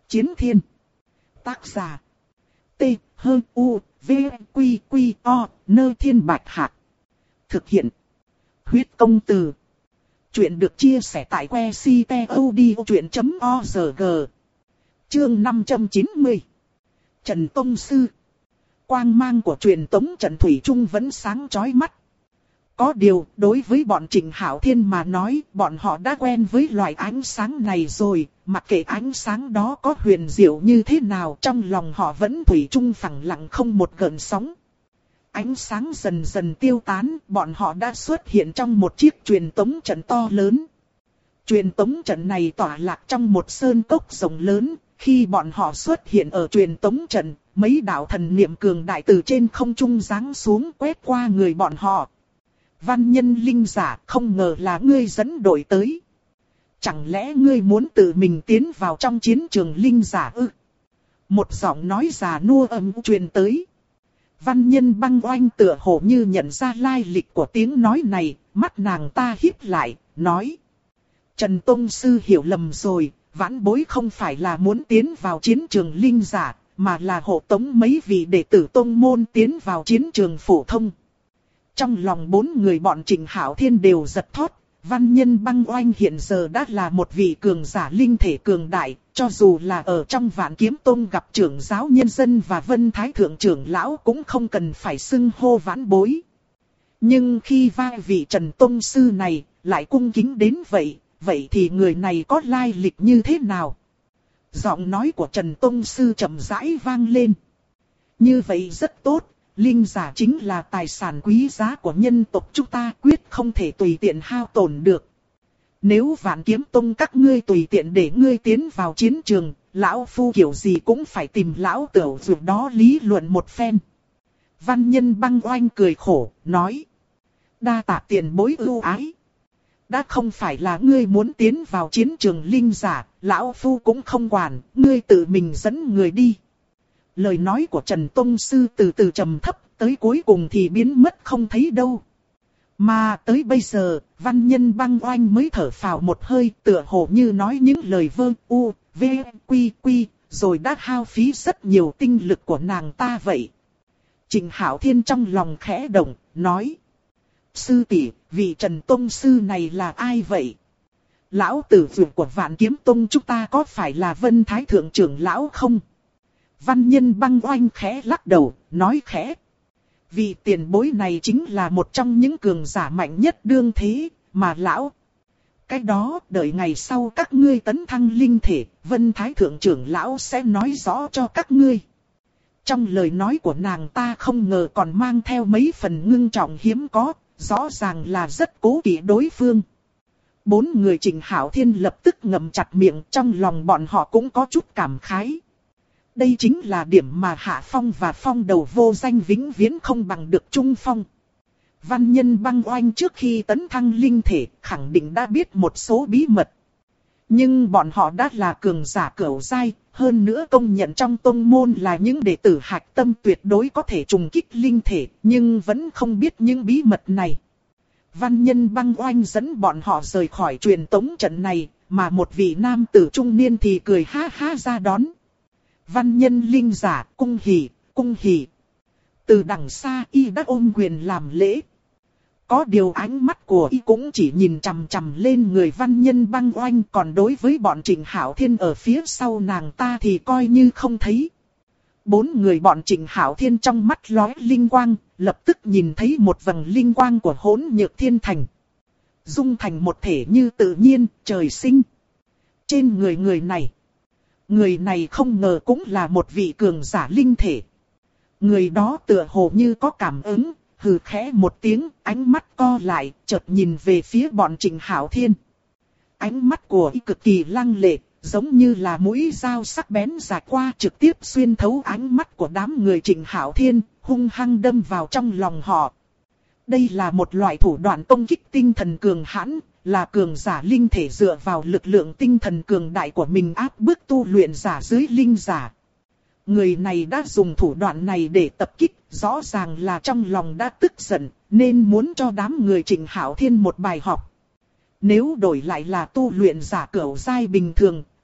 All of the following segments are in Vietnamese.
Chiến thiên. Tác giả. T-H-U-V-Q-Q-O, Nơ Thiên Bạch Hạc. Thực hiện. Huyết công từ. Chuyện được chia sẻ tại que ctod.org. Chương 590. Trần Tông Sư. Quang mang của truyền tống trận thủy chung vẫn sáng chói mắt. Có điều, đối với bọn Trịnh Hạo Thiên mà nói, bọn họ đã quen với loại ánh sáng này rồi, mặc kệ ánh sáng đó có huyền diệu như thế nào, trong lòng họ vẫn thủy chung phẳng lặng không một gợn sóng. Ánh sáng dần dần tiêu tán, bọn họ đã xuất hiện trong một chiếc truyền tống trận to lớn. Truyền tống trận này tỏa lạc trong một sơn cốc rộng lớn, khi bọn họ xuất hiện ở truyền tống trận, mấy đạo thần niệm cường đại từ trên không trung giáng xuống quét qua người bọn họ. Văn Nhân Linh Giả, không ngờ là ngươi dẫn đội tới. Chẳng lẽ ngươi muốn tự mình tiến vào trong chiến trường Linh Giả ư? Một giọng nói già nua ầm truyền tới. Văn Nhân Băng Oanh tựa hồ như nhận ra lai lịch của tiếng nói này, mắt nàng ta híp lại, nói. Trần Tông Sư hiểu lầm rồi, vãn bối không phải là muốn tiến vào chiến trường Linh Giả, mà là hộ tống mấy vị đệ tử tông môn tiến vào chiến trường phổ thông. Trong lòng bốn người bọn Trịnh Hạo Thiên đều giật thót, Văn Nhân Băng Oanh hiện giờ đã là một vị cường giả linh thể cường đại, cho dù là ở trong Vạn Kiếm Tông gặp trưởng giáo nhân dân và Vân Thái Thượng trưởng lão cũng không cần phải xưng hô vãn bối. Nhưng khi vai vị Trần Tông Sư này lại cung kính đến vậy, vậy thì người này có lai lịch như thế nào? Giọng nói của Trần Tông Sư chậm rãi vang lên. Như vậy rất tốt. Linh giả chính là tài sản quý giá của nhân tộc chúng ta, quyết không thể tùy tiện hao tổn được. Nếu Vạn Kiếm Tông các ngươi tùy tiện để ngươi tiến vào chiến trường, lão phu kiểu gì cũng phải tìm lão tửu dù đó lý luận một phen. Văn Nhân Băng Oanh cười khổ, nói. Đa tạ tiền bối ưu ái. Đã không phải là ngươi muốn tiến vào chiến trường linh giả, lão phu cũng không quản, ngươi tự mình dẫn người đi. Lời nói của Trần Tông Sư từ từ trầm thấp, tới cuối cùng thì biến mất không thấy đâu. Mà tới bây giờ, Văn Nhân Băng Oanh mới thở phào một hơi, tựa hồ như nói những lời vơ u, v, quy quy, rồi đã hao phí rất nhiều tinh lực của nàng ta vậy. Trịnh Hạo Thiên trong lòng khẽ động, nói. Sư tỷ, vị Trần Tông Sư này là ai vậy? Lão tử vượt của Vạn Kiếm Tông chúng ta có phải là Vân Thái Thượng trưởng lão không? Văn Nhân Băng Oanh khẽ lắc đầu, nói khẽ. Vì tiền bối này chính là một trong những cường giả mạnh nhất đương thế, mà lão. Cái đó, đợi ngày sau các ngươi tấn thăng linh thể, Vân Thái Thượng trưởng lão sẽ nói rõ cho các ngươi. Trong lời nói của nàng ta không ngờ còn mang theo mấy phần ngưng trọng hiếm có, rõ ràng là rất cố kỵ đối phương. Bốn người Trịnh Hạo Thiên lập tức ngậm chặt miệng, trong lòng bọn họ cũng có chút cảm khái. Đây chính là điểm mà Hạ Phong và Phong Đầu vô danh vĩnh viễn không bằng được Trung Phong. Văn Nhân Băng Oanh trước khi tấn thăng linh thể khẳng định đã biết một số bí mật. Nhưng bọn họ đã là cường giả cửu giai, hơn nữa công nhận trong tông môn là những đệ tử hạch tâm tuyệt đối có thể trùng kích linh thể, nhưng vẫn không biết những bí mật này. Văn Nhân Băng Oanh dẫn bọn họ rời khỏi truyền tống trận này, mà một vị nam tử trung niên thì cười ha ha ra đón. Văn Nhân Linh Giả, cung hỉ, cung hỉ. Từ đằng xa y đã ôm quyền làm lễ. Có điều ánh mắt của y cũng chỉ nhìn chằm chằm lên người Văn Nhân Băng Oanh, còn đối với bọn Trịnh Hạo Thiên ở phía sau nàng ta thì coi như không thấy. Bốn người bọn Trịnh Hạo Thiên trong mắt lóe linh quang, lập tức nhìn thấy một vầng linh quang của Hỗn Nhược Thiên Thành. Dung thành một thể như tự nhiên, trời sinh. Trên người này. Người này không ngờ cũng là một vị cường giả linh thể. Người đó tựa hồ như có cảm ứng, hừ khẽ một tiếng, ánh mắt co lại, chợt nhìn về phía bọn Trịnh Hạo Thiên. Ánh mắt của y cực kỳ lăng lệ, giống như là mũi dao sắc bén rạch qua trực tiếp xuyên thấu ánh mắt của đám người Trịnh Hạo Thiên, hung hăng đâm vào trong lòng họ. Đây là một loại thủ đoạn công kích tinh thần cường hãn, là cường giả linh thể dựa vào lực lượng tinh thần cường đại của mình áp bức tu luyện giả dưới linh giả. Người này đã dùng thủ đoạn này để tập kích, rõ ràng là trong lòng đã tức giận, nên muốn cho đám người Trịnh Hạo Thiên một bài học. Nếu đổi lại là tu luyện giả cửu giai bình thường,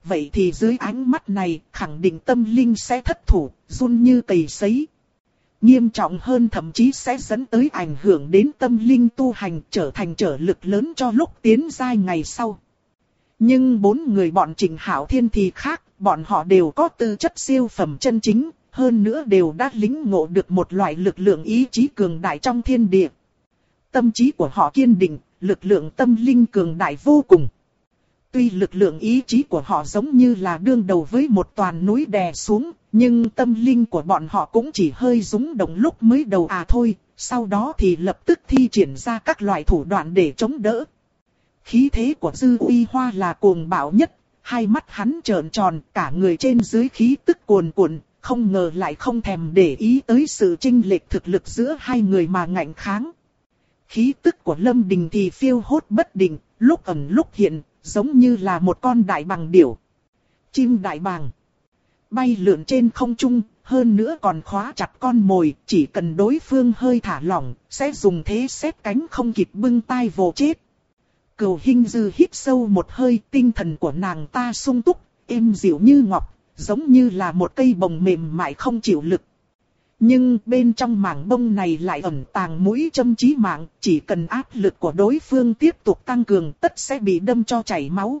vậy thì dưới ánh mắt này khẳng định tâm linh sẽ thất thủ, run như cầy sấy. Nghiêm trọng hơn thậm chí sẽ dẫn tới ảnh hưởng đến tâm linh tu hành, trở thành trở lực lớn cho lúc tiến giai ngày sau. Nhưng 4 người bọn Trịnh Hạo Thiên thì khác, bọn họ đều có tư chất siêu phẩm chân chính, hơn nữa đều đã lĩnh ngộ được một loại lực lượng ý chí cường đại trong thiên địa. Tâm trí của họ kiên định, lực lượng tâm linh cường đại vô cùng. Tuy lực lượng ý chí của họ giống như là đương đầu với một toàn núi đè xuống, nhưng tâm linh của bọn họ cũng chỉ hơi rung động lúc mới đầu thôi, sau đó thì lập tức thi triển ra các loại thủ đoạn để chống đỡ. Khí thế của Dư Uy Hoa là cuồng bạo nhất, hai mắt hắn trợn tròn, cả người trên dưới khí tức cuồn cuộn, không ngờ lại không thèm để ý tới sự chênh lệch thực lực giữa hai người mà ngạnh kháng. Khí tức của Lâm Đình thì phiêu hốt bất định, lúc ẩn lúc hiện, giống như là một con đại bàng điểu. Chim đại bàng bay lượn trên không trung, hơn nữa còn khóa chặt con mồi, chỉ cần đối phương hơi thả lỏng, sẽ dùng thế xếp cánh không kịp bưng tai vồ chết. Cửu Hinh Dư hít sâu một hơi, tinh thần của nàng ta sung túc, êm dịu như ngọc, giống như là một cây bồng mềm mại không chịu lực. Nhưng bên trong mảng bông này lại ẩn tàng mũi châm chí mạng, chỉ cần áp lực của đối phương tiếp tục tăng cường tất sẽ bị đâm cho chảy máu.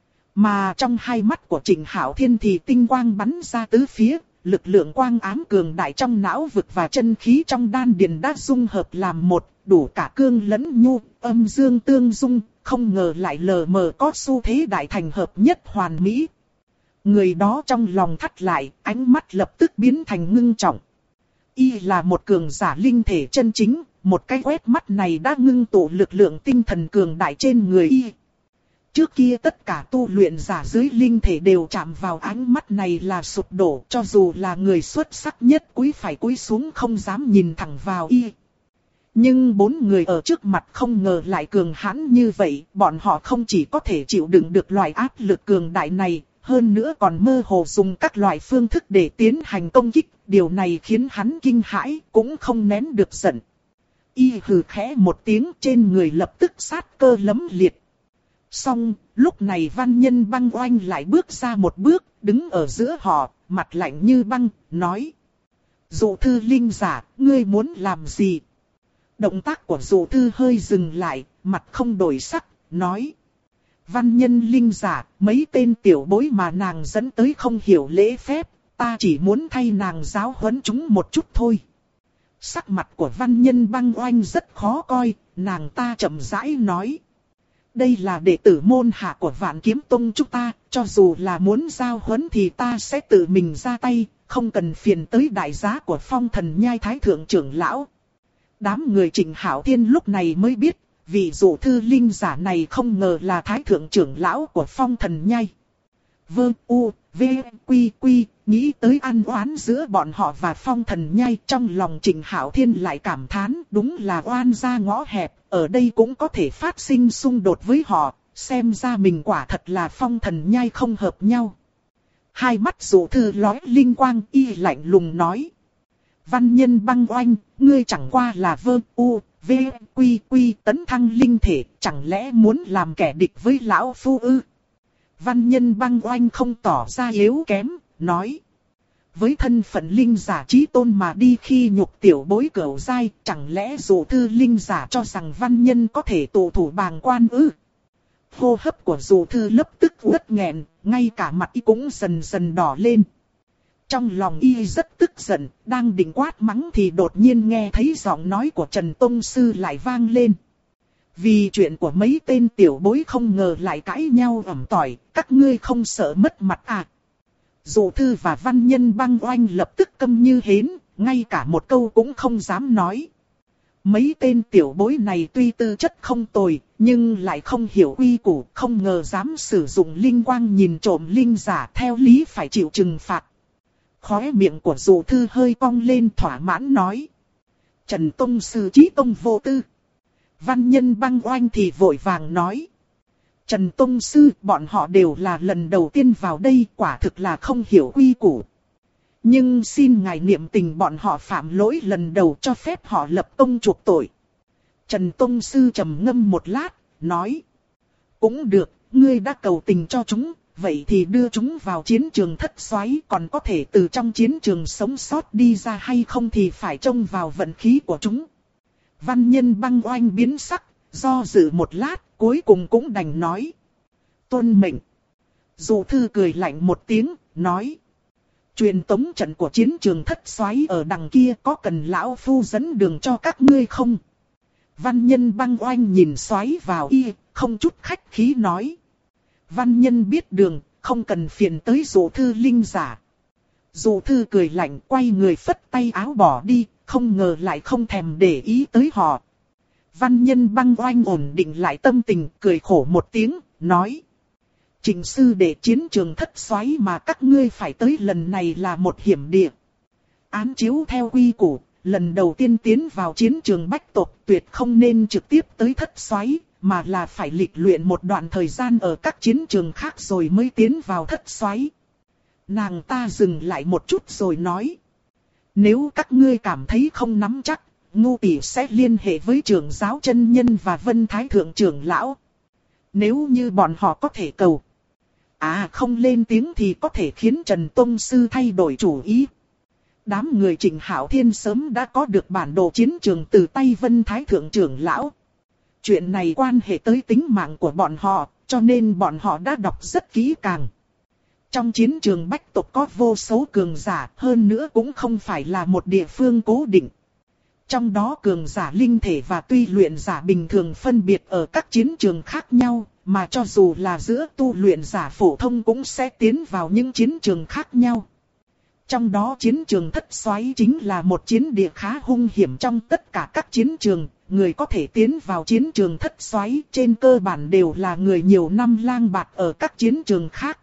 Mà trong hai mắt của Trịnh Hạo Thiên thì tinh quang bắn ra tứ phía, lực lượng quang ám cường đại trong não vực và chân khí trong đan điền đã dung hợp làm một, đủ cả cương lẫn nhu, âm dương tương dung, không ngờ lại lờ mờ có xu thế đại thành hợp nhất hoàn mỹ. Người đó trong lòng thắt lại, ánh mắt lập tức biến thành ngưng trọng. Y là một cường giả linh thể chân chính, một cái quét mắt này đã ngưng tụ lực lượng tinh thần cường đại trên người Y. Trước kia tất cả tu luyện giả dưới linh thể đều chạm vào ánh mắt này là sụp đổ, cho dù là người xuất sắc nhất cúi phải cúi xuống không dám nhìn thẳng vào Y. Nhưng 4 người ở trước mặt không ngờ lại cường hãn như vậy, bọn họ không chỉ có thể chịu đựng được loại áp lực cường đại này, hơn nữa còn mơ hồ dùng các loại phương thức để tiến hành công kích, điều này khiến hắn kinh hãi, cũng không nén được giận. Y hừ khẽ một tiếng, trên người lập tức sát cơ lấm liệt. Xong, lúc này Văn Nhân Băng Oanh lại bước ra một bước, đứng ở giữa họ, mặt lạnh như băng, nói: Dụ Thư linh giả, ngươi muốn làm gì? Động tác của Dụ Thư hơi dừng lại, mặt không đổi sắc, nói: Văn Nhân linh giả, mấy tên tiểu bối mà nàng dẫn tới không hiểu lễ phép, ta chỉ muốn thay nàng giáo huấn chúng một chút thôi. Sắc mặt của Văn Nhân Băng Oanh rất khó coi, nàng ta chậm rãi nói: Đây là đệ tử môn hạ của Vạn Kiếm Tông chúng ta, cho dù là muốn giao huấn thì ta sẽ tự mình ra tay, không cần phiền tới đại giá của Phong Thần Nhai Thái Thượng trưởng lão. Đám người Trịnh Hạo Thiên lúc này mới biết, vị Dụ Thư linh giả này không ngờ là Thái Thượng trưởng lão của Phong Thần Nhai. Vương U, V, Quy, Quy, nghĩ tới ăn oán giữa bọn họ và Phong Thần Nhai, trong lòng Trịnh Hạo Thiên lại cảm thán, đúng là oan gia ngõ hẹp, ở đây cũng có thể phát sinh xung đột với họ, xem ra mình quả thật là Phong Thần Nhai không hợp nhau. Hai mắt Dụ Thư lóe linh quang, y lạnh lùng nói: Văn Nhân Băng Oanh, ngươi chẳng qua là Vương U, V, Quy, Quy tấn thăng linh thể, chẳng lẽ muốn làm kẻ địch với lão phu ư? Văn Nhân Băng Oanh không tỏ ra yếu kém, nói: Với thân phận linh giả chí tôn mà đi khi nhục tiểu bối cửu giai, chẳng lẽ Dụ Thư linh giả cho rằng văn nhân có thể tụ thủ bàng quan ư? Hô hấp của Dụ Thư lập tức uất nghẹn, ngay cả mặt y cũng dần dần đỏ lên. Trong lòng y rất tức giận, đang định quát mắng thì đột nhiên nghe thấy giọng nói của Trần Tông Sư lại vang lên. Vì chuyện của mấy tên tiểu bối không ngờ lại cãi nhau ẩm tỏi, các ngươi không sợ mất mặt à? Dụ Thư và Văn Nhân Băng Oanh lập tức câm như hến, ngay cả một câu cũng không dám nói. Mấy tên tiểu bối này tuy tư chất không tồi, nhưng lại không hiểu quy củ, không ngờ dám sử dụng linh quang nhìn trộm linh giả, theo lý phải chịu trừng phạt. Khóe miệng của Dụ Thư hơi cong lên, thỏa mãn nói: Trần Tông Sư chí tông vô tư. Văn Nhân Băng Oanh thì vội vàng nói: Trần Tông Sư, bọn họ đều là lần đầu tiên vào đây, quả thực là không hiểu quy củ. Nhưng xin ngài niệm tình bọn họ phạm lỗi lần đầu, cho phép họ lập công chuộc tội. Trần Tông Sư trầm ngâm một lát, nói: Cũng được, ngươi đã cầu tình cho chúng, vậy thì đưa chúng vào chiến trường thất xoáy, còn có thể từ trong chiến trường sống sót đi ra hay không thì phải trông vào vận khí của chúng. Văn Nhân Băng Oanh biến sắc, do dự một lát, cuối cùng cũng đành nói. Tuân mệnh. Dụ Thư cười lạnh một tiếng, nói. Truyền tống trận của chiến trường thất xoáy ở đằng kia, có cần lão phu dẫn đường cho các ngươi không? Văn Nhân Băng Oanh nhìn xoáy vào y, không chút khách khí nói. Văn Nhân biết đường, không cần phiền tới Dụ Thư linh giả. Dụ Thư cười lạnh, quay người phất tay áo bỏ đi, không ngờ lại không thèm để ý tới họ. Văn Nhân Băng Oanh ổn định lại tâm tình, cười khổ một tiếng, nói. Trịnh sư đệ, chiến trường thất xoáy mà các ngươi phải tới lần này là một hiểm địa. Án chiếu theo quy củ, lần đầu tiên tiến vào chiến trường bách tộc tuyệt không nên trực tiếp tới thất xoáy, mà là phải lịch luyện một đoạn thời gian ở các chiến trường khác rồi mới tiến vào thất xoáy. Nàng ta dừng lại một chút rồi nói. Nếu các ngươi cảm thấy không nắm chắc, Ngô tỷ sẽ liên hệ với trưởng giáo chân nhân và Vân Thái thượng trưởng lão. Nếu như bọn họ có thể cầu. Không lên tiếng thì có thể khiến Trần Tông Sư thay đổi chủ ý. Đám người Trịnh Hạo Thiên sớm đã có được bản đồ chiến trường từ tay Vân Thái thượng trưởng lão. Chuyện này quan hệ tới tính mạng của bọn họ, cho nên bọn họ đã đọc rất kỹ càng. Trong chiến trường bách tộc có vô số cường giả, hơn nữa cũng không phải là một địa phương cố định. Trong đó cường giả linh thể và tuy luyện giả bình thường phân biệt ở các chiến trường khác nhau, mà cho dù là giữa tu luyện giả phổ thông cũng sẽ tiến vào những chiến trường khác nhau. Trong đó chiến trường thất xoáy chính là một chiến địa khá hung hiểm trong tất cả các chiến trường. Người có thể tiến vào chiến trường thất xoáy trên cơ bản đều là người nhiều năm lang bạt ở các chiến trường khác.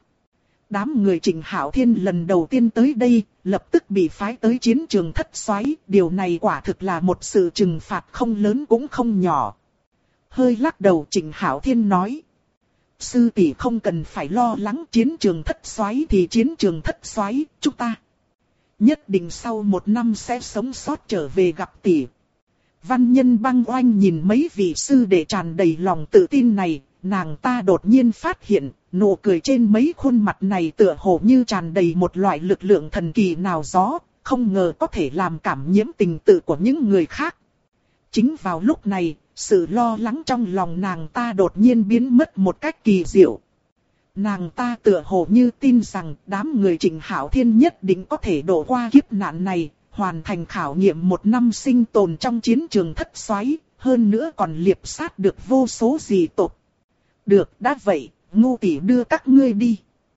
Đám người Trịnh Hạo Thiên lần đầu tiên tới đây, lập tức bị phái tới chiến trường thất xoáy. Điều này quả thực là một sự trừng phạt không lớn cũng không nhỏ. Hơi lắc đầu, Trịnh Hạo Thiên nói. Sư tỷ không cần phải lo lắng, chiến trường thất xoáy thì chiến trường thất xoáy, chúng ta nhất định sau 1 năm sẽ sống sót trở về gặp tỷ. Văn Nhân Băng Oanh nhìn mấy vị sư đệ tràn đầy lòng tự tin này, nàng ta đột nhiên phát hiện, nụ cười trên mấy khuôn mặt này tựa hồ như tràn đầy một loại lực lượng thần kỳ nào đó, không ngờ có thể làm cảm nhiễm tình tự của những người khác. Chính vào lúc này, sự lo lắng trong lòng nàng ta đột nhiên biến mất một cách kỳ diệu. Nàng ta tựa hồ như tin rằng đám người Trịnh Hạo Thiên nhất định có thể độ qua kiếp nạn này, hoàn thành khảo nghiệm 1 năm sinh tồn trong chiến trường thất xoáy, hơn nữa còn liệp sát được vô số dị tộc. Được, đã vậy, Ngô tỷ đưa các ngươi đi.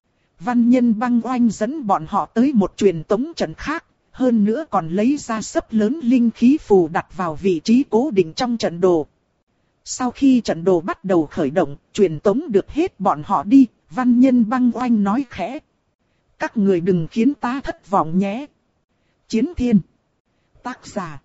Văn Nhân Băng Oanh dẫn bọn họ tới một truyền tống trận khác, hơn nữa còn lấy ra sấp lớn linh khí phù đặt vào vị trí cố định trong trận đồ. Sau khi trận đồ bắt đầu khởi động, truyền tống được hết bọn họ đi, Văn Nhân Băng Oanh nói khẽ. Các người đừng khiến ta thất vọng nhé. Chiến Thiên. Tác giả.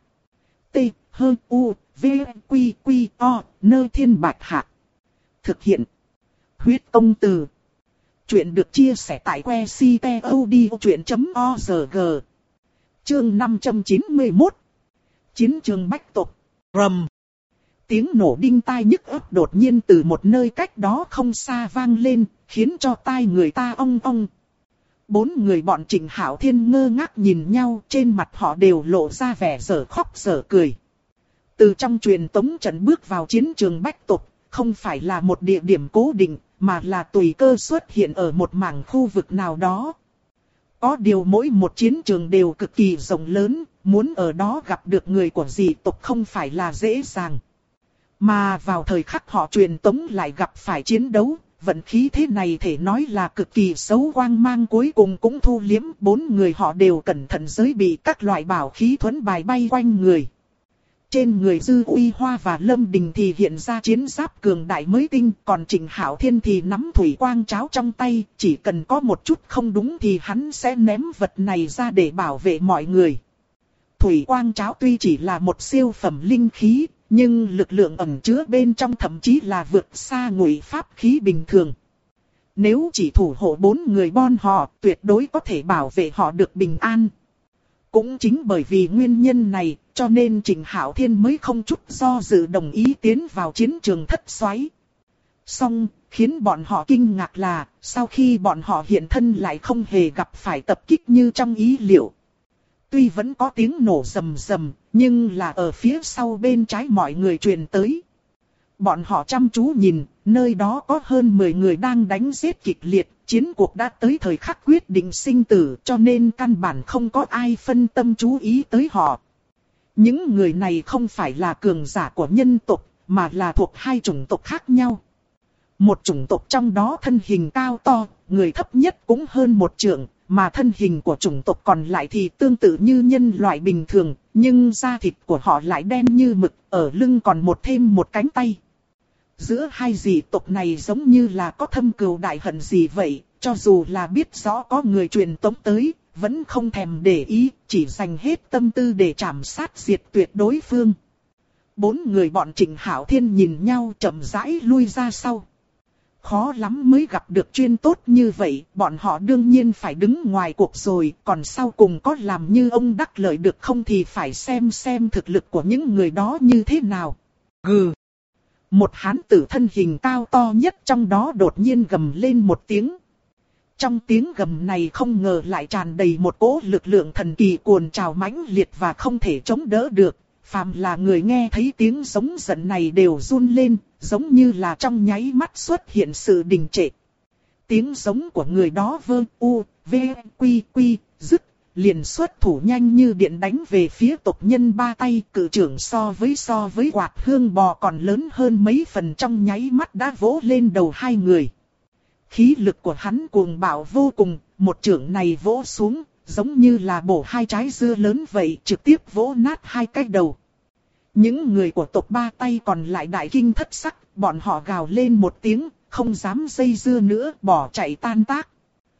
T-H-U-V-Q-Q-O, Nơi Thiên Bạch Hạc. Thực hiện. Huyết Công Từ. Chuyện được chia sẻ tại website.odchuyện.org. Chương 591. Chiến trường bách tộc. Rầm. Tiếng nổ đinh tai nhức óc đột nhiên từ một nơi cách đó không xa vang lên, khiến cho tai người ta ong ong. 4 người bọn Trịnh Hạo Thiên ngơ ngác nhìn nhau, trên mặt họ đều lộ ra vẻ dở khóc dở cười. Từ trong truyền tống trận bước vào chiến trường bách tộc, không phải là một địa điểm cố định, mà là tùy cơ xuất hiện ở một mảng khu vực nào đó. Có điều mỗi một chiến trường đều cực kỳ rộng lớn, muốn ở đó gặp được người của dị tộc không phải là dễ dàng. Mà vào thời khắc họ truyền tống lại gặp phải chiến đấu, vận khí thế này thể nói là cực kỳ xấu, quang mang cuối cùng cũng thu liếm. 4 người họ đều cẩn thận giới bị các loại bảo khí thuẫn bài bay quanh người. Trên người Dư Uy Hoa và Lâm Đình thì hiện ra chiến giáp cường đại mới tinh, còn Trịnh Hạo Thiên thì nắm thủy quang cháo trong tay, chỉ cần có một chút không đúng thì hắn sẽ ném vật này ra để bảo vệ mọi người. Thủy quang cháo tuy chỉ là một siêu phẩm linh khí, nhưng lực lượng ẩn chứa bên trong thậm chí là vượt xa ngụy pháp khí bình thường. Nếu chỉ thủ hộ 4 người bọn họ, tuyệt đối có thể bảo vệ họ được bình an. Cũng chính bởi vì nguyên nhân này, cho nên Trịnh Hạo Thiên mới không chút do dự đồng ý tiến vào chiến trường thất xoáy. Song, khiến bọn họ kinh ngạc là, sau khi bọn họ hiện thân lại không hề gặp phải tập kích như trong ý liệu. Tuy vẫn có tiếng nổ rầm rầm, nhưng là ở phía sau bên trái mọi người truyền tới. Bọn họ chăm chú nhìn, nơi đó có hơn 10 người đang đánh giết kịch liệt, chiến cuộc đã tới thời khắc quyết định sinh tử, cho nên căn bản không có ai phân tâm chú ý tới họ. Những người này không phải là cường giả của nhân tộc, mà là thuộc hai chủng tộc khác nhau. Một chủng tộc trong đó thân hình cao to, người thấp nhất cũng hơn 1 trượng, mà thân hình của chủng tộc còn lại thì tương tự như nhân loại bình thường, nhưng da thịt của họ lại đen như mực, ở lưng còn thêm một cánh tay. Giữa hai dị tộc này giống như là có thâm cừu đại hận gì vậy, cho dù là biết rõ có người truyền tống tới, vẫn không thèm để ý, chỉ dành hết tâm tư để trảm sát diệt tuyệt đối phương. 4 người bọn Trịnh Hạo Thiên nhìn nhau chậm rãi lui ra sau. Khó lắm mới gặp được chuyên tốt như vậy, bọn họ đương nhiên phải đứng ngoài cuộc rồi, còn sau cùng có làm như ông đắc lợi được không thì phải xem thực lực của những người đó như thế nào. Gừ! Một hán tử thân hình cao to nhất trong đó đột nhiên gầm lên một tiếng. Trong tiếng gầm này không ngờ lại tràn đầy một cỗ lực lượng thần kỳ cuồn trào mãnh liệt và không thể chống đỡ được. Phàm là người nghe thấy tiếng giống giận này đều run lên, giống như là trong nháy mắt xuất hiện sự đình trệ. Tiếng giống của người đó vơ u, v, quy quy, dứt, liền xuất thủ nhanh như điện đánh về phía tộc nhân ba tay, cự trưởng so với quạt hương bò còn lớn hơn mấy phần, trong nháy mắt đã vỗ lên đầu hai người. Khí lực của hắn cuồng bạo vô cùng, một chưởng này vỗ xuống, giống như là bổ hai trái dưa lớn vậy, trực tiếp vỗ nát hai cái đầu. Những người của tộc ba tay còn lại đại kinh thất sắc, bọn họ gào lên một tiếng, không dám dây dưa nữa, bỏ chạy tan tác.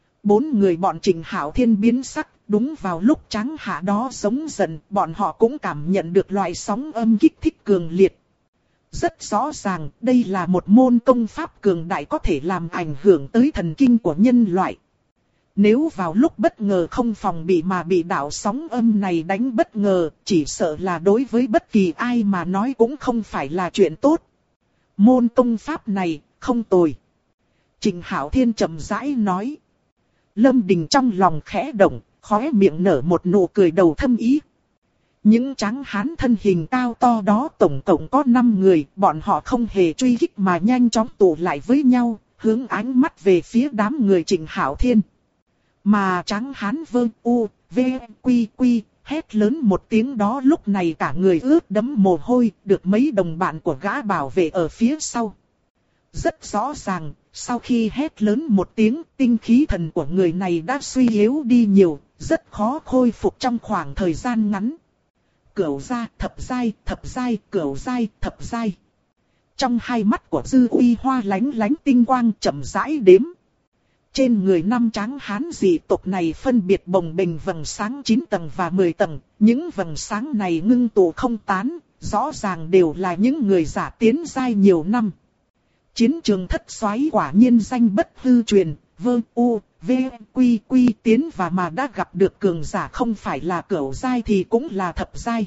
4 người bọn Trịnh Hạo Thiên biến sắc, đúng vào lúc Tráng Hạ đó giống giận, bọn họ cũng cảm nhận được loại sóng âm kích thích cường liệt. Rất rõ ràng, đây là một môn công pháp cường đại có thể làm ảnh hưởng tới thần kinh của nhân loại. Nếu vào lúc bất ngờ không phòng bị mà bị đạo sóng âm này đánh bất ngờ, chỉ sợ là đối với bất kỳ ai mà nói cũng không phải là chuyện tốt. Môn công pháp này, không tồi. Trịnh Hạo Thiên chậm rãi nói. Lâm Đình trong lòng khẽ động, khóe miệng nở một nụ cười đầu thâm ý. Những tráng hán thân hình cao to đó tổng cộng có 5 người, bọn họ không hề truy kích mà nhanh chóng tụ lại với nhau, hướng ánh mắt về phía đám người Trịnh Hạo Thiên. Mà tráng hán vơ u, v, quy quy, hét lớn một tiếng đó lúc này cả người ướt đẫm mồ hôi, được mấy đồng bạn của gã bảo vệ ở phía sau. Rất rõ ràng, sau khi hét lớn một tiếng, tinh khí thần của người này đã suy yếu đi nhiều, rất khó khôi phục trong khoảng thời gian ngắn. Cửu gia, thập giai, cửu giai, thập giai. Trong hai mắt của Dư Uy Hoa lánh lánh tinh quang chậm rãi đếm. Trên người 5 tráng hán dị tộc này phân biệt bồng bềnh vầng sáng 9 tầng và 10 tầng, những vầng sáng này ngưng tụ không tán, rõ ràng đều là những người giả tiến giai nhiều năm. Chiến trường thất xoáy quả nhiên danh bất hư truyền, vơ u, v, quy quy tiến và mà đã gặp được cường giả không phải là cửu giai thì cũng là thập giai.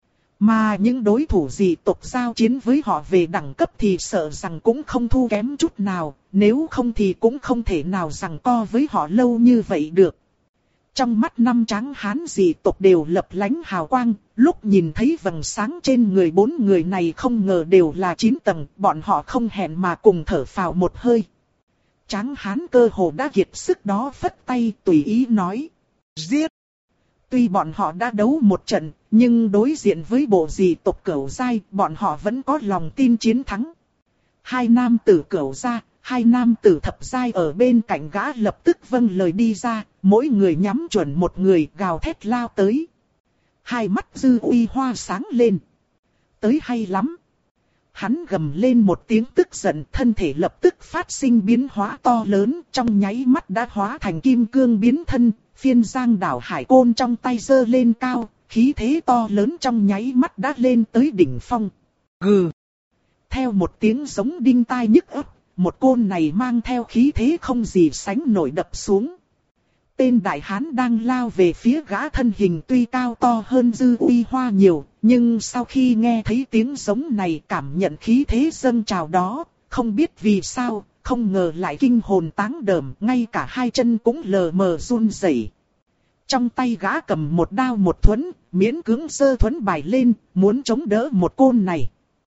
Mà những đối thủ dị tộc giao chiến với họ về đẳng cấp thì sợ rằng cũng không thua kém chút nào, nếu không thì cũng không thể nào giằng co với họ lâu như vậy được. Trong mắt 5 tráng hán dị tộc đều lập lánh hào quang, lúc nhìn thấy vầng sáng trên người 4 người này không ngờ đều là 9 tầng, bọn họ không hẹn mà cùng thở phào một hơi. Tráng hán cơ hồ đã kiệt sức đó phất tay tùy ý nói. Giết! Tuy bọn họ đã đấu một trận, nhưng đối diện với bộ dị tộc cửu giai, bọn họ vẫn có lòng tin chiến thắng. 2 nam tử cửu gia, 2 nam tử thập giai ở bên cạnh gã lập tức vâng lời đi ra, mỗi người nhắm chuẩn một người gào thét lao tới. Hai mắt Dư Uy Hoa sáng lên. Tới hay lắm. Hắn gầm lên một tiếng tức giận, thân thể lập tức phát sinh biến hóa to lớn, trong nháy mắt đã hóa thành kim cương biến thân, phiên giang đảo hải côn trong tay giơ lên cao, khí thế to lớn trong nháy mắt đã lên tới đỉnh phong. Gừ! Theo một tiếng giống đinh tai nhức óc, một côn này mang theo khí thế không gì sánh nổi đập xuống. Tên đại hán đang lao về phía gã thân hình tuy cao to hơn Dư Uy Hoa nhiều, nhưng sau khi nghe thấy tiếng giống này cảm nhận khí thế dâng trào đó, không biết vì sao, không ngờ lại kinh hồn táng đờm, ngay cả hai chân cũng lờ mờ run rẩy. Trong tay gã cầm một đao một thuẫn, miễn cưỡng giơ thuẫn bài lên, muốn chống đỡ một côn này.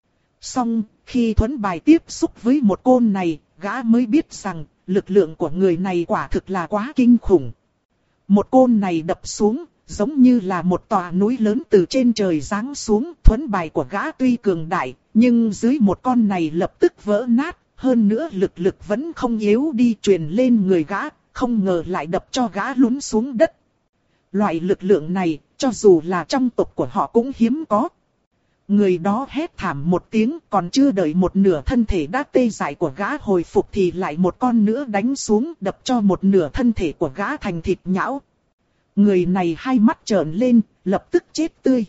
Song, khi thuẫn bài tiếp xúc với một côn này, gã mới biết rằng, lực lượng của người này quả thực là quá kinh khủng. Một côn này đập xuống, giống như là một tòa núi lớn từ trên trời giáng xuống. Thuẫn bài của gã tuy cường đại, nhưng dưới một con này lập tức vỡ nát. Hơn nữa lực vẫn không yếu đi, truyền lên người gã, không ngờ lại đập cho gã lún xuống đất. Loại lực lượng này, cho dù là trong tộc của họ cũng hiếm có. Người đó hét thảm một tiếng, còn chưa đợi một nửa thân thể đã tê dại của gã hồi phục thì lại một con nữa đánh xuống, đập cho một nửa thân thể của gã thành thịt nhão. Người này hai mắt trợn lên, lập tức chết tươi.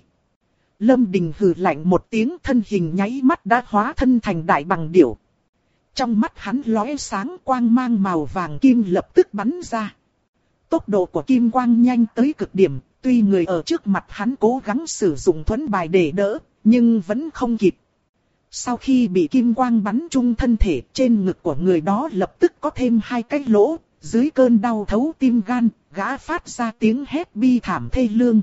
Lâm Đình hừ lạnh một tiếng, thân hình nháy mắt đã hóa thân thành đại bằng điểu. Trong mắt hắn lóe sáng, quang mang màu vàng kim lập tức bắn ra. Tốc độ của kim quang nhanh tới cực điểm, tuy người ở trước mặt hắn cố gắng sử dụng thuẫn bài để đỡ, nhưng vẫn không kịp. Sau khi bị kim quang bắn trúng thân thể, trên ngực của người đó lập tức có thêm hai cái lỗ, dưới cơn đau thấu tim gan, gã phát ra tiếng hét bi thảm thê lương.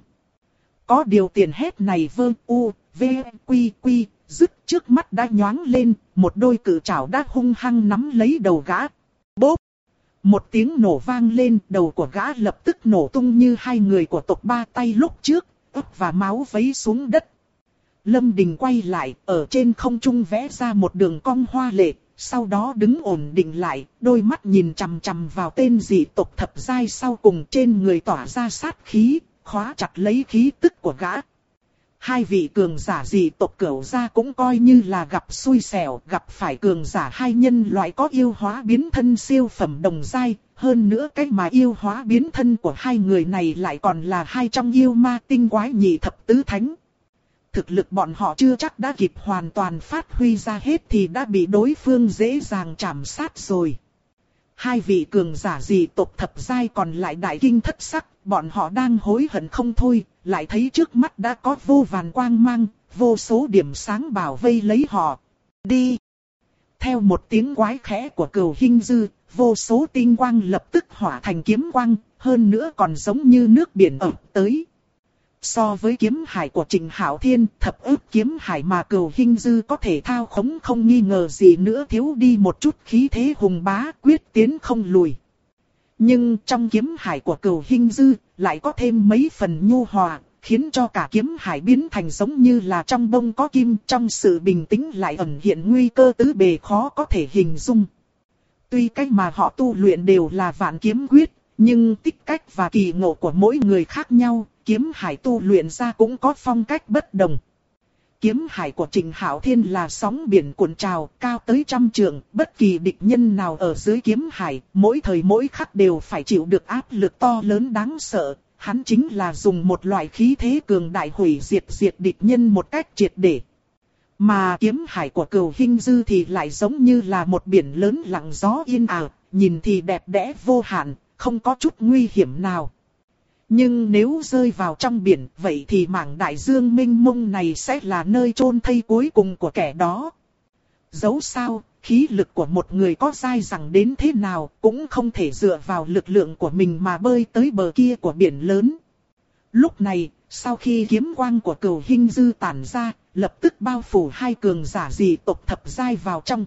Có điều tiền hét này vơ u, v, quy quy, dứt trước mắt đã nhoáng lên, một đôi cự trảo đã hung hăng nắm lấy đầu gã. Bốp! Một tiếng nổ vang lên, đầu của gã lập tức nổ tung như hai người của tộc Ba Tay lúc trước, ức và máu vấy xuống đất. Lâm Đình quay lại, ở trên không trung vẽ ra một đường cong hoa lệ, sau đó đứng ổn định lại, đôi mắt nhìn chằm chằm vào tên dị tộc thập giai sau cùng, trên người tỏa ra sát khí, khóa chặt lấy khí tức của gã. Hai vị cường giả dị tộc Cửu gia cũng coi như là gặp xui xẻo, gặp phải cường giả hai nhân loại có yêu hóa biến thân siêu phẩm đồng giai, hơn nữa cái mà yêu hóa biến thân của hai người này lại còn là hai trong yêu ma tinh quái nhị thập tứ thánh. Thực lực bọn họ chưa chắc đã kịp hoàn toàn phát huy ra hết thì đã bị đối phương dễ dàng chảm sát rồi. Hai vị cường giả dị tộc thập giai còn lại đại kinh thất sắc, bọn họ đang hối hận không thôi, lại thấy trước mắt đã có vô vàn quang mang, vô số điểm sáng bảo vây lấy họ. Đi! Theo một tiếng quái khẽ của Cửu Hinh Dư, vô số tinh quang lập tức hỏa thành kiếm quang, hơn nữa còn giống như nước biển ập tới. So với kiếm hải của Trình Hạo Thiên, thập ức kiếm hải mà Cửu Hinh Dư có thể thao khống không nghi ngờ gì nữa thiếu đi một chút khí thế hùng bá, quyết tiến không lùi. Nhưng trong kiếm hải của Cửu Hinh Dư lại có thêm mấy phần nhu hòa, khiến cho cả kiếm hải biến thành giống như là trong bông có kim, trong sự bình tĩnh lại ẩn hiện nguy cơ tứ bề khó có thể hình dung. Tuy cách mà họ tu luyện đều là vạn kiếm quyết, nhưng tích cách và kỳ ngộ của mỗi người khác nhau, kiếm hải tu luyện ra cũng có phong cách bất đồng. Kiếm hải của Trình Hạo Thiên là sóng biển cuộn trào, cao tới 100 trượng, bất kỳ địch nhân nào ở dưới kiếm hải, mỗi thời mỗi khắc đều phải chịu được áp lực to lớn đáng sợ. Hắn chính là dùng một loại khí thế cường đại hủy diệt địch nhân một cách triệt để. Mà kiếm hải của Cửu Hinh Dư thì lại giống như là một biển lớn lặng gió yên ả, nhìn thì đẹp đẽ vô hạn, không có chút nguy hiểm nào. Nhưng nếu rơi vào trong biển, vậy thì mảng đại dương mênh mông này sẽ là nơi chôn thây cuối cùng của kẻ đó. Dẫu sao, khí lực của một người có dai dẳng đến thế nào, cũng không thể dựa vào lực lượng của mình mà bơi tới bờ kia của biển lớn. Lúc này, sau khi kiếm quang của Cửu Hinh Dư tản ra, lập tức bao phủ hai cường giả dị tộc thập giai vào trong.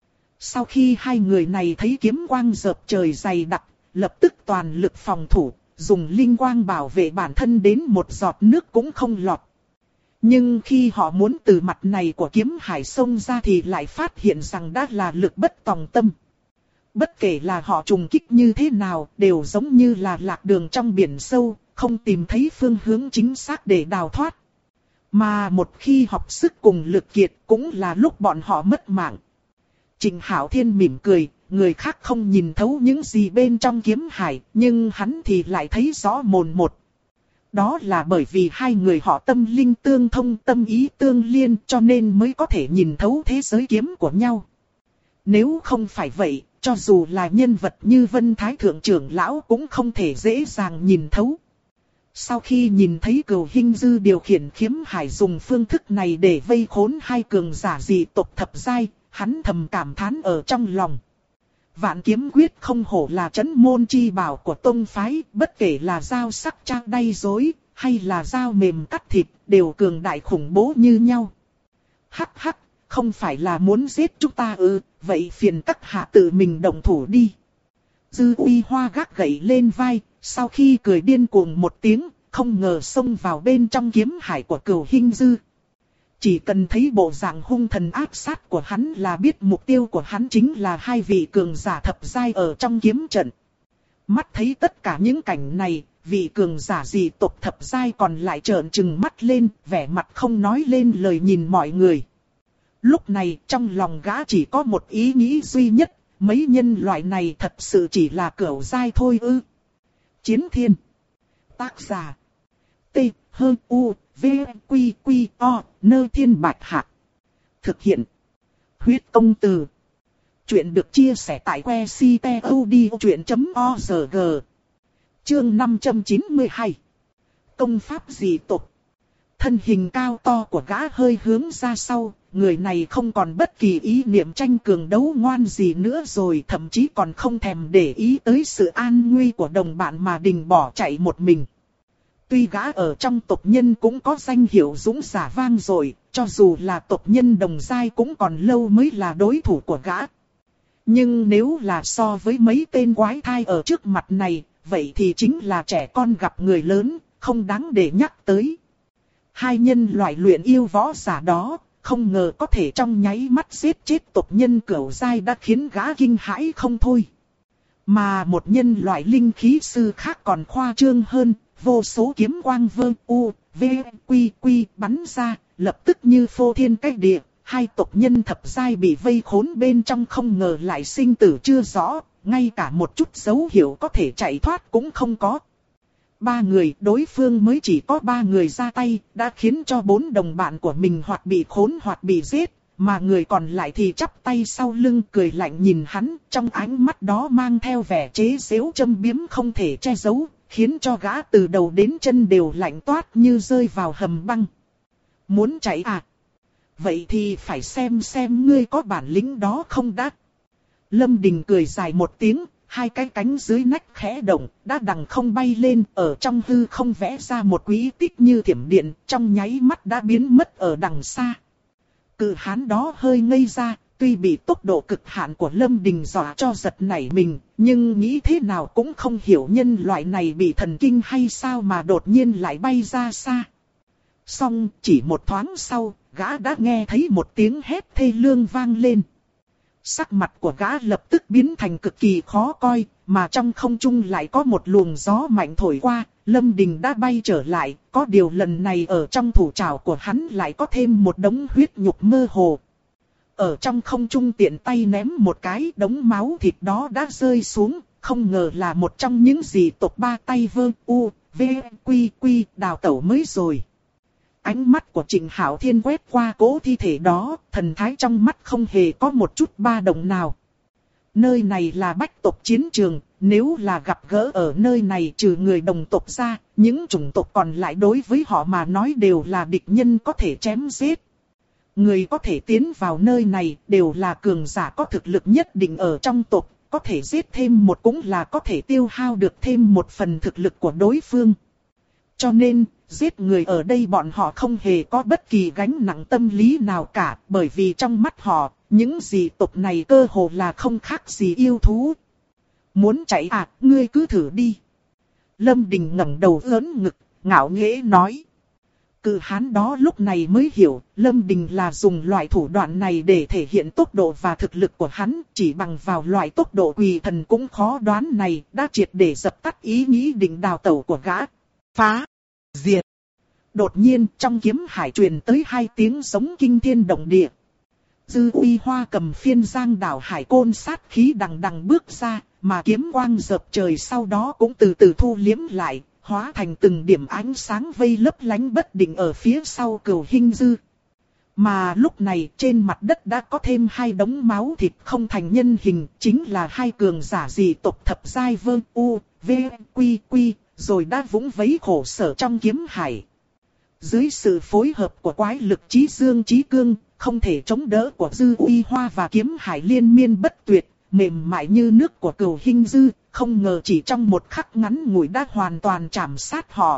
Sau khi hai người này thấy kiếm quang rợp trời dày đặc, lập tức toàn lực phòng thủ, dùng linh quang bảo vệ bản thân đến một giọt nước cũng không lọt. Nhưng khi họ muốn từ mặt này của kiếm hải xông ra thì lại phát hiện rằng đã là lực bất tòng tâm. Bất kể là họ trùng kích như thế nào, đều giống như là lạc đường trong biển sâu, không tìm thấy phương hướng chính xác để đào thoát. Mà một khi học sức cùng lực kiệt cũng là lúc bọn họ mất mạng. Trình Hạo Thiên mỉm cười, người khác không nhìn thấu những gì bên trong kiếm hải, nhưng hắn thì lại thấy rõ mồn một. Đó là bởi vì hai người họ tâm linh tương thông, tâm ý tương liên, cho nên mới có thể nhìn thấu thế giới kiếm của nhau. Nếu không phải vậy, cho dù là nhân vật như Vân Thái Thượng trưởng lão cũng không thể dễ dàng nhìn thấu. Sau khi nhìn thấy Cửu Hinh Dư điều khiển kiếm hải dùng phương thức này để vây khốn hai cường giả dị tộc thập giai, hắn thầm cảm thán ở trong lòng. Vạn kiếm quyết không hổ là trấn môn chi bảo của tông phái, bất kể là dao sắc trang đay dối, hay là dao mềm cắt thịt, đều cường đại khủng bố như nhau. Hắc hắc, không phải là muốn giết chúng ta ư, vậy phiền các hạ tự mình động thủ đi. Dư Uy Hoa gác gậy lên vai, sau khi cười điên cuồng một tiếng, không ngờ xông vào bên trong kiếm hải của Cửu Hinh Dư. Chỉ cần thấy bộ dạng hung thần ác sát của hắn là biết mục tiêu của hắn chính là hai vị cường giả thập giai ở trong kiếm trận. Mắt thấy tất cả những cảnh này, vị cường giả dị tộc thập giai còn lại trợn trừng mắt lên, vẻ mặt không nói lên lời nhìn mọi người. Lúc này trong lòng gã chỉ có một ý nghĩ duy nhất, mấy nhân loại này thật sự chỉ là cửu giai thôi ư. Chiến Thiên. Tác giả. T. H. U. V. Q. Q. O. Nơ Thiên Bạch Hạc. Thực hiện. Huyết Công Từ. Chuyện được chia sẻ tại que ctod.org. Chương 592. Công pháp dị tộc. Thân hình cao to của gã hơi hướng ra sau, người này không còn bất kỳ ý niệm tranh cường đấu ngoan gì nữa rồi, thậm chí còn không thèm để ý tới sự an nguy của đồng bạn mà đình bỏ chạy một mình. Tuy gã ở trong tộc nhân cũng có danh hiệu dũng giả vang dội, cho dù là tộc nhân đồng giai cũng còn lâu mới là đối thủ của gã. Nhưng nếu là so với mấy tên quái thai ở trước mặt này, vậy thì chính là trẻ con gặp người lớn, không đáng để nhắc tới. Hai nhân loại luyện yêu võ giả đó, không ngờ có thể trong nháy mắt giết chết tộc nhân cửu giai đã khiến gã kinh hãi không thôi. Mà một nhân loại linh khí sư khác còn khoa trương hơn, vô số kiếm quang vương u, v, quy quy bắn ra, lập tức như phô thiên cách địa. Hai tộc nhân thập giai bị vây khốn bên trong không ngờ lại sinh tử chưa rõ, ngay cả một chút dấu hiệu có thể chạy thoát cũng không có. Ba người, đối phương mới chỉ có 3 người ra tay, đã khiến cho 4 đồng bạn của mình hoặc bị khốn hoặc bị giết, mà người còn lại thì chắp tay sau lưng cười lạnh nhìn hắn, trong ánh mắt đó mang theo vẻ chế giễu châm biếm không thể che giấu, khiến cho gã từ đầu đến chân đều lạnh toát như rơi vào hầm băng. Muốn chạy à? Vậy thì phải xem ngươi có bản lĩnh đó không đã. Lâm Đình cười dài một tiếng, hai cái cánh dưới nách khẽ động, đã đằng không bay lên, ở trong hư không vẽ ra một quỹ tích như thiểm điện, trong nháy mắt đã biến mất ở đằng xa. Cự hán đó hơi ngây ra, tuy bị tốc độ cực hạn của Lâm Đình dọa cho giật nảy mình, nhưng nghĩ thế nào cũng không hiểu nhân loại này bị thần kinh hay sao mà đột nhiên lại bay ra xa. Xong, chỉ một thoáng sau, gã đã nghe thấy một tiếng hét thê lương vang lên. Sắc mặt của gã lập tức biến thành cực kỳ khó coi, mà trong không trung lại có một luồng gió mạnh thổi qua, Lâm Đình đã bay trở lại, có điều lần này ở trong thủ trảo của hắn lại có thêm một đống huyết nhục mơ hồ. Ở trong không trung tiện tay ném một cái, đống máu thịt đó đã rơi xuống, không ngờ là một trong những dị tộc 3 tay vơ u, v, quy quy đào tẩu mới rồi. Ánh mắt của Trịnh Hạo Thiên quét qua cỗ thi thể đó, thần thái trong mắt không hề có một chút ba động nào. Nơi này là bách tộc chiến trường, nếu là gặp gỡ ở nơi này trừ người đồng tộc ra, những chủng tộc còn lại đối với họ mà nói đều là địch nhân có thể chém giết. Người có thể tiến vào nơi này đều là cường giả có thực lực nhất định ở trong tộc, có thể giết thêm một cũng là có thể tiêu hao được thêm một phần thực lực của đối phương. Cho nên, giết người ở đây bọn họ không hề có bất kỳ gánh nặng tâm lý nào cả, bởi vì trong mắt họ, những dị tộc này cơ hồ là không khác gì yêu thú. Muốn chạy à, ngươi cứ thử đi. Lâm Đình ngẩng đầu ớn ngực, ngạo nghễ nói. Cự hán đó lúc này mới hiểu, Lâm Đình là dùng loại thủ đoạn này để thể hiện tốc độ và thực lực của hắn, chỉ bằng vào loại tốc độ quỷ thần cũng khó đoán này, đã triệt để dập tắt ý nghĩ định đào tẩu của gã. Phá! Diệt! Đột nhiên trong kiếm hải truyền tới 2 tiếng giống kinh thiên động địa. Dư Uy Hoa cầm phiên giang đảo hải côn sát khí đằng đằng bước ra, mà kiếm quang dập trời sau đó cũng từ từ thu liếm lại, hóa thành từng điểm ánh sáng vây lấp lánh bất định ở phía sau Cửu Hinh Dư. Mà lúc này trên mặt đất đã có thêm 2 đống máu thịt không thành nhân hình, chính là 2 cường giả dị tộc thập giai vơ u, v, quy quy, rồi đã vũng vấy khổ sở trong kiếm hải. Dưới sự phối hợp của quái lực Chí Dương Chí Cương, không thể chống đỡ của Dư Uy Hoa và kiếm hải liên miên bất tuyệt, mềm mại như nước của Cửu Hinh Dư, không ngờ chỉ trong một khắc ngắn ngủi đã hoàn toàn chạm sát họ.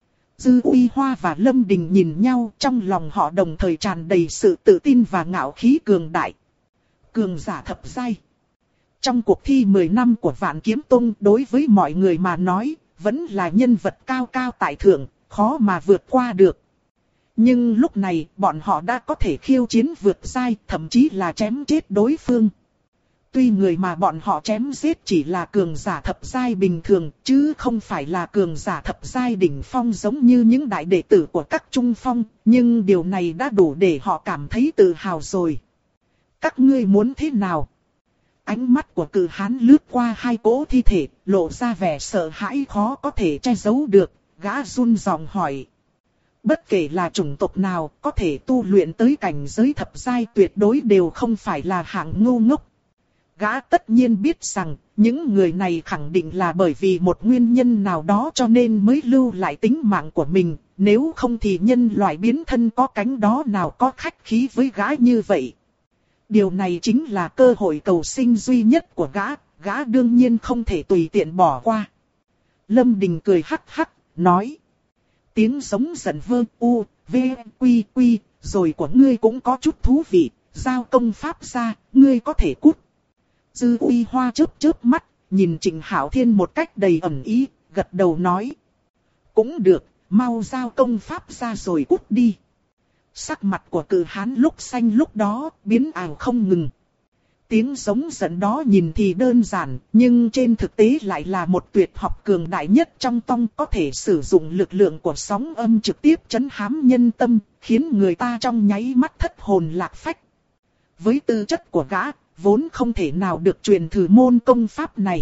Dư Uy Hoa và Lâm Đình nhìn nhau, trong lòng họ đồng thời tràn đầy sự tự tin và ngạo khí cường đại. Cường giả thập giai. Trong cuộc thi 10 năm của Vạn Kiếm Tông, đối với mọi người mà nói, vẫn là nhân vật cao cao tại thượng, khó mà vượt qua được. Nhưng lúc này, bọn họ đã có thể khiêu chiến vượt giai, thậm chí là chém chết đối phương. Tuy người mà bọn họ chém giết chỉ là cường giả thập giai bình thường, chứ không phải là cường giả thập giai đỉnh phong giống như những đại đệ tử của các trung phong, nhưng điều này đã đủ để họ cảm thấy tự hào rồi. Các ngươi muốn thế nào? Ánh mắt của Cự Hán lướt qua hai cỗ thi thể, lộ ra vẻ sợ hãi khó có thể che giấu được, gã run giọng hỏi. Bất kể là chủng tộc nào, có thể tu luyện tới cảnh giới thập giai tuyệt đối đều không phải là hạng ngu ngốc. Gã tất nhiên biết rằng, những người này khẳng định là bởi vì một nguyên nhân nào đó cho nên mới lưu lại tính mạng của mình, nếu không thì nhân loại biến thân có cánh đó nào có khách khí với gã như vậy. Điều này chính là cơ hội cầu sinh duy nhất của gã đương nhiên không thể tùy tiện bỏ qua. Lâm Đình cười hắc hắc, nói. Tiếng giống giận vơ u, v, quy quy, rồi của ngươi cũng có chút thú vị, giao công pháp ra, ngươi có thể cút. Dư Uy Hoa chớp chớp mắt, nhìn Trịnh Hạo Thiên một cách đầy ẩn ý, gật đầu nói. Cũng được, mau giao công pháp ra rồi cút đi. Sắc mặt của Cự Hán lúc xanh lúc đó, biến ảo không ngừng. Tiếng giống giận đó nhìn thì đơn giản, nhưng trên thực tế lại là một tuyệt học cường đại nhất trong tông, có thể sử dụng lực lượng của sóng âm trực tiếp trấn hám nhân tâm, khiến người ta trong nháy mắt thất hồn lạc phách. Với tư chất của gã, vốn không thể nào được truyền thụ môn công pháp này.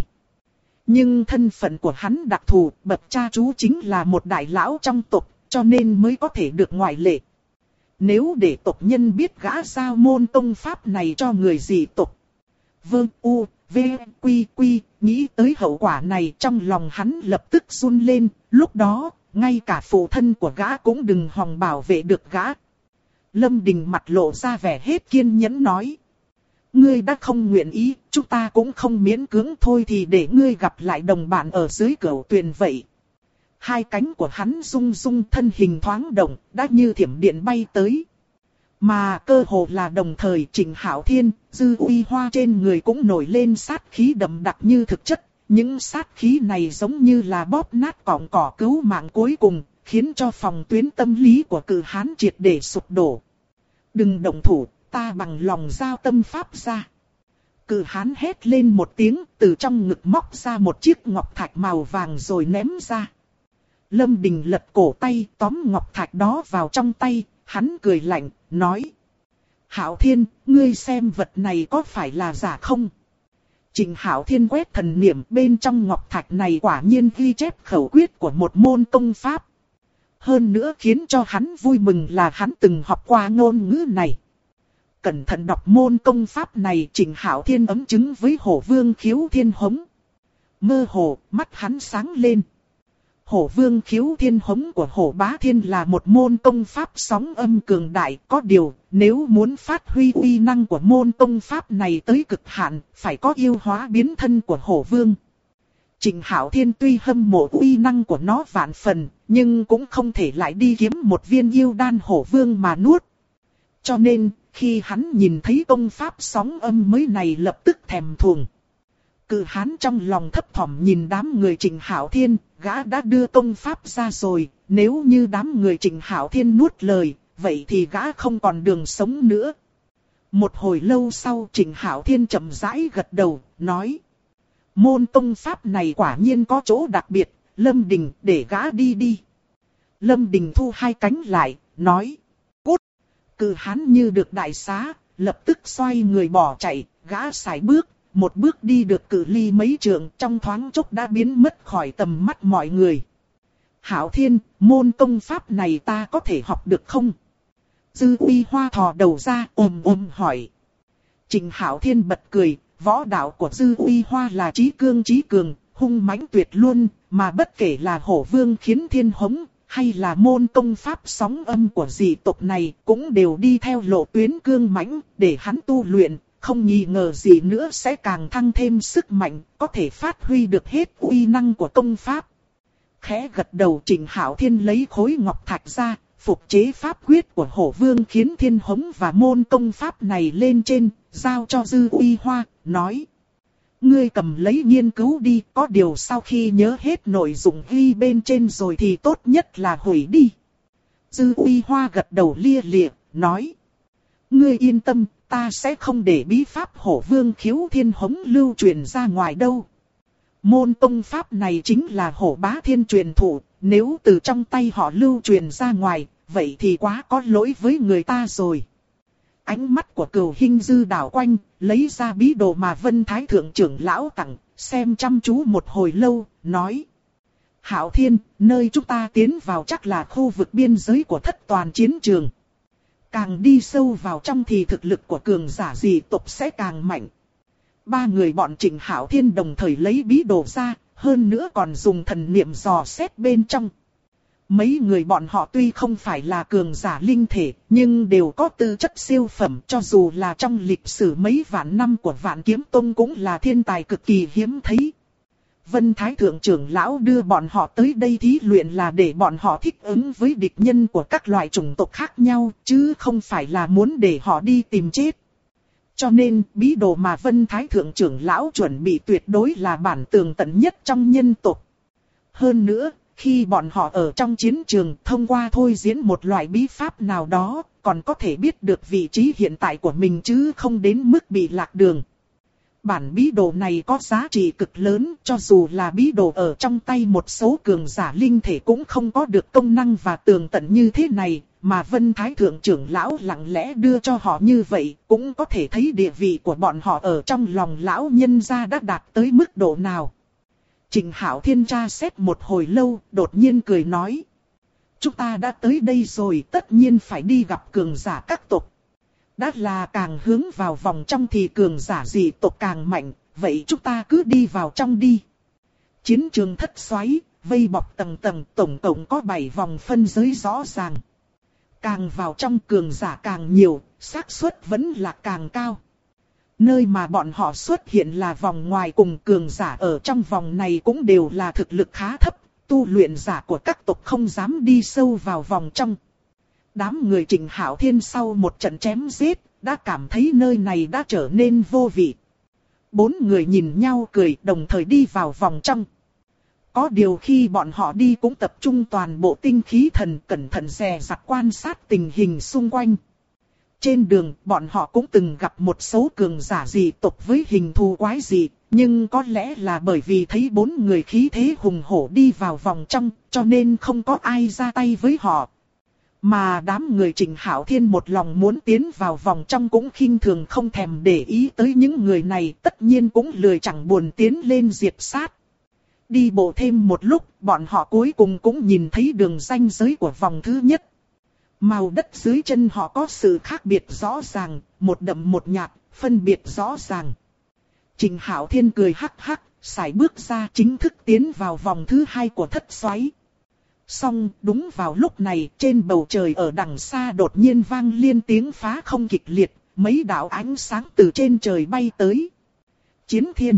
Nhưng thân phận của hắn đặc thù, bậc cha chú chính là một đại lão trong tộc, cho nên mới có thể được ngoại lệ. Nếu để tộc nhân biết gã giao môn công pháp này cho người dị tộc. Vương U, V, Quy Quy, nghĩ tới hậu quả này trong lòng hắn lập tức run lên, lúc đó, ngay cả phụ thân của gã cũng đừng hòng bảo vệ được gã. Lâm Đình mặt lộ ra vẻ hết kiên nhẫn nói. Ngươi đã không nguyện ý, chúng ta cũng không miễn cưỡng thôi thì để ngươi gặp lại đồng bạn ở dưới Cửu Tuyền vậy. Hai cánh của hắn rung rung, thân hình thoáng động, đã như thiểm điện bay tới. Mà cơ hồ là đồng thời Trịnh Hạo Thiên, Dư Uy Hoa trên người cũng nổi lên sát khí đậm đặc như thực chất. Những sát khí này giống như là bóp nát cọng cỏ cứu mạng cuối cùng, khiến cho phòng tuyến tâm lý của Cự Hán triệt để sụp đổ. Đừng động thủ, ta bằng lòng giao tâm pháp ra. Cự Hán hét lên một tiếng, từ trong ngực móc ra một chiếc ngọc thạch màu vàng rồi ném ra. Lâm Đình lật cổ tay, tóm ngọc thạch đó vào trong tay, hắn cười lạnh, nói. Hạo Thiên, ngươi xem vật này có phải là giả không? Trịnh Hạo Thiên quét thần niệm, bên trong ngọc thạch này quả nhiên ghi chép khẩu quyết của một môn công pháp. Hơn nữa khiến cho hắn vui mừng là hắn từng học qua ngôn ngữ này. Cẩn thận đọc môn công pháp này, Trịnh Hạo Thiên ấm chứng với Hổ Vương Khiếu Thiên Hống. Mơ hồ, mắt hắn sáng lên. Hổ Vương Khiếu Thiên Hống của Hổ Bá Thiên là một môn công pháp sóng âm cường đại, có điều, nếu muốn phát huy uy năng của môn công pháp này tới cực hạn, phải có yêu hóa biến thân của Hổ Vương. Trịnh Hạo Thiên tuy hâm mộ uy năng của nó vạn phần, nhưng cũng không thể lại đi kiếm một viên yêu đan Hổ Vương mà nuốt. Cho nên, khi hắn nhìn thấy công pháp sóng âm mới này lập tức thèm thuồng. Cự Hán trong lòng thấp thỏm nhìn đám người Trịnh Hạo Thiên, gã đã đưa công pháp ra rồi, nếu như đám người Trịnh Hạo Thiên nuốt lời, vậy thì gã không còn đường sống nữa. Một hồi lâu sau Trịnh Hạo Thiên chậm rãi gật đầu, nói. Môn công pháp này quả nhiên có chỗ đặc biệt, Lâm Đình để gã đi đi. Lâm Đình thu hai cánh lại, nói. Cút! Cự Hán như được đại xá, lập tức xoay người bỏ chạy, gã sải bước. Một bước đi được cự ly mấy trượng, trong thoáng chốc đã biến mất khỏi tầm mắt mọi người. Hạo Thiên, môn công pháp này ta có thể học được không? Dư Uy Hoa thò đầu ra ôm hỏi. Trịnh Hạo Thiên bật cười, võ đạo của Dư Uy Hoa là chí cương chí cường, hung mãnh tuyệt luôn, mà bất kể là Hổ Vương Khiến Thiên Hống, hay là môn công pháp sóng âm của dị tộc này, cũng đều đi theo lộ tuyến cương mãnh, để hắn tu luyện. không nghi ngờ gì nữa sẽ càng thăng thêm sức mạnh, có thể phát huy được hết uy năng của công pháp. Khẽ gật đầu, Trịnh Hạo Thiên lấy khối ngọc thạch ra, phục chế pháp quyết của Hổ Vương Khiến Thiên Hống và môn công pháp này lên trên, giao cho Dư Uy Hoa, nói. Ngươi cầm lấy nghiên cứu đi, có điều sau khi nhớ hết nội dung ghi bên trên rồi thì tốt nhất là hủy đi. Dư Uy Hoa gật đầu lia lịa, nói. Ngươi yên tâm, ta sẽ không để bí pháp Hổ Vương Khiếu Thiên Hống lưu truyền ra ngoài đâu. Môn công pháp này chính là Hổ Bá Thiên truyền thụ, nếu từ trong tay họ lưu truyền ra ngoài, vậy thì quá có lỗi với người ta rồi. Ánh mắt của Cửu Hinh Dư đảo quanh, lấy ra bí đồ mà Vân Thái Thượng trưởng lão tặng, xem chăm chú một hồi lâu, nói. Hạo Thiên, nơi chúng ta tiến vào chắc là khu vực biên giới của Thất Toàn chiến trường. Càng đi sâu vào trong thì thực lực của cường giả dị tộc sẽ càng mạnh. Ba người bọn Trịnh Hạo Thiên đồng thời lấy bí đồ ra, hơn nữa còn dùng thần niệm dò xét bên trong. Mấy người bọn họ tuy không phải là cường giả linh thể, nhưng đều có tư chất siêu phẩm, cho dù là trong lịch sử mấy vạn năm của Vạn Kiếm Tông cũng là thiên tài cực kỳ hiếm thấy. Vân Thái Thượng trưởng lão đưa bọn họ tới đây thí luyện là để bọn họ thích ứng với địch nhân của các loại chủng tộc khác nhau, chứ không phải là muốn để họ đi tìm chết. Cho nên, bí đồ mà Vân Thái Thượng trưởng lão chuẩn bị tuyệt đối là bản tường tận nhất trong nhân tộc. Hơn nữa, khi bọn họ ở trong chiến trường thông qua thôi diễn một loại bí pháp nào đó, còn có thể biết được vị trí hiện tại của mình chứ không đến mức bị lạc đường. Bản bí đồ này có giá trị cực lớn, cho dù là bí đồ ở trong tay một số cường giả linh thể cũng không có được công năng và tường tận như thế này, mà Vân Thái Thượng trưởng lão lặng lẽ đưa cho họ như vậy, cũng có thể thấy địa vị của bọn họ ở trong lòng lão nhân gia đã đạt tới mức độ nào. Trịnh Hạo Thiên tra xét một hồi lâu, đột nhiên cười nói. Chúng ta đã tới đây rồi, tất nhiên phải đi gặp cường giả các tộc. Đã là càng hướng vào vòng trong thì cường giả dị tộc càng mạnh, vậy chúng ta cứ đi vào trong đi. Chiến trường thất xoáy, vây bọc tầng tầng, tổng cộng có 7 vòng phân giới rõ ràng. Càng vào trong cường giả càng nhiều, xác suất vẫn là càng cao. Nơi mà bọn họ xuất hiện là vòng ngoài cùng, cường giả ở trong vòng này cũng đều là thực lực khá thấp, tu luyện giả của các tộc không dám đi sâu vào vòng trong. Đám người Trịnh Hạo Thiên sau một trận chém giết, đã cảm thấy nơi này đã trở nên vô vị. 4 người nhìn nhau cười, đồng thời đi vào vòng trong. Có điều khi bọn họ đi cũng tập trung toàn bộ tinh khí thần, cẩn thận dè dặt quan sát tình hình xung quanh. Trên đường, bọn họ cũng từng gặp một số cường giả dị tộc với hình thù quái dị, nhưng có lẽ là bởi vì thấy 4 người khí thế hùng hổ đi vào vòng trong, cho nên không có ai ra tay với họ. Mà đám người Trịnh Hạo Thiên một lòng muốn tiến vào vòng trong cũng khinh thường không thèm để ý tới những người này, tất nhiên cũng lười chẳng buồn tiến lên diệt sát. Đi bộ thêm một lúc, bọn họ cuối cùng cũng nhìn thấy đường ranh giới của vòng thứ nhất. Màu đất dưới chân họ có sự khác biệt rõ ràng, một đậm một nhạt, phân biệt rõ ràng. Trịnh Hạo Thiên cười hắc hắc, sải bước ra chính thức tiến vào vòng thứ 2 của thất xoáy. Song đúng vào lúc này, trên bầu trời ở đằng xa đột nhiên vang liên tiếng phá không kịch liệt, mấy đạo ánh sáng từ trên trời bay tới. Chiến Thiên.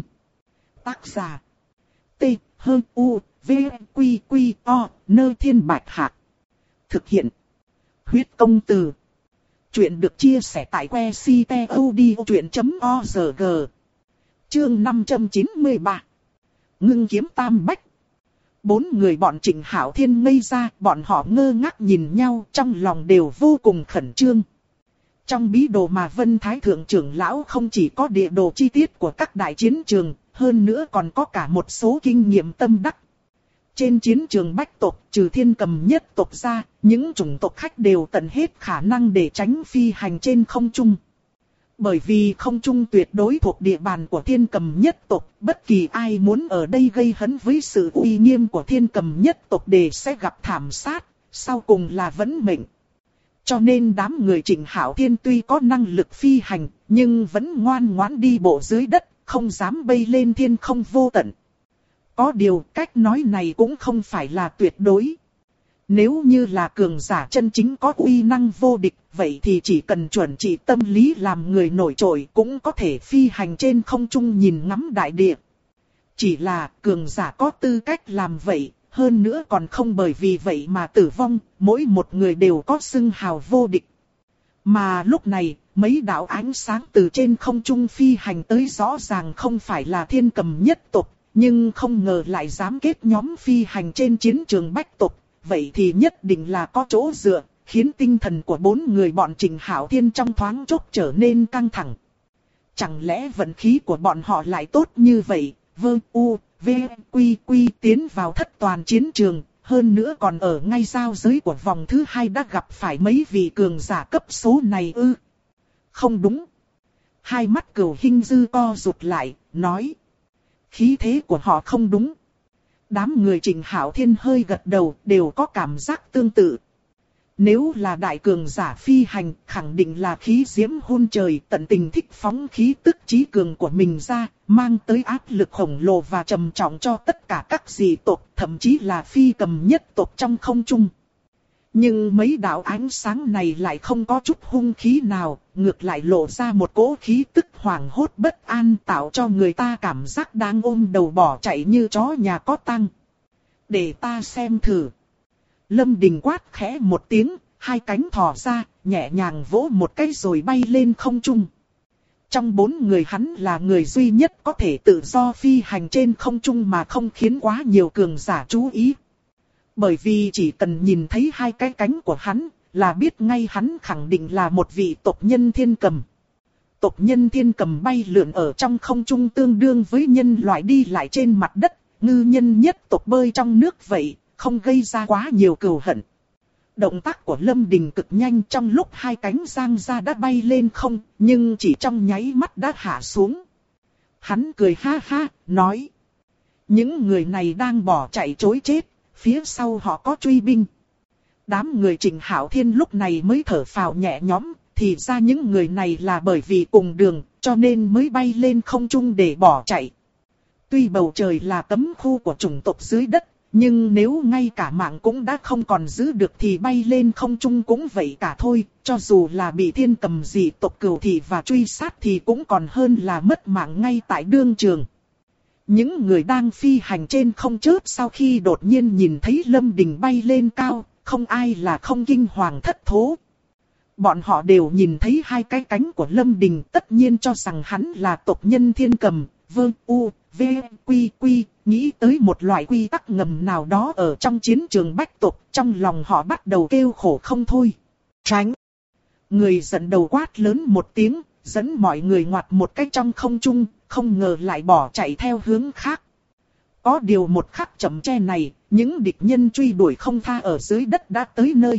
Tác giả. T, H, U, V, Quy, Quy, O, Nơ Thiên Bạch Hạc. Thực hiện. Huyết công từ. Chuyện được chia sẻ tại que ctod.org. Chương 593. Ngưng kiếm tam bách. 4 người bọn Trịnh Hạo Thiên ngây ra, bọn họ ngơ ngác nhìn nhau, trong lòng đều vô cùng khẩn trương. Trong bí đồ mà Vân Thái Thượng trưởng lão không chỉ có địa đồ chi tiết của các đại chiến trường, hơn nữa còn có cả một số kinh nghiệm tâm đắc. Trên chiến trường bách tộc, trừ Thiên Cầm nhất tộc ra, những chủng tộc khách đều tận hết khả năng để tránh phi hành trên không trung. Bởi vì không trung tuyệt đối thuộc địa bàn của Thiên Cầm nhất tộc, bất kỳ ai muốn ở đây gây hấn với sự uy nghiêm của Thiên Cầm nhất tộc đều sẽ gặp thảm sát, sau cùng là vấn mệnh. Cho nên đám người Trịnh Hạo Thiên tuy có năng lực phi hành, nhưng vẫn ngoan ngoãn đi bộ dưới đất, không dám bay lên thiên không vô tận. Có điều cách nói này cũng không phải là tuyệt đối. Nếu như là cường giả chân chính có uy năng vô địch, vậy thì chỉ cần chuẩn trị tâm lý làm người nổi trội cũng có thể phi hành trên không trung nhìn ngắm đại địa. Chỉ là cường giả có tư cách làm vậy, hơn nữa còn không bởi vì vậy mà tử vong, mỗi một người đều có xưng hào vô địch. Mà lúc này, mấy đạo ánh sáng từ trên không trung phi hành tới rõ ràng không phải là Thiên Cầm nhất tộc, nhưng không ngờ lại dám kết nhóm phi hành trên chiến trường bách tộc, vậy thì nhất định là có chỗ dựa, khiến tinh thần của 4 người bọn Trình Hạo Thiên trong thoáng chốc trở nên căng thẳng. Chẳng lẽ vận khí của bọn họ lại tốt như vậy, Quy tiến vào thất toàn chiến trường, hơn nữa còn ở ngay giao giới của vòng thứ 2 đã gặp phải mấy vị cường giả cấp số này ư? Không đúng. Hai mắt Cửu Hinh Dư co rụt lại, nói. Khí thế của họ không đúng. Đám người Trình Hạo Thiên hơi gật đầu, đều có cảm giác tương tự. Nếu là đại cường giả phi hành, khẳng định là khí diễm hôn trời, tận tình thích phóng khí tức trí cường của mình ra, mang tới áp lực khổng lồ và trầm trọng cho tất cả các dị tộc, thậm chí là phi cầm nhất tộc trong không trung. Nhưng mấy đạo ánh sáng này lại không có chút hung khí nào, ngược lại lộ ra một cỗ khí tức hoảng hốt bất an, tạo cho người ta cảm giác đang ôm đầu bỏ chạy như chó nhà có tang. Để ta xem thử. Lâm Đình quát khẽ một tiếng, hai cánh thò ra, nhẹ nhàng vỗ một cái rồi bay lên không trung. Trong 4 người hắn là người duy nhất có thể tự do phi hành trên không trung mà không khiến quá nhiều cường giả chú ý. Bởi vì chỉ cần nhìn thấy hai cái cánh của hắn, là biết ngay hắn khẳng định là một vị tộc nhân thiên cầm. Tộc nhân thiên cầm bay lượn ở trong không trung tương đương với nhân loại đi lại trên mặt đất, ngư nhân nhất tộc bơi trong nước vậy, không gây ra quá nhiều cừu hận. Động tác của Lâm Đình cực nhanh, trong lúc hai cánh giang ra đã bay lên không, nhưng chỉ trong nháy mắt đã hạ xuống. Hắn cười ha ha, nói. Những người này đang bỏ chạy trối chết, phía sau họ có truy binh. Đám người Trình Hạo Thiên lúc này mới thở phào nhẹ nhõm, thì ra những người này là bởi vì cùng đường, cho nên mới bay lên không trung để bỏ chạy. Tuy bầu trời là cấm khu của chủng tộc dưới đất, nhưng nếu ngay cả mạng cũng đã không còn giữ được thì bay lên không trung cũng vậy cả thôi, cho dù là bị thiên cầm dị tộc cừu thị và truy sát thì cũng còn hơn là mất mạng ngay tại đương trường. Những người đang phi hành trên không chớp sau khi đột nhiên nhìn thấy Lâm Đình bay lên cao, không ai là không kinh hoàng thất thố. Bọn họ đều nhìn thấy hai cái cánh của Lâm Đình, tất nhiên cho rằng hắn là tộc nhân thiên cầm, Quy, nghĩ tới một loại quy tắc ngầm nào đó ở trong chiến trường bách tộc, trong lòng họ bắt đầu kêu khổ không thôi. Tránh! Người dẫn đầu quát lớn một tiếng, dẫn mọi người ngoặt một cách trong không trung, không ngờ lại bỏ chạy theo hướng khác. Có điều một khắc chậm che này, những địch nhân truy đuổi không tha ở dưới đất đã tới nơi.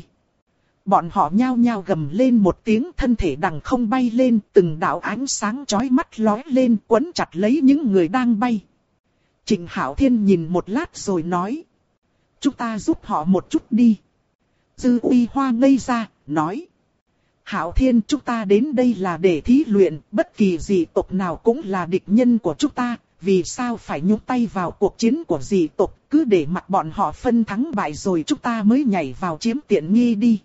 Bọn họ nhao nhao gầm lên một tiếng, thân thể đằng không bay lên, từng đạo ánh sáng chói mắt lóe lên quấn chặt lấy những người đang bay. Trình Hạo Thiên nhìn một lát rồi nói. Chúng ta giúp họ một chút đi. Dư Uy Hoa ngây ra, nói. Hạo Thiên, chúng ta đến đây là để thí luyện, bất kỳ dị tộc nào cũng là địch nhân của chúng ta, vì sao phải nhúng tay vào cuộc chiến của dị tộc, cứ để mặc bọn họ phân thắng bại rồi chúng ta mới nhảy vào chiếm tiện nghi đi.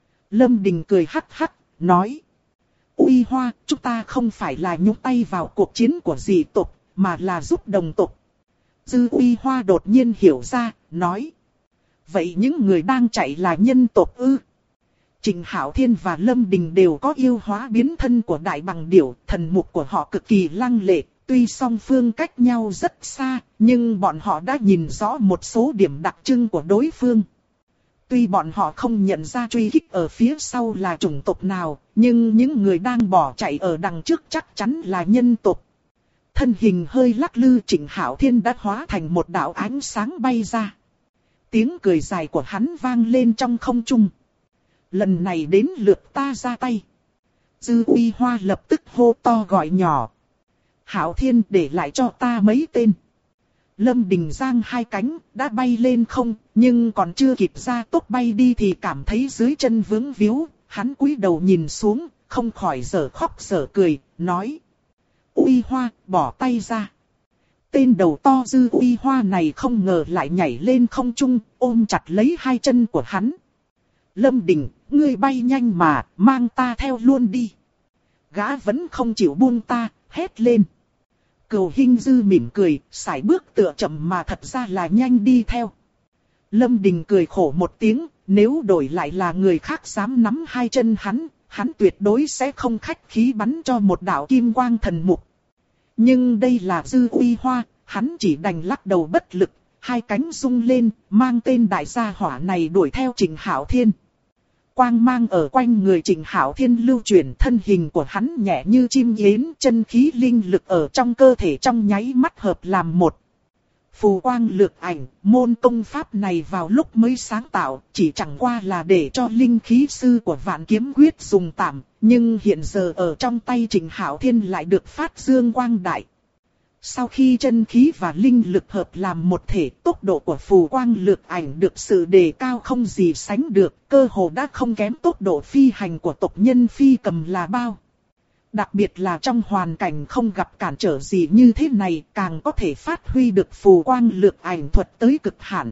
Lâm Đình cười hắc hắc, nói. Uy Hoa, chúng ta không phải là nhúng tay vào cuộc chiến của dị tộc, mà là giúp đồng tộc. Dư Uy Hoa đột nhiên hiểu ra, nói. Vậy những người đang chạy là nhân tộc ư? Trình Hạo Thiên và Lâm Đình đều có yêu hóa biến thân của đại bằng điểu, thần mục của họ cực kỳ lăng lệ, tuy song phương cách nhau rất xa, nhưng bọn họ đã nhìn rõ một số điểm đặc trưng của đối phương. Tuy bọn họ không nhận ra truy kích ở phía sau là chủng tộc nào, nhưng những người đang bỏ chạy ở đằng trước chắc chắn là nhân tộc. Thân hình hơi lắc lư, Trình Hạo Thiên đã hóa thành một đạo ánh sáng bay ra. Tiếng cười dài của hắn vang lên trong không trung. Lần này đến lượt ta ra tay. Dư Uy Hoa lập tức hô to gọi nhỏ. Hạo Thiên, để lại cho ta mấy tên. Lâm Đình giang hai cánh, đã bay lên không, nhưng còn chưa kịp ra tốc bay đi thì cảm thấy dưới chân vướng víu. Hắn cúi đầu nhìn xuống, không khỏi dở khóc dở cười, nói. Uy Hoa, bỏ tay ra. Tên đầu to Dư Uy Hoa này không ngờ lại nhảy lên không trung, ôm chặt lấy hai chân của hắn. Lâm Đình, ngươi bay nhanh mà, mang ta theo luôn đi. Gã vẫn không chịu buông ta, hét lên. Cửu Hinh Dư mỉm cười, sải bước tựa chậm mà thật ra là nhanh đi theo. Lâm Đình cười khổ một tiếng, nếu đổi lại là người khác dám nắm hai chân hắn tuyệt đối sẽ không khách khí bắn cho một đạo kim quang thần mục. Nhưng đây là Dư Uy Hoa, hắn chỉ đành lắc đầu bất lực, hai cánh rung lên, mang tên đại gia hỏa này đuổi theo Trình Hạo Thiên. Quang mang ở quanh người Trình Hạo Thiên lưu chuyển, thân hình của hắn nhẹ như chim yến, chân khí linh lực ở trong cơ thể trong nháy mắt hợp làm một. Phù quang lược ảnh, môn công pháp này vào lúc mới sáng tạo, chỉ chẳng qua là để cho linh khí sư của Vạn Kiếm Quyết dùng tạm, nhưng hiện giờ ở trong tay Trình Hạo Thiên lại được phát dương quang đại. Sau khi chân khí và linh lực hợp làm một thể, tốc độ của phù quang lược ảnh được sự đề cao không gì sánh được, cơ hồ đã không kém tốc độ phi hành của tộc nhân phi cầm là bao. Đặc biệt là trong hoàn cảnh không gặp cản trở gì như thế này, càng có thể phát huy được phù quang lược ảnh thuật tới cực hạn.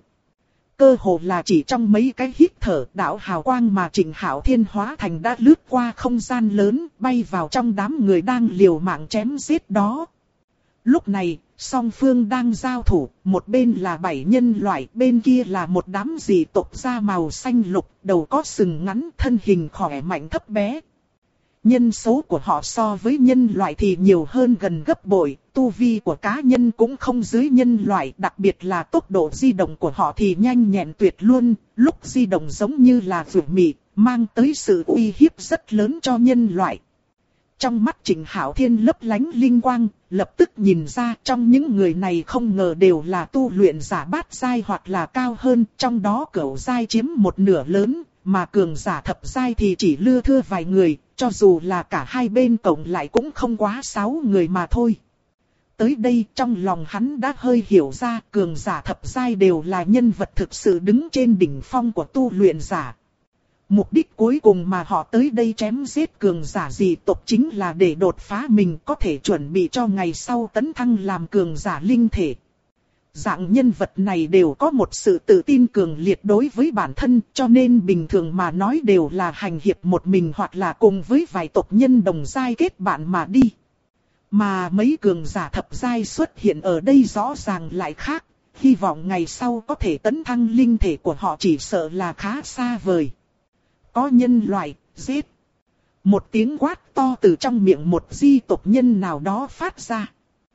Cơ hồ là chỉ trong mấy cái hít thở, đạo hào quang mà Trình Hạo Thiên hóa thành đã lướt qua không gian lớn, bay vào trong đám người đang liều mạng chém giết đó. Lúc này, song phương đang giao thủ, một bên là 7 nhân loại, bên kia là một đám dị tộc da màu xanh lục, đầu có sừng ngắn, thân hình khỏe mạnh thấp bé. Nhân số của họ so với nhân loại thì nhiều hơn gần gấp bội, tu vi của cá nhân cũng không dưới nhân loại, đặc biệt là tốc độ di động của họ thì nhanh nhẹn tuyệt luôn, lúc di động giống như là vượt mị, mang tới sự uy hiếp rất lớn cho nhân loại. Trong mắt Trình Hạo Thiên lấp lánh linh quang, lập tức nhìn ra trong những người này không ngờ đều là tu luyện giả bát giai hoặc là cao hơn, trong đó cửu giai chiếm một nửa lớn, mà cường giả thập giai thì chỉ lưa thưa vài người, cho dù là cả hai bên cộng lại cũng không quá 6 người mà thôi. Tới đây trong lòng hắn đã hơi hiểu ra cường giả thập giai đều là nhân vật thực sự đứng trên đỉnh phong của tu luyện giả. Mục đích cuối cùng mà họ tới đây chém giết cường giả dị tộc chính là để đột phá mình, có thể chuẩn bị cho ngày sau tấn thăng làm cường giả linh thể. Dạng nhân vật này đều có một sự tự tin cường liệt đối với bản thân, cho nên bình thường mà nói đều là hành hiệp một mình hoặc là cùng với vài tộc nhân đồng giai kết bạn mà đi. Mà mấy cường giả thập giai xuất hiện ở đây rõ ràng lại khác, hy vọng ngày sau có thể tấn thăng linh thể của họ chỉ sợ là khá xa vời. Có nhân loại, giết. Một tiếng quát to từ trong miệng một di tộc nhân nào đó phát ra.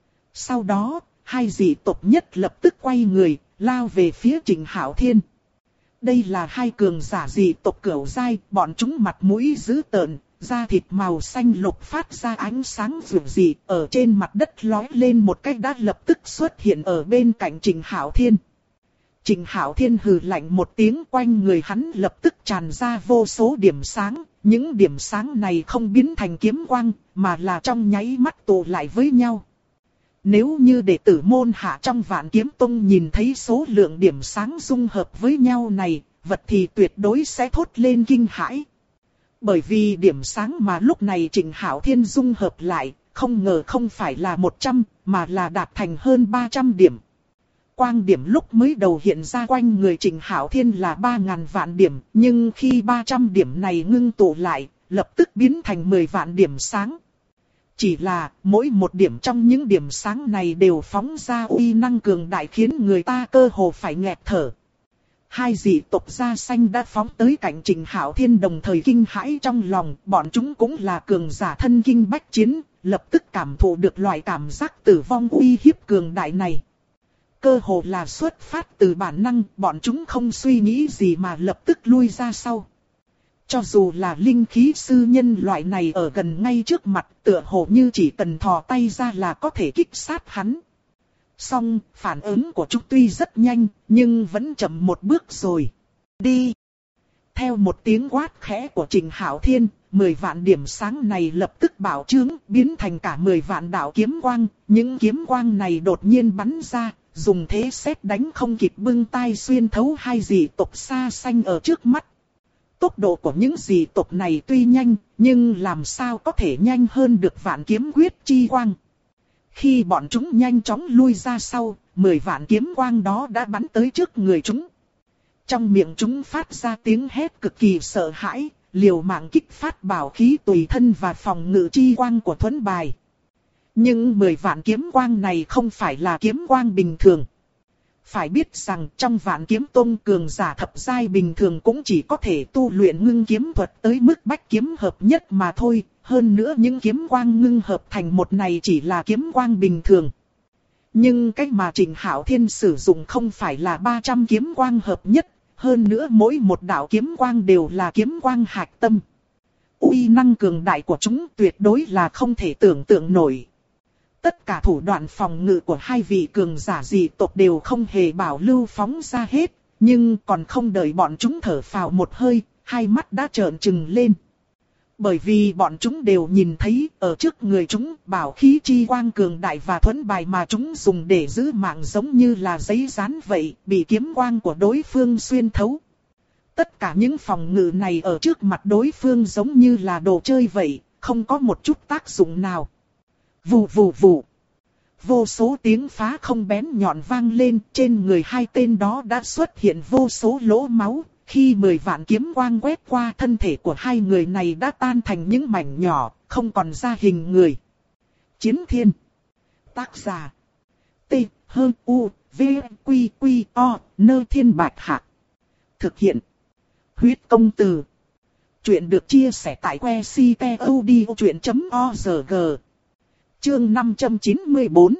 Sau đó, hai dị tộc nhất lập tức quay người, lao về phía Trình Hạo Thiên. Đây là hai cường giả dị tộc cửu giai, bọn chúng mặt mũi dữ tợn, da thịt màu xanh lục phát ra ánh sáng rực rỡ, ở trên mặt đất lói lên một cái đã lập tức xuất hiện ở bên cạnh Trình Hạo Thiên. Trình Hạo Thiên hừ lạnh một tiếng, quanh người hắn lập tức tràn ra vô số điểm sáng, những điểm sáng này không biến thành kiếm quang, mà là trong nháy mắt tụ lại với nhau. Nếu như đệ tử môn hạ trong Vạn Kiếm Tông nhìn thấy số lượng điểm sáng dung hợp với nhau này, vật thì tuyệt đối sẽ thốt lên kinh hãi. Bởi vì điểm sáng mà lúc này Trình Hạo Thiên dung hợp lại, không ngờ không phải là 100, mà là đạt thành hơn 300 điểm. Quang điểm lúc mới đầu hiện ra quanh người Trình Hạo Thiên là 3.000 vạn điểm, nhưng khi 300 điểm này ngưng tụ lại, lập tức biến thành 10 vạn điểm sáng. Chỉ là, mỗi một điểm trong những điểm sáng này đều phóng ra uy năng cường đại khiến người ta cơ hồ phải nghẹt thở. Hai dị tộc da xanh đã phóng tới cạnh Trình Hạo Thiên đồng thời kinh hãi trong lòng, bọn chúng cũng là cường giả thân kinh bách chiến, lập tức cảm thụ được loại cảm giác tử vong uy hiếp cường đại này. Cơ hồ là xuất phát từ bản năng, bọn chúng không suy nghĩ gì mà lập tức lui ra sau. Cho dù là linh khí sư nhân loại này ở gần ngay trước mặt, tựa hồ như chỉ cần thò tay ra là có thể kích sát hắn. Song, phản ứng của chúng tuy rất nhanh, nhưng vẫn chậm một bước rồi. Đi! Theo một tiếng quát khẽ của Trình Hạo Thiên, 10 vạn điểm sáng này lập tức bạo trướng, biến thành cả 10 vạn đạo kiếm quang. Những kiếm quang này đột nhiên bắn ra, dùng thế sét đánh không kịp bưng tay xuyên thấu hai dị tộc xa xanh ở trước mắt. Tốc độ của những dị tộc này tuy nhanh, nhưng làm sao có thể nhanh hơn được Vạn Kiếm Quyết chi quang. Khi bọn chúng nhanh chóng lui ra sau, 10 vạn kiếm quang đó đã bắn tới trước người chúng. Trong miệng chúng phát ra tiếng hét cực kỳ sợ hãi, liều mạng kích phát bảo khí tùy thân và phòng ngự chi quang của thuẫn bài. Nhưng 10 vạn kiếm quang này không phải là kiếm quang bình thường. Phải biết rằng trong Vạn Kiếm Tông cường giả thập giai bình thường cũng chỉ có thể tu luyện ngưng kiếm thuật tới mức bách kiếm hợp nhất mà thôi. Hơn nữa những kiếm quang ngưng hợp thành một này chỉ là kiếm quang bình thường. Nhưng cách mà Trịnh Hạo Thiên sử dụng không phải là 300 kiếm quang hợp nhất. Hơn nữa mỗi một đạo kiếm quang đều là kiếm quang hạch tâm. Uy năng cường đại của chúng tuyệt đối là không thể tưởng tượng nổi. Tất cả thủ đoạn phòng ngự của hai vị cường giả dị tộc đều không hề bảo lưu phóng ra hết. Nhưng còn không đợi bọn chúng thở phào một hơi, hai mắt đã trợn trừng lên. Bởi vì bọn chúng đều nhìn thấy ở trước người chúng bảo khí chi quang cường đại và thuẫn bài mà chúng dùng để giữ mạng giống như là giấy dán vậy, bị kiếm quang của đối phương xuyên thấu. Tất cả những phòng ngự này ở trước mặt đối phương giống như là đồ chơi vậy, không có một chút tác dụng nào. Vù vù vù. Vô số tiếng phá không bén nhọn vang lên, trên người hai tên đó đã xuất hiện vô số lỗ máu. Khi 10 vạn kiếm quang quét qua thân thể của hai người này đã tan thành những mảnh nhỏ, không còn ra hình người. Chiến Thiên. Tác giả. T. H. U. V. Q. Q. O. Nơ Thiên Bạch Hạc. Thực hiện. Huyết Công Từ. Chuyện được chia sẻ tại que ctod.org. Chương 594.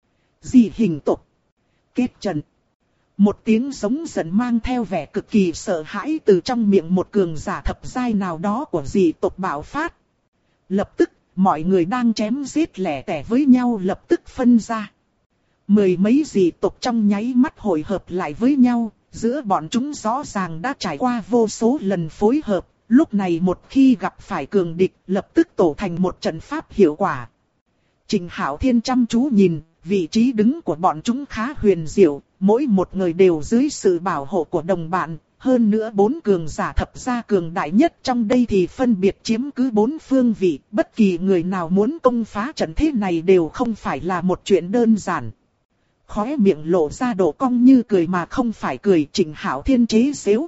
Dị hình tộc. Kết trận. Một tiếng giống giận mang theo vẻ cực kỳ sợ hãi từ trong miệng một cường giả thập giai nào đó của dị tộc bạo phát. Lập tức, mọi người đang chém giết lẻ tẻ với nhau lập tức phân ra. Mười mấy dị tộc trong nháy mắt hội hợp lại với nhau, giữa bọn chúng rõ ràng đã trải qua vô số lần phối hợp, lúc này một khi gặp phải cường địch lập tức tổ thành một trận pháp hiệu quả. Trịnh Hạo Thiên chăm chú nhìn, vị trí đứng của bọn chúng khá huyền diệu, mỗi một người đều dưới sự bảo hộ của đồng bạn. Hơn nữa 4 cường giả thập gia cường đại nhất trong đây thì phân biệt chiếm cứ 4 phương vị. Bất kỳ người nào muốn công phá trận thế này đều không phải là một chuyện đơn giản. Khóe miệng lộ ra độ cong như cười mà không phải cười. Trịnh Hạo Thiên chế giễu.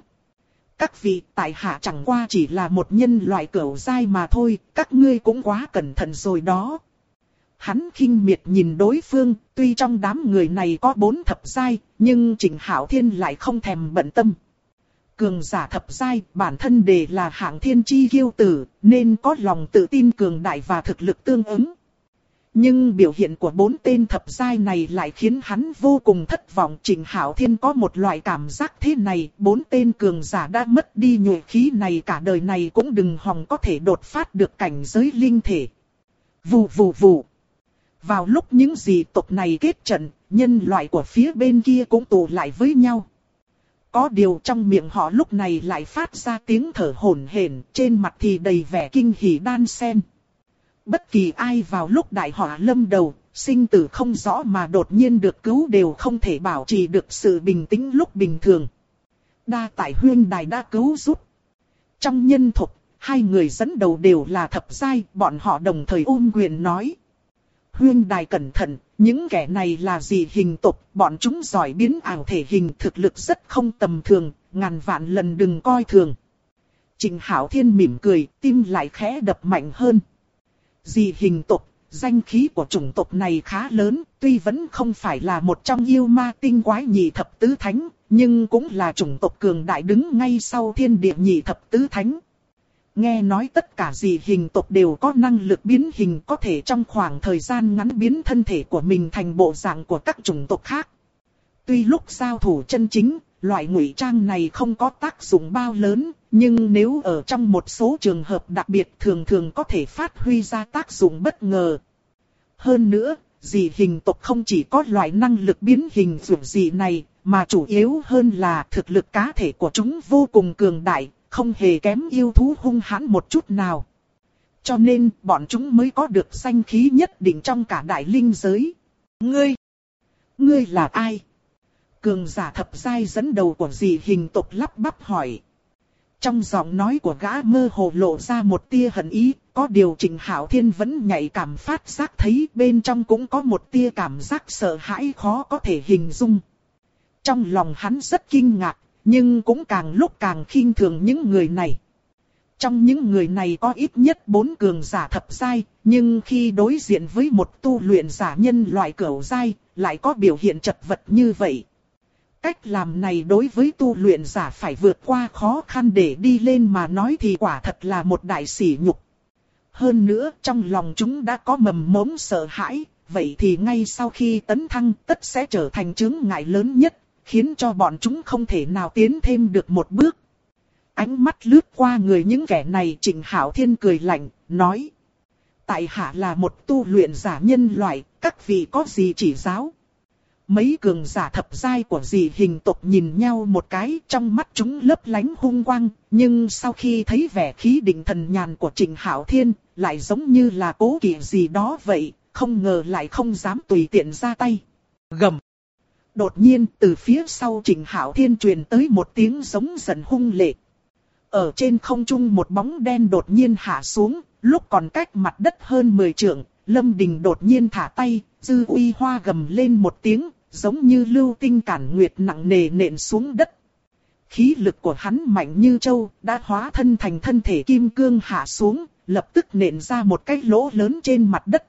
Các vị, tại hạ chẳng qua chỉ là một nhân loại cửu giai mà thôi, các ngươi cũng quá cẩn thận rồi đó. Hắn khinh miệt nhìn đối phương, tuy trong đám người này có 4 thập giai, nhưng Trịnh Hạo Thiên lại không thèm bận tâm. Cường giả thập giai, bản thân đều là hạng thiên chi kiêu tử, nên có lòng tự tin cường đại và thực lực tương ứng. Nhưng biểu hiện của 4 tên thập giai này lại khiến hắn vô cùng thất vọng. Trịnh Hạo Thiên có một loại cảm giác thế này, 4 tên cường giả đã mất đi nhuệ khí này cả đời này cũng đừng hòng có thể đột phát được cảnh giới linh thể. Vù vù vù. Vào lúc những dị tộc này kết trận, nhân loại của phía bên kia cũng tụ lại với nhau. Có điều trong miệng họ lúc này lại phát ra tiếng thở hổn hển, trên mặt thì đầy vẻ kinh hỉ đan xen. Bất kỳ ai vào lúc đại họa lâm đầu, sinh tử không rõ mà đột nhiên được cứu đều không thể bảo trì được sự bình tĩnh lúc bình thường. Đa tại Huyên Đài đã cứu giúp. Trong nhân tộc, hai người dẫn đầu đều là thập giai, bọn họ đồng thời ôm quyền nói. Huyên Đài cẩn thận, những kẻ này là dị hình tộc, bọn chúng giỏi biến ảo thể hình, thực lực rất không tầm thường, ngàn vạn lần đừng coi thường. Trịnh Hạo Thiên mỉm cười, tim lại khẽ đập mạnh hơn. Dị hình tộc, danh khí của chủng tộc này khá lớn, tuy vẫn không phải là một trong yêu ma tinh quái nhị thập tứ thánh, nhưng cũng là chủng tộc cường đại đứng ngay sau thiên địa nhị thập tứ thánh. Nghe nói tất cả dị hình tộc đều có năng lực biến hình, có thể trong khoảng thời gian ngắn biến thân thể của mình thành bộ dạng của các chủng tộc khác. Tuy lúc giao thủ chân chính, loại ngụy trang này không có tác dụng bao lớn, nhưng nếu ở trong một số trường hợp đặc biệt thường thường có thể phát huy ra tác dụng bất ngờ. Hơn nữa, dị hình tộc không chỉ có loại năng lực biến hình dù dị này, mà chủ yếu hơn là thực lực cá thể của chúng vô cùng cường đại, không hề kém yêu thú hung hãn một chút nào. Cho nên bọn chúng mới có được danh khí nhất định trong cả đại linh giới. Ngươi là ai? Cường giả thập giai dẫn đầu của dị hình tộc lắp bắp hỏi. Trong giọng nói của gã mơ hồ lộ ra một tia hận ý, có điều Trịnh Hạo Thiên vẫn nhạy cảm phát giác thấy bên trong cũng có một tia cảm giác sợ hãi khó có thể hình dung. Trong lòng hắn rất kinh ngạc, nhưng cũng càng lúc càng khinh thường những người này. Trong những người này có ít nhất 4 cường giả thập giai, nhưng khi đối diện với một tu luyện giả nhân loại cửu giai, lại có biểu hiện chật vật như vậy. Cách làm này đối với tu luyện giả phải vượt qua khó khăn để đi lên mà nói thì quả thật là một đại sỉ nhục. Hơn nữa trong lòng chúng đã có mầm mống sợ hãi, vậy thì ngay sau khi tấn thăng tất sẽ trở thành chướng ngại lớn nhất, khiến cho bọn chúng không thể nào tiến thêm được một bước. Ánh mắt lướt qua người những kẻ này, Trịnh Hạo Thiên cười lạnh, nói. Tại hạ là một tu luyện giả nhân loại, các vị có gì chỉ giáo? Mấy cường giả thập giai của dị hình tộc nhìn nhau một cái, trong mắt chúng lấp lánh hung quang, nhưng sau khi thấy vẻ khí định thần nhàn của Trịnh Hạo Thiên, lại giống như là cố kỵ gì đó vậy, không ngờ lại không dám tùy tiện ra tay. Gầm. Đột nhiên từ phía sau Trịnh Hạo Thiên truyền tới một tiếng giống giận hung lệ. Ở trên không trung một bóng đen đột nhiên hạ xuống, lúc còn cách mặt đất hơn 10 trượng, Lâm Đình đột nhiên thả tay, Dư Uy Hoa gầm lên một tiếng, giống như lưu tinh cản nguyệt nặng nề nện xuống đất. Khí lực của hắn mạnh như trâu, đã hóa thân thành thân thể kim cương hạ xuống, lập tức nện ra một cái lỗ lớn trên mặt đất.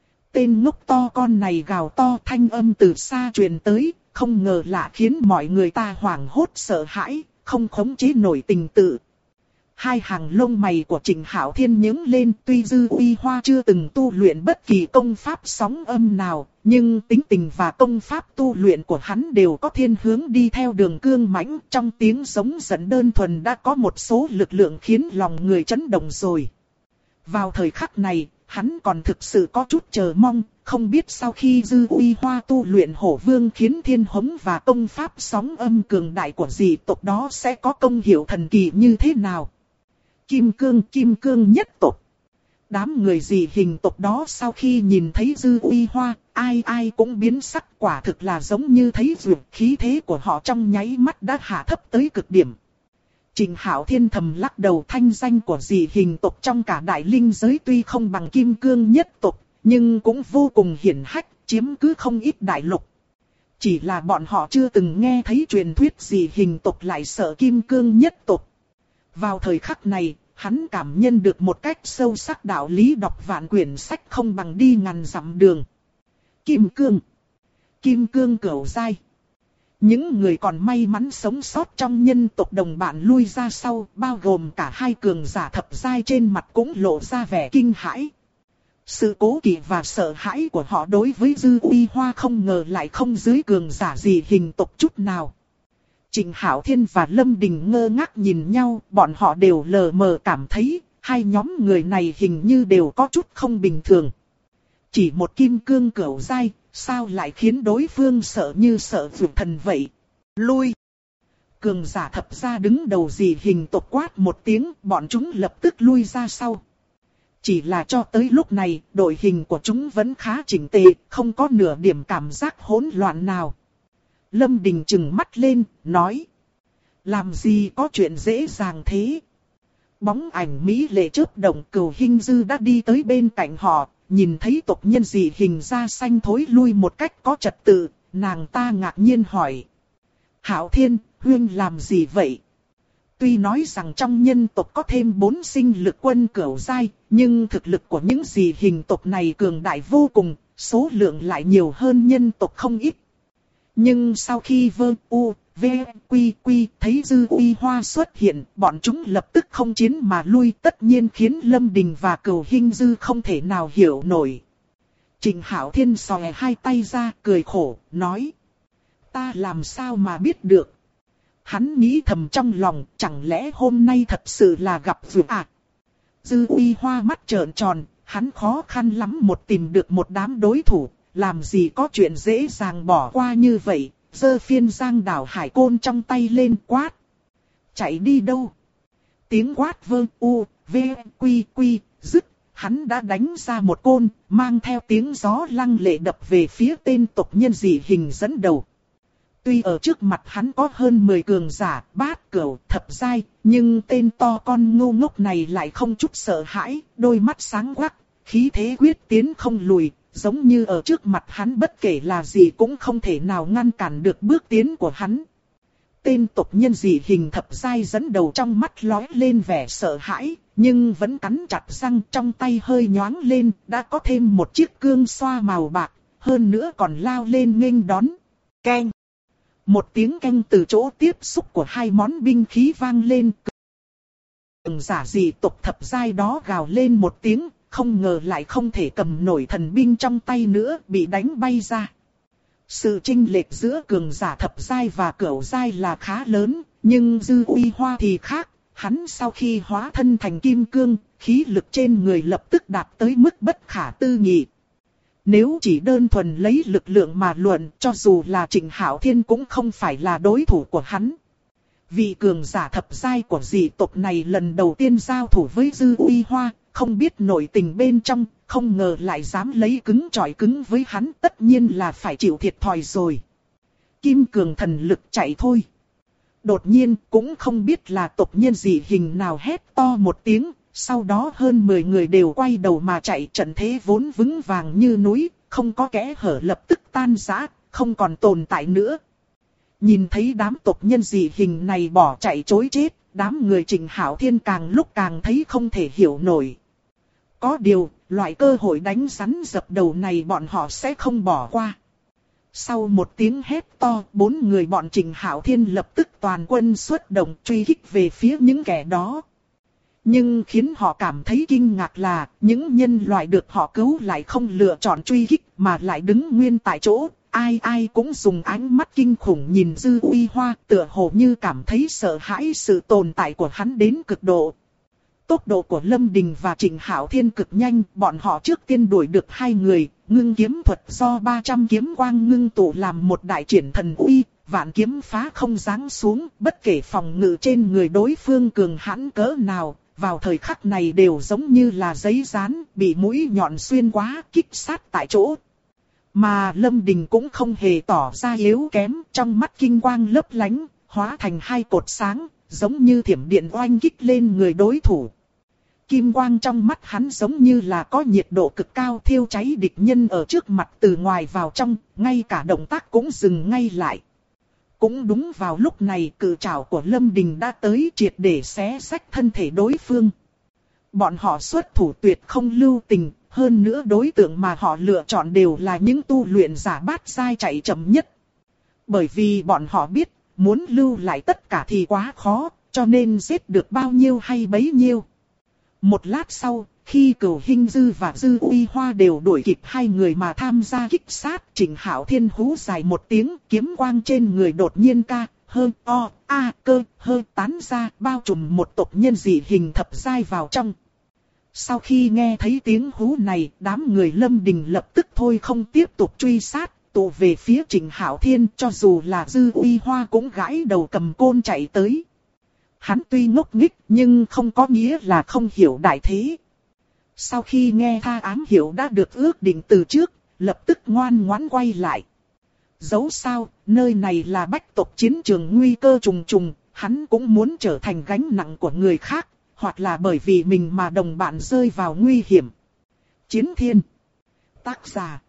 Tên ngốc to con này gào to, thanh âm từ xa truyền tới, không ngờ lạ khiến mọi người ta hoảng hốt sợ hãi, không khống chế nổi tình tự. Hai hàng lông mày của Trịnh Hạo Thiên nhướng lên, tuy Dư Uy Hoa chưa từng tu luyện bất kỳ công pháp sóng âm nào, nhưng tính tình và công pháp tu luyện của hắn đều có thiên hướng đi theo đường cương mãnh, trong tiếng giống giận đơn thuần đã có một số lực lượng khiến lòng người chấn động rồi. Vào thời khắc này, hắn còn thực sự có chút chờ mong, không biết sau khi Dư Uy Hoa tu luyện Hổ Vương khiến thiên hống và công pháp sóng âm cường đại của dị tộc đó sẽ có công hiệu thần kỳ như thế nào. Kim cương nhất tộc. Đám người dị hình tộc đó sau khi nhìn thấy Dư Uy Hoa, ai cũng biến sắc, quả thực là giống như thấy dược, khí thế của họ trong nháy mắt đã hạ thấp tới cực điểm. Trịnh Hạo Thiên thầm lắc đầu, thanh danh của dị hình tộc trong cả đại linh giới tuy không bằng kim cương nhất tộc, nhưng cũng vô cùng hiển hách, chiếm cứ không ít đại lục. Chỉ là bọn họ chưa từng nghe thấy truyền thuyết dị hình tộc lại sợ kim cương nhất tộc. Vào thời khắc này, hắn cảm nhận được một cách sâu sắc đạo lý đọc vạn quyển sách không bằng đi ngàn dặm đường. Kim cương cửu giai. Những người còn may mắn sống sót trong nhân tộc đồng bạn lui ra sau, bao gồm cả hai cường giả thập giai, trên mặt cũng lộ ra vẻ kinh hãi. Sự cố kỵ và sợ hãi của họ đối với Dư Uy Hoa không ngờ lại không dưới cường giả gì hình tộc chút nào. Trịnh Hạo Thiên và Lâm Đình ngơ ngác nhìn nhau, bọn họ đều lờ mờ cảm thấy hai nhóm người này hình như đều có chút không bình thường. Chỉ một kim cương cửu giai, sao lại khiến đối phương sợ như sợ vượt thần vậy? Lui! Cường giả thập gia đứng đầu dị hình tộc quát một tiếng, bọn chúng lập tức lui ra sau. Chỉ là cho tới lúc này, đội hình của chúng vẫn khá chỉnh tề, không có nửa điểm cảm giác hỗn loạn nào. Lâm Đình trừng mắt lên, nói. Làm gì có chuyện dễ dàng thế? Bóng ảnh mỹ lệ chớp động, Cửu Hinh Dư đã đi tới bên cạnh họ, nhìn thấy tộc nhân dị hình da xanh thối lui một cách có trật tự, nàng ta ngạc nhiên hỏi. Hạo Thiên, huynh làm gì vậy? Tuy nói rằng trong nhân tộc có thêm 4 sinh lực quân cửu giai, nhưng thực lực của những dị hình tộc này cường đại vô cùng, số lượng lại nhiều hơn nhân tộc không ít. Nhưng sau khi thấy Dư Uy Hoa xuất hiện, bọn chúng lập tức không chiến mà lui, tất nhiên khiến Lâm Đình và Cửu Hinh Dư không thể nào hiểu nổi. Trịnh Hạo Thiên xòe hai tay ra, cười khổ, nói. Ta làm sao mà biết được? Hắn nghĩ thầm trong lòng, chẳng lẽ hôm nay thật sự là gặp duyên à? Dư Uy Hoa mắt trợn tròn, hắn khó khăn lắm tìm được một đám đối thủ, làm gì có chuyện dễ dàng bỏ qua như vậy, giơ phiên giang đảo hải côn trong tay lên quát. Chạy đi đâu? Tiếng quát dứt, hắn đã đánh ra một côn, mang theo tiếng gió lăng lệ đập về phía tên tộc nhân dị hình dẫn đầu. Tuy ở trước mặt hắn có hơn 10 cường giả, bát cửu, thập giai, nhưng tên to con ngu ngốc này lại không chút sợ hãi, đôi mắt sáng quắc, khí thế quyết tiến không lùi, giống như ở trước mặt hắn bất kể là gì cũng không thể nào ngăn cản được bước tiến của hắn. Tên tộc nhân dị hình thập giai dẫn đầu, trong mắt lóe lên vẻ sợ hãi, nhưng vẫn cắn chặt răng, trong tay hơi nhoáng lên, đã có thêm một chiếc cương xoa màu bạc, hơn nữa còn lao lên nghênh đón. Keng! Một tiếng keng từ chỗ tiếp xúc của hai món binh khí vang lên. Cường giả dị tộc thập giai đó gào lên một tiếng, không ngờ lại không thể cầm nổi thần binh trong tay nữa, bị đánh bay ra. Sự chênh lệch giữa cường giả thập giai và cửu giai là khá lớn, nhưng Dư Uy Hoa thì khác. Hắn sau khi hóa thân thành kim cương, khí lực trên người lập tức đạt tới mức bất khả tư nghị. Nếu chỉ đơn thuần lấy lực lượng mà luận, cho dù là Trịnh Hạo Thiên cũng không phải là đối thủ của hắn. Vị cường giả thập giai của dị tộc này lần đầu tiên giao thủ với Dư Uy Hoa, không biết nội tình bên trong, không ngờ lại dám lấy cứng chọi cứng với hắn, tất nhiên là phải chịu thiệt thòi rồi. Kim cường thần lực chạy thôi. Đột nhiên cũng không biết là tộc nhân dị hình nào hét to một tiếng, sau đó hơn 10 người đều quay đầu mà chạy, trận thế vốn vững vàng như núi, không có kẽ hở lập tức tan rã, không còn tồn tại nữa. Nhìn thấy đám tộc nhân dị hình này bỏ chạy trối chết, đám người Trịnh Hạo Thiên càng lúc càng thấy không thể hiểu nổi. Có điều, loại cơ hội đánh rắn dập đầu này bọn họ sẽ không bỏ qua. Sau một tiếng hét to, 4 người bọn Trịnh Hạo Thiên lập tức toàn quân xuất động truy kích về phía những kẻ đó. Nhưng khiến họ cảm thấy kinh ngạc là, những nhân loại được họ cứu lại không lựa chọn truy kích mà lại đứng nguyên tại chỗ. Ai ai cũng dùng ánh mắt kinh khủng nhìn Dư Uy Hoa, tựa hồ như cảm thấy sợ hãi sự tồn tại của hắn đến cực độ. Tốc độ của Lâm Đình và Trịnh Hạo Thiên cực nhanh, bọn họ trước tiên đuổi được hai người, ngưng kiếm thuật do 300 kiếm quang ngưng tụ làm một đại triển thần uy, vạn kiếm phá không giáng xuống, bất kể phòng ngự trên người đối phương cường hãn cỡ nào, vào thời khắc này đều giống như là giấy dán, bị mũi nhọn xuyên qua, kích sát tại chỗ. Mà Lâm Đình cũng không hề tỏ ra yếu kém, trong mắt kinh quang lấp lánh, hóa thành hai cột sáng, giống như thiểm điện oanh kích lên người đối thủ. Kim quang trong mắt hắn giống như là có nhiệt độ cực cao thiêu cháy địch nhân ở trước mặt từ ngoài vào trong, ngay cả động tác cũng dừng ngay lại. Cũng đúng vào lúc này cự trảo của Lâm Đình đã tới triệt để xé rách thân thể đối phương. Bọn họ xuất thủ tuyệt không lưu tình, hơn nữa đối tượng mà họ lựa chọn đều là những tu luyện giả bát giai chạy chậm nhất. Bởi vì bọn họ biết, muốn lưu lại tất cả thì quá khó, cho nên giết được bao nhiêu hay bấy nhiêu. Một lát sau, khi Cửu Hinh Dư và Dư Uy Hoa đều đuổi kịp hai người mà tham gia kích sát, Trịnh Hạo Thiên hú dài một tiếng, kiếm quang trên người đột nhiên tán ra, bao trùm một tộc nhân dị hình thập giai vào trong. Sau khi nghe thấy tiếng hú này, đám người Lâm Đình lập tức thôi không tiếp tục truy sát, tụ về phía Trịnh Hạo Thiên, cho dù là Dư Uy Hoa cũng gãi đầu cầm côn chạy tới. Hắn tuy ngốc nghếch nhưng không có nghĩa là không hiểu đại thế. Sau khi nghe tha ám hiệu đã được ước định từ trước, lập tức ngoan ngoãn quay lại. Dẫu sao, nơi này là bách tộc chiến trường nguy cơ trùng trùng, hắn cũng muốn trở thành gánh nặng của người khác, hoặc là bởi vì mình mà đồng bạn rơi vào nguy hiểm. Chiến Thiên. Tác giả.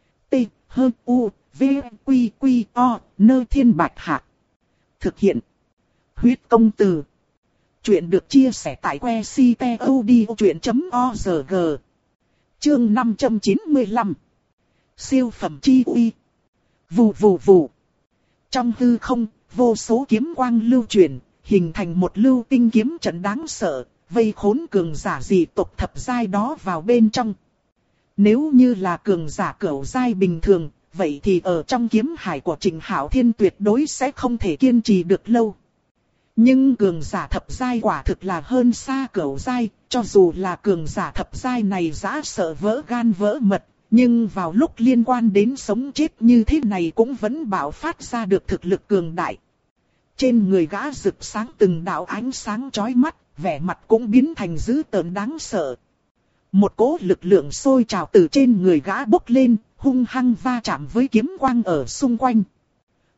T-H-U-V-Q-Q-O, Nơi Thiên Bạch Hạc. Thực hiện. Huyết Công Từ. Chuyện được chia sẻ tại que ctod.org. Chương 595. Siêu phẩm chi uy. Vù vù vù. Trong hư không, vô số kiếm quang lưu chuyển, hình thành một lưu tinh kiếm trận đáng sợ, vây khốn cường giả dị tộc thập giai đó vào bên trong. Nếu như là cường giả cửu giai bình thường, vậy thì ở trong kiếm hải của Trịnh Hạo Thiên tuyệt đối sẽ không thể kiên trì được lâu. Nhưng cường giả thập giai quả thực là hơn xa cửu giai, cho dù là cường giả thập giai này dã sợ vỡ gan vỡ mật, nhưng vào lúc liên quan đến sống chết như thế này cũng vẫn bạo phát ra được thực lực cường đại. Trên người gã rực sáng từng đạo ánh sáng chói mắt, vẻ mặt cũng biến thành dữ tợn đáng sợ. Một cỗ lực lượng sôi trào từ trên người gã bốc lên, hung hăng va chạm với kiếm quang ở xung quanh.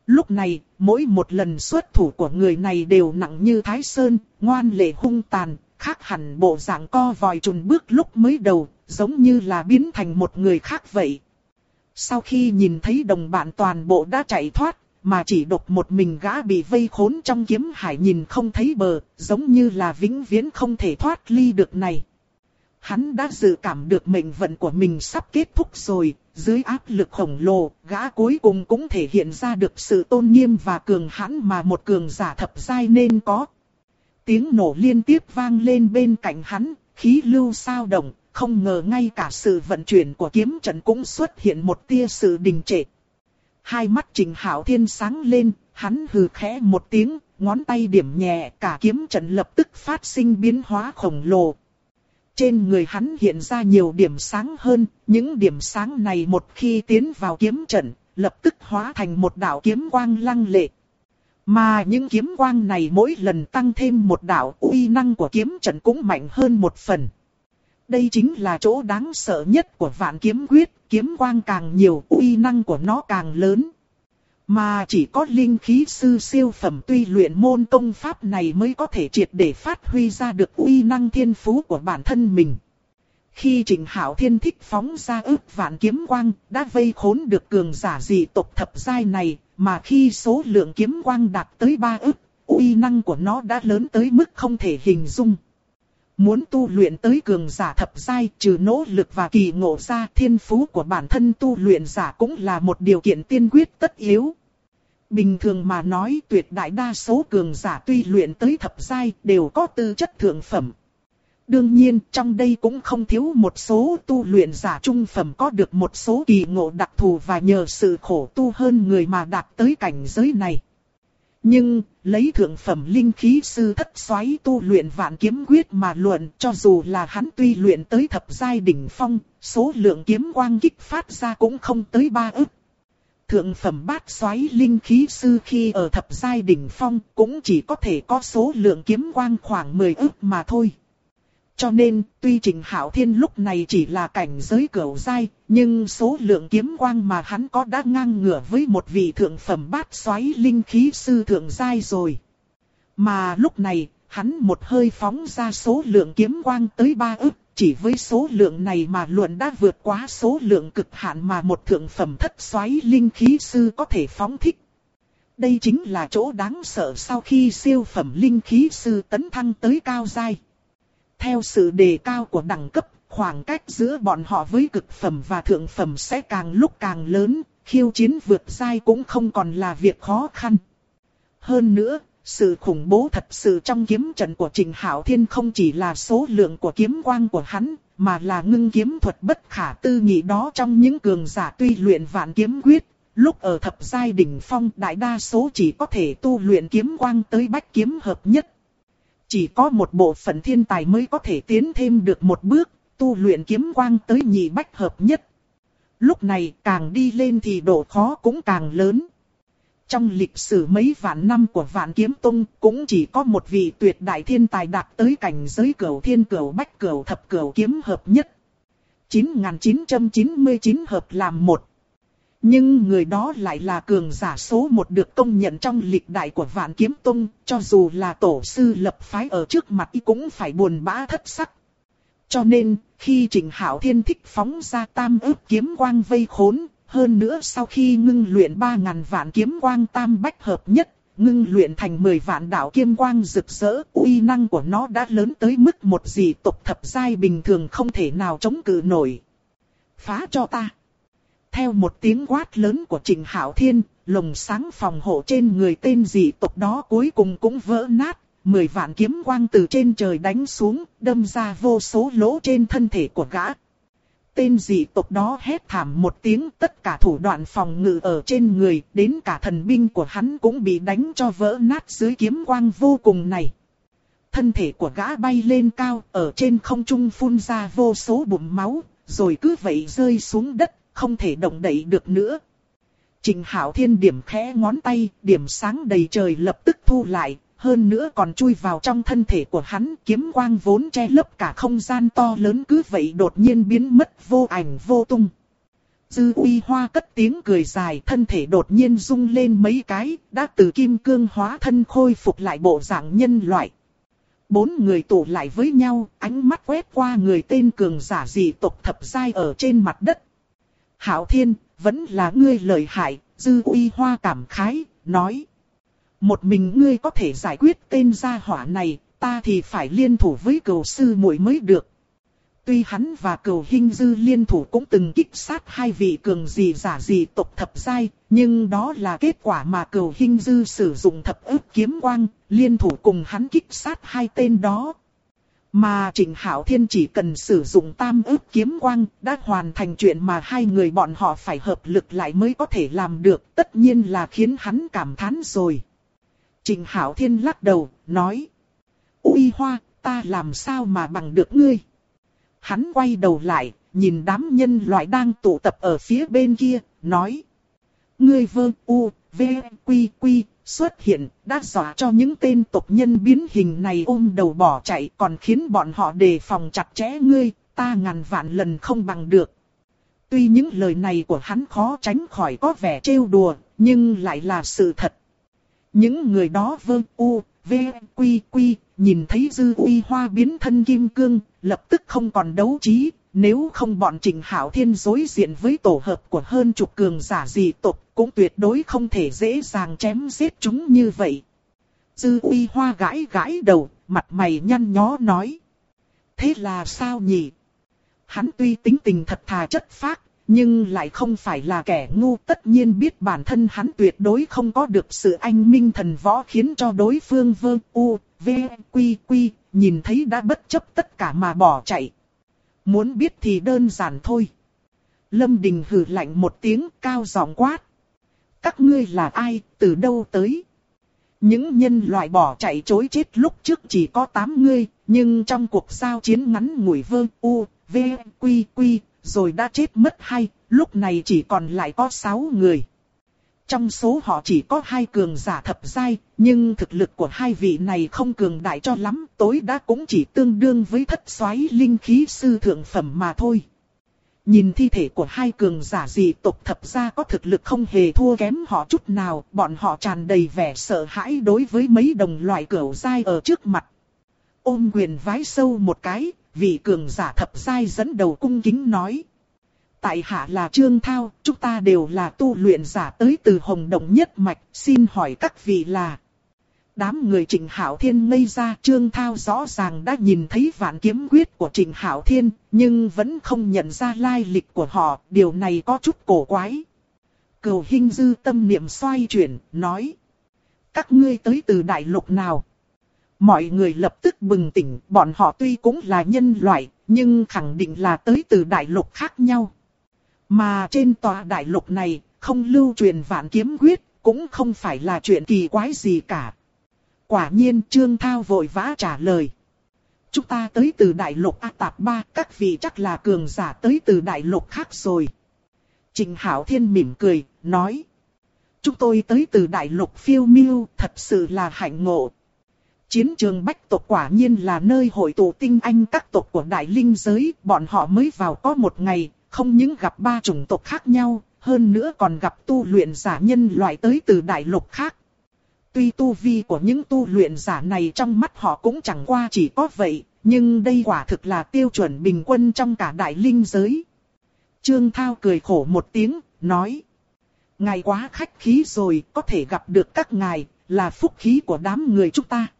Lúc này, mỗi một lần xuất thủ của người này đều nặng như Thái Sơn, ngoan lệ hung tàn, khác hẳn bộ dạng co vòi chùn bước lúc mới đầu, giống như là biến thành một người khác vậy. Sau khi nhìn thấy đồng bạn toàn bộ đã chạy thoát, mà chỉ độc một mình gã bị vây khốn trong kiếm hải nhìn không thấy bờ, giống như là vĩnh viễn không thể thoát ly được này. Hắn đã dự cảm được mệnh vận của mình sắp kết thúc rồi, dưới áp lực khổng lồ, gã cuối cùng cũng thể hiện ra được sự tôn nghiêm và cường hãn mà một cường giả thập giai nên có. Tiếng nổ liên tiếp vang lên bên cạnh hắn, khí lưu sao động, không ngờ ngay cả sự vận chuyển của kiếm trận cũng xuất hiện một tia sự đình trệ. Hai mắt Trình Hạo Thiên sáng lên, hắn hừ khẽ một tiếng, ngón tay điểm nhẹ, cả kiếm trận lập tức phát sinh biến hóa khổng lồ. Trên người hắn hiện ra nhiều điểm sáng hơn, những điểm sáng này một khi tiến vào kiếm trận, lập tức hóa thành một đạo kiếm quang lăng lệ. Mà những kiếm quang này mỗi lần tăng thêm một đạo, uy năng của kiếm trận cũng mạnh hơn một phần. Đây chính là chỗ đáng sợ nhất của Vạn Kiếm Quyết, kiếm quang càng nhiều, uy năng của nó càng lớn. Mà chỉ có linh khí sư siêu phẩm tuy luyện môn công pháp này mới có thể triệt để phát huy ra được uy năng thiên phú của bản thân mình. Khi Trình Hạo Thiên thích phóng ra ức vạn kiếm quang, đã vây khốn được cường giả dị tộc thập giai này, mà khi số lượng kiếm quang đạt tới 3 ức, uy năng của nó đã lớn tới mức không thể hình dung. Muốn tu luyện tới cường giả thập giai, trừ nỗ lực và kỳ ngộ ra, thiên phú của bản thân tu luyện giả cũng là một điều kiện tiên quyết tất yếu. Bình thường mà nói, tuyệt đại đa số cường giả tuy luyện tới thập giai đều có tư chất thượng phẩm. Đương nhiên, trong đây cũng không thiếu một số tu luyện giả trung phẩm có được một số kỳ ngộ đặc thù và nhờ sự khổ tu hơn người mà đạt tới cảnh giới này. Nhưng, lấy thượng phẩm linh khí sư thất xoáy tu luyện Vạn Kiếm Quyết mà luận, cho dù là hắn tuy luyện tới thập giai đỉnh phong, số lượng kiếm quang kích phát ra cũng không tới 3 ức. Thượng phẩm bát xoáy linh khí sư khi ở thập giai đỉnh phong cũng chỉ có thể có số lượng kiếm quang khoảng 10 ức mà thôi. Cho nên, tuy Trình Hạo Thiên lúc này chỉ là cảnh giới cửu giai, nhưng số lượng kiếm quang mà hắn có đã ngang ngửa với một vị thượng phẩm bát xoáy linh khí sư thượng giai rồi. Mà lúc này, hắn một hơi phóng ra số lượng kiếm quang tới 3 ức, chỉ với số lượng này mà luận đã vượt quá số lượng cực hạn mà một thượng phẩm thất xoáy linh khí sư có thể phóng thích. Đây chính là chỗ đáng sợ sau khi siêu phẩm linh khí sư tấn thăng tới cao giai. Theo sự đề cao của đẳng cấp, khoảng cách giữa bọn họ với cực phẩm và thượng phẩm sẽ càng lúc càng lớn, khiêu chiến vượt giai cũng không còn là việc khó khăn. Hơn nữa, sự khủng bố thật sự trong kiếm trận của Trình Hạo Thiên không chỉ là số lượng của kiếm quang của hắn, mà là ngưng kiếm thuật bất khả tư nghị đó trong những cường giả tuy luyện Vạn Kiếm Quyết. Lúc ở thập giai đỉnh phong đại đa số chỉ có thể tu luyện kiếm quang tới bách kiếm hợp nhất. Chỉ có một bộ phận thiên tài mới có thể tiến thêm được một bước, tu luyện kiếm quang tới nhị bách hợp nhất. Lúc này càng đi lên thì độ khó cũng càng lớn. Trong lịch sử mấy vạn năm của Vạn Kiếm Tông cũng chỉ có một vị tuyệt đại thiên tài đạt tới cảnh giới cửu thiên cửu bách cửu thập cửu kiếm hợp nhất. 9999 hợp làm một. Nhưng người đó lại là cường giả số một được công nhận trong lịch đại của Vạn Kiếm Tông, cho dù là tổ sư lập phái ở trước mặt y cũng phải buồn bã thất sắc. Cho nên, khi Trình Hạo Thiên thích phóng ra tam ức kiếm quang vây khốn, hơn nữa sau khi ngưng luyện 3000 vạn kiếm quang tam bách hợp nhất, ngưng luyện thành 10 vạn đạo kiếm quang rực rỡ, uy năng của nó đã lớn tới mức một dị tộc thập giai bình thường không thể nào chống cự nổi. Phá cho ta! Theo một tiếng quát lớn của Trình Hạo Thiên, lồng sáng phòng hộ trên người tên dị tộc đó cuối cùng cũng vỡ nát, 10 vạn kiếm quang từ trên trời đánh xuống, đâm ra vô số lỗ trên thân thể của gã. Tên dị tộc đó hét thảm một tiếng, tất cả thủ đoạn phòng ngự ở trên người, đến cả thần binh của hắn cũng bị đánh cho vỡ nát dưới kiếm quang vô cùng này. Thân thể của gã bay lên cao, ở trên không trung phun ra vô số bùm máu, rồi cứ vậy rơi xuống đất, không thể động đậy được nữa. Trình Hạo Thiên điểm khẽ ngón tay, điểm sáng đầy trời lập tức thu lại, hơn nữa còn chui vào trong thân thể của hắn, kiếm quang vốn che lấp cả không gian to lớn cứ vậy đột nhiên biến mất vô ảnh vô tung. Dư Uy Hoa cất tiếng cười dài, thân thể đột nhiên rung lên mấy cái, đã từ kim cương hóa thân khôi phục lại bộ dạng nhân loại. 4 người tụ lại với nhau, ánh mắt quét qua người tên cường giả dị tộc thập giai ở trên mặt đất. Hạo Thiên, vẫn là ngươi lợi hại, Dư Uy Hoa cảm khái, nói. Một mình ngươi có thể giải quyết tên gia hỏa này, ta thì phải liên thủ với Cửu sư muội mới được. Tuy hắn và Cửu Hinh Dư liên thủ cũng từng kích sát 2 vị cường giả dị tộc thập giai, nhưng đó là kết quả mà Cửu Hinh Dư sử dụng thập ức kiếm quang, liên thủ cùng hắn kích sát 2 tên đó. Mà Trịnh Hạo Thiên chỉ cần sử dụng tam ức kiếm quang, đã hoàn thành chuyện mà 2 người bọn họ phải hợp lực lại mới có thể làm được, tất nhiên là khiến hắn cảm thán rồi. Trịnh Hạo Thiên lắc đầu, nói. Uy Hoa, ta làm sao mà bằng được ngươi? Hắn quay đầu lại, nhìn đám nhân loại đang tụ tập ở phía bên kia, nói. Ngươi Vương U, V, Quy, Quy, xuất hiện, đã dọa cho những tên tộc nhân biến hình này ôm đầu bỏ chạy, còn khiến bọn họ đề phòng chặt chẽ ngươi, ta ngàn vạn lần không bằng được. Tuy những lời này của hắn khó tránh khỏi có vẻ trêu đùa, nhưng lại là sự thật. Những người đó Vương U, V, Quy, Quy, nhìn thấy Dư Uy Hoa biến thân kim cương, lập tức không còn đấu trí, nếu không bọn Trịnh Hạo Thiên đối diện với tổ hợp của hơn chục cường giả dị tộc, cũng tuyệt đối không thể dễ dàng chém giết chúng như vậy. Dư Uy Hoa gãi gãi đầu, mặt mày nhăn nhó nói. Thế là sao nhỉ? Hắn tuy tính tình thật thà chất phác, nhưng lại không phải là kẻ ngu, tất nhiên biết bản thân hắn tuyệt đối không có được sự anh minh thần võ khiến cho đối phương Vương U, V, Quy, Quy, nhìn thấy đã bất chấp tất cả mà bỏ chạy. Muốn biết thì đơn giản thôi. Lâm Đình hừ lạnh một tiếng, cao giọng quát. Các ngươi là ai, từ đâu tới? Những nhân loại bỏ chạy trối chết lúc trước chỉ có 8 người, nhưng trong cuộc giao chiến ngắn ngủi Vương U, V, Quy, Quy, rồi đã chết mất 2, lúc này chỉ còn lại có 6 người. Trong số họ chỉ có 2 cường giả thập giai, nhưng thực lực của 2 vị này không cường đại cho lắm, tối đa cũng chỉ tương đương với thất soái linh khí sư thượng phẩm mà thôi. Nhìn thi thể của 2 cường giả dị tộc thập gia có thực lực không hề thua kém họ chút nào, bọn họ tràn đầy vẻ sợ hãi đối với mấy đồng loại cửu giai ở trước mặt. Ôm quyền vái sâu một cái, vị cường giả thập giai dẫn đầu cung kính nói. Tại hạ là Trương Thao, chúng ta đều là tu luyện giả tới từ Hồng Động Nhất Mạch, xin hỏi các vị là... Đám người Trịnh Hạo Thiên ngây ra, Trương Thao rõ ràng đã nhìn thấy vạn kiếm quyết của Trịnh Hạo Thiên, nhưng vẫn không nhận ra lai lịch của họ, điều này có chút cổ quái. Cửu Hinh Dư tâm niệm xoay chuyển, nói. Các ngươi tới từ đại lục nào? Mọi người lập tức bừng tỉnh, bọn họ tuy cũng là nhân loại, nhưng khẳng định là tới từ đại lục khác nhau. Mà trên tòa đại lục này, không lưu truyền vạn kiếm quyết, cũng không phải là chuyện kỳ quái gì cả. Quả nhiên Trương Thao vội vã trả lời. Chúng ta tới từ đại lục A Tạp Ba, các vị chắc là cường giả tới từ đại lục khác rồi. Trịnh Hạo Thiên mỉm cười, nói. Chúng tôi tới từ đại lục Phiêu Miêu, thật sự là hạnh ngộ. Chiến trường Bách tộc quả nhiên là nơi hội tụ tinh anh các tộc của đại linh giới, bọn họ mới vào có một ngày, không những gặp 3 chủng tộc khác nhau, hơn nữa còn gặp tu luyện giả nhân loại tới từ đại lục khác. Tuy tu vi của những tu luyện giả này trong mắt họ cũng chẳng qua chỉ có vậy, nhưng đây quả thực là tiêu chuẩn bình quân trong cả đại linh giới. Trương Thao cười khổ một tiếng, nói. Ngài quá khách khí rồi, có thể gặp được các ngài, là phúc khí của đám người chúng ta.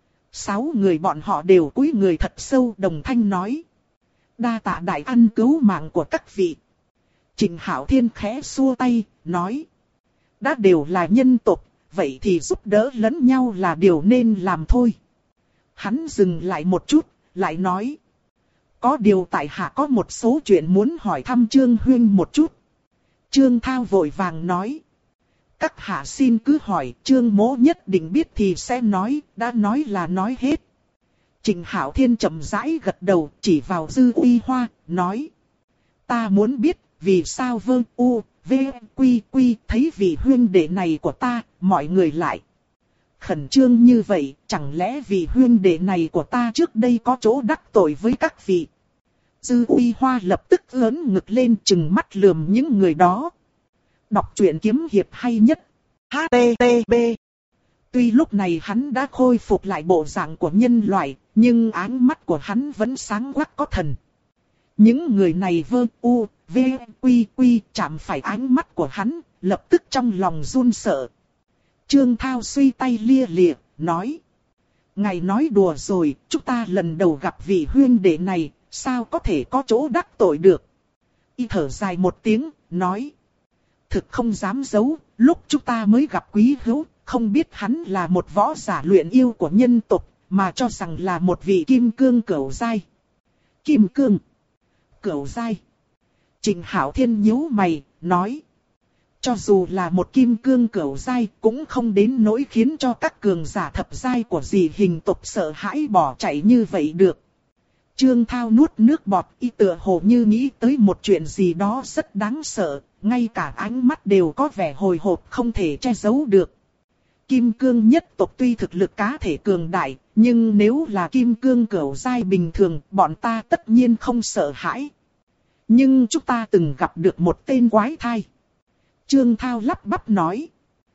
6 người bọn họ đều cúi người thật sâu, đồng thanh nói. Đa tạ đại ân cứu mạng của các vị. Trịnh Hạo Thiên khẽ xua tay, nói. Đã đều là nhân tộc, vậy thì giúp đỡ lẫn nhau là điều nên làm thôi. Hắn dừng lại một chút, lại nói. Có điều tại hạ có một số chuyện muốn hỏi thăm Trương Huyên một chút. Trương Thao vội vàng nói. Các hạ xin cứ hỏi, Trương Mỗ nhất định biết thì sẽ nói, đã nói là nói hết. Trịnh Hạo Thiên chậm rãi gật đầu, chỉ vào Dư Uy Hoa, nói. Ta muốn biết, vì sao Vương U, V, Quy, Quy thấy vị huyên đệ này của ta, mọi người lại khẩn trương như vậy, chẳng lẽ vị huyên đệ này của ta trước đây có chỗ đắc tội với các vị? Dư Uy Hoa lập tức lớn ngực lên trừng mắt lườm những người đó. Đọc truyện kiếm hiệp hay nhất. HTTP. Tuy lúc này hắn đã khôi phục lại bộ dạng của nhân loại, nhưng ánh mắt của hắn vẫn sáng quắc có thần. Những người này vơ u, v, quy quy chạm phải ánh mắt của hắn, lập tức trong lòng run sợ. Trương Thao suy tay lia lịa, nói. Ngài nói đùa rồi, chúng ta lần đầu gặp vị huynh đệ này, sao có thể có chỗ đắc tội được. Y thở dài một tiếng, nói. Thực không dám giấu, lúc chúng ta mới gặp quý hữu, không biết hắn là một võ giả luyện yêu của nhân tộc, mà cho rằng là một vị kim cương cửu giai. Kim cương cửu giai. Trịnh Hạo Thiên nhíu mày, nói. Cho dù là một kim cương cửu giai cũng không đến nỗi khiến cho các cường giả thập giai của dị hình tộc sợ hãi bỏ chạy như vậy được. Trương Thao nuốt nước bọt, y tựa hồ như nghĩ tới một chuyện gì đó rất đáng sợ, ngay cả ánh mắt đều có vẻ hồi hộp không thể che giấu được. Kim cương nhất tộc tuy thực lực cá thể cường đại, nhưng nếu là kim cương cửu giai bình thường, bọn ta tất nhiên không sợ hãi. Nhưng chúng ta từng gặp được một tên quái thai. Trương Thao lắp bắp nói.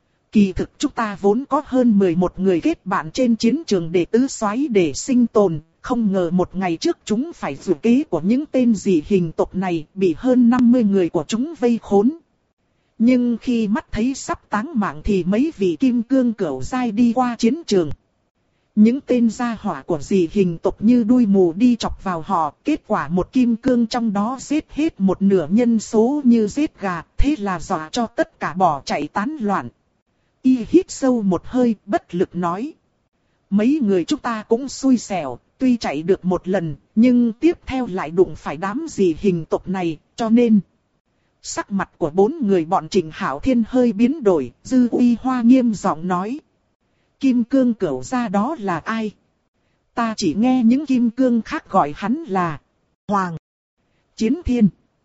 Kỳ thực chúng ta vốn có hơn 11 người kết bạn trên chiến trường để tứ xoáy để sinh tồn, không ngờ một ngày trước chúng phải dự kế của những tên dị hình tộc này, bị hơn 50 người của chúng vây khốn. Nhưng khi mắt thấy sắp táng mạng thì mấy vị kim cương cửu giai đi qua chiến trường. Những tên gia hỏa của dị hình tộc như đuôi mù đi chọc vào họ, kết quả một kim cương trong đó giết hết một nửa nhân số như giết gà, thế là dọa cho tất cả bỏ chạy tán loạn. Y hít sâu một hơi, bất lực nói. Mấy người chúng ta cũng xui xẻo, tuy chạy được một lần, nhưng tiếp theo lại đụng phải đám dị hình tộc này, cho nên... Sắc mặt của bốn người bọn Trịnh Hạo Thiên hơi biến đổi, Dư Uy Hoa nghiêm giọng nói. Kim cương cửu gia đó là ai? Ta chỉ nghe những kim cương khác gọi hắn là Hoàng Chiến Thiên.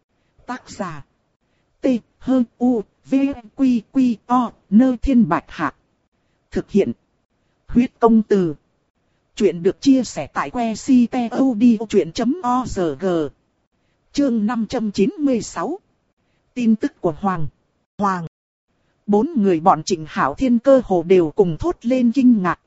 Tác giả T H U V Q Q O Nơ Thiên Bạch Hạc. Thực hiện Huyết Công Từ. Chuyện được chia sẻ tại website.odchuyện.org. Chương 596. Tin tức của Hoàng. Bốn người bọn Trịnh Hạo Thiên cơ hồ đều cùng thốt lên kinh ngạc.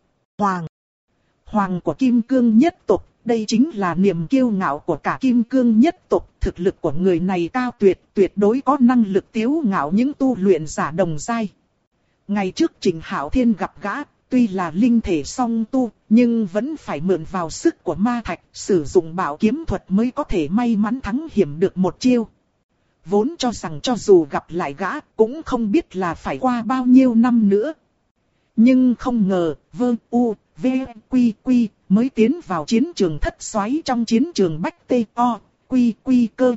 Hoàng của Kim Cương nhất tộc, đây chính là niềm kiêu ngạo của cả Kim Cương nhất tộc. Thực lực của người này cao tuyệt đối có năng lực tiếu ngạo những tu luyện giả đồng giai. Ngày trước Trịnh Hạo Thiên gặp gã, tuy là linh thể song tu, nhưng vẫn phải mượn vào sức của ma thạch, sử dụng bảo kiếm thuật mới có thể may mắn thắng hiểm được một chiêu. Vốn cho rằng cho dù gặp lại gã cũng không biết là phải qua bao nhiêu năm nữa. Nhưng không ngờ, Quy mới tiến vào chiến trường thất xoáy trong chiến trường Bách Tê O, Quy Cơ,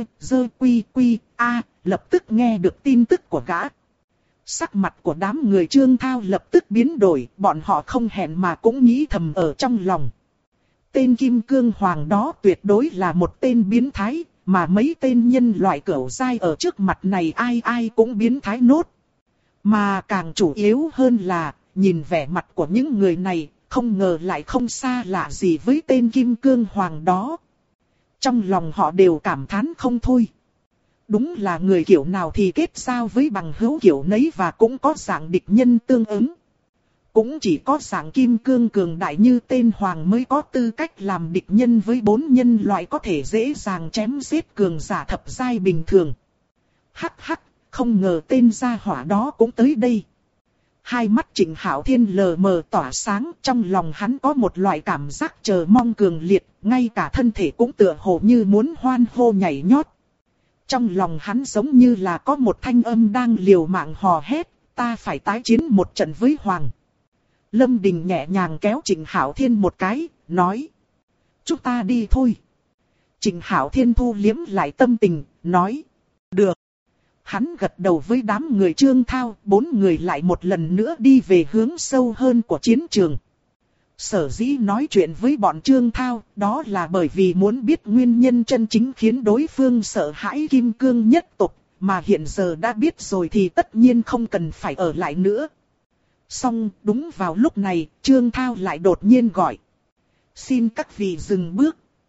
Quy A, lập tức nghe được tin tức của gã. Sắc mặt của đám người Trương Thao lập tức biến đổi, bọn họ không hẹn mà cũng nghĩ thầm ở trong lòng. Tên Kim Cương Hoàng đó tuyệt đối là một tên biến thái. Mà mấy tên nhân loại cửu giai ở trước mặt này ai cũng biến thái nốt. Mà càng chủ yếu hơn là, nhìn vẻ mặt của những người này, không ngờ lại không xa lạ gì với tên Kim Cương Hoàng đó. Trong lòng họ đều cảm thán không thôi. Đúng là người kiểu nào thì kết giao với bằng hữu kiểu nấy và cũng có dạng địch nhân tương ứng. Cũng chỉ có dạng kim cương cường đại như tên Hoàng mới có tư cách làm địch nhân với bốn nhân loại có thể dễ dàng chém giết cường giả thập giai bình thường. Hắc, không ngờ tên gia hỏa đó cũng tới đây. Hai mắt Trịnh Hạo Thiên lờ mờ tỏa sáng, trong lòng hắn có một loại cảm giác chờ mong cường liệt, ngay cả thân thể cũng tựa hồ như muốn hoan hô nhảy nhót. Trong lòng hắn giống như là có một thanh âm đang liều mạng hò hét, ta phải tái chiến một trận với Hoàng. Lâm Đình nhẹ nhàng kéo Trịnh Hạo Thiên một cái, nói. Chúng ta đi thôi. Trịnh Hạo Thiên thu liếm lại tâm tình, nói. Được. Hắn gật đầu với đám người Trương Thao, bốn người lại một lần nữa đi về hướng sâu hơn của chiến trường. Sở dĩ nói chuyện với bọn Trương Thao, đó là bởi vì muốn biết nguyên nhân chân chính khiến đối phương sợ hãi Kim Cương nhất tộc, mà hiện giờ đã biết rồi thì tất nhiên không cần phải ở lại nữa. Xong, đúng vào lúc này, Trương Thao lại đột nhiên gọi. Xin các vị dừng bước.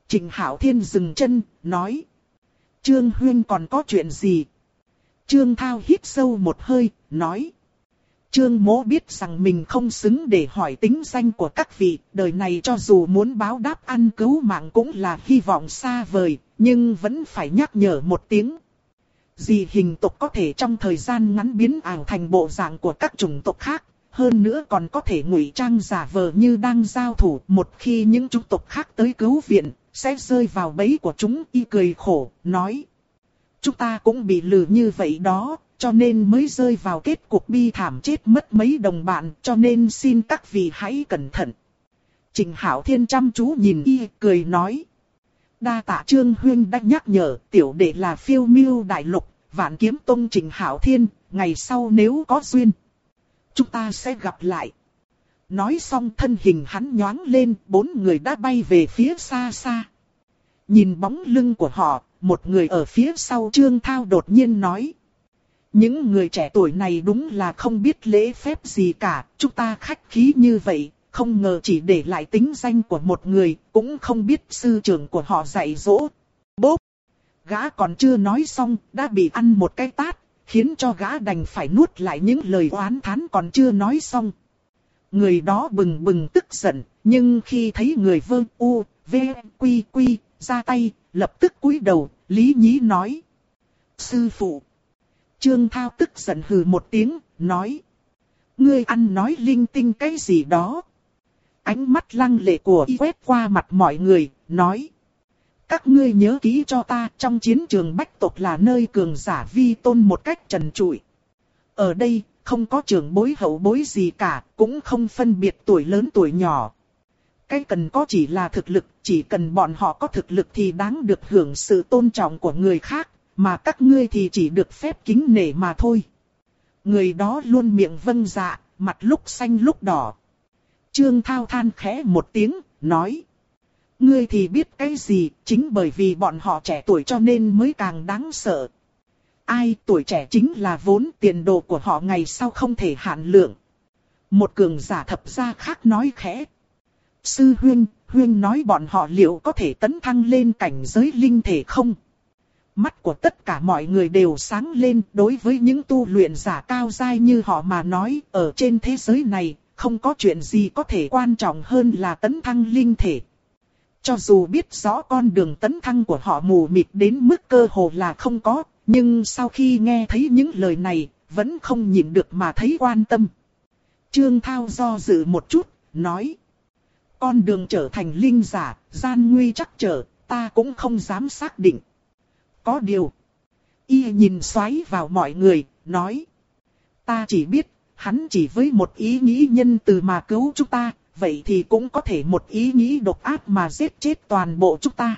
Trịnh Hạo Thiên dừng chân, nói. Trương Huyên còn có chuyện gì? Trương Thao hít sâu một hơi, nói. Trương Mỗ biết rằng mình không xứng để hỏi tính danh của các vị, đời này cho dù muốn báo đáp ăn cứu mạng cũng là hy vọng xa vời, nhưng vẫn phải nhắc nhở một tiếng. Dị hình tộc có thể trong thời gian ngắn biến ảo thành bộ dạng của các chủng tộc khác, hơn nữa còn có thể ngụy trang giả vờ như đang giao thủ. Một khi những chủng tộc khác tới cứu viện, sẽ rơi vào bẫy của chúng. Y cười khổ, nói. Chúng ta cũng bị lừa như vậy đó, cho nên mới rơi vào kết cục bi thảm chết mất mấy đồng bạn, cho nên xin các vị hãy cẩn thận. Trịnh Hạo Thiên chăm chú nhìn y, cười nói. Đa tạ Trương Huyên đã nhắc nhở, tiểu đệ là Phiêu Miêu Đại Lục, Vạn Kiếm Tông Trịnh Hạo Thiên, ngày sau nếu có duyên, chúng ta sẽ gặp lại. Nói xong thân hình hắn nhoáng lên, 4 người đã bay về phía xa xa. Nhìn bóng lưng của họ, một người ở phía sau Trương Thao đột nhiên nói. Những người trẻ tuổi này đúng là không biết lễ phép gì cả, chúng ta khách khí như vậy, không ngờ chỉ để lại tính danh của một người, cũng không biết sư trưởng của họ dạy dỗ. Bốp! Gã còn chưa nói xong, đã bị ăn một cái tát, khiến cho gã đành phải nuốt lại những lời oán thán còn chưa nói xong. Người đó bừng bừng tức giận, nhưng khi thấy người Vương U, V, Quy Quy ra tay, lập tức cúi đầu, lý nhí nói. Sư phụ! Trương Thao tức giận hừ một tiếng, nói. Ngươi ăn nói linh tinh cái gì đó? Ánh mắt lăng lệ của y quét qua mặt mọi người, nói. Các ngươi nhớ kỹ cho ta, trong chiến trường bách tộc là nơi cường giả vi tôn một cách trần trụi. Ở đây, không có trưởng bối hậu bối gì cả, cũng không phân biệt tuổi lớn tuổi nhỏ. Cái cần có chỉ là thực lực, chỉ cần bọn họ có thực lực thì đáng được hưởng sự tôn trọng của người khác, mà các ngươi thì chỉ được phép kính nể mà thôi. Người đó luôn miệng vâng dạ, mặt lúc xanh lúc đỏ. Trương Thao than khẽ một tiếng, nói. Ngươi thì biết cái gì, chính bởi vì bọn họ trẻ tuổi cho nên mới càng đáng sợ. Ai tuổi trẻ chính là vốn, tiền đồ của họ ngày sau không thể hạn lượng. Một cường giả thập gia khác nói khẽ. Sư Huyên nói bọn họ liệu có thể tấn thăng lên cảnh giới linh thể không? Mắt của tất cả mọi người đều sáng lên, đối với những tu luyện giả cao giai như họ mà nói, ở trên thế giới này, không có chuyện gì có thể quan trọng hơn là tấn thăng linh thể. Cho dù biết rõ con đường tấn thăng của họ mù mịt đến mức cơ hồ là không có, nhưng sau khi nghe thấy những lời này, vẫn không nhịn được mà thấy quan tâm. Trương Thao do dự một chút, nói. Con đường trở thành linh giả, gian nguy chắc trở, ta cũng không dám xác định. Có điều. Y nhìn xoáy vào mọi người, nói. Ta chỉ biết, hắn chỉ với một ý nghĩ nhân từ mà cứu chúng ta, vậy thì cũng có thể một ý nghĩ độc ác mà giết chết toàn bộ chúng ta.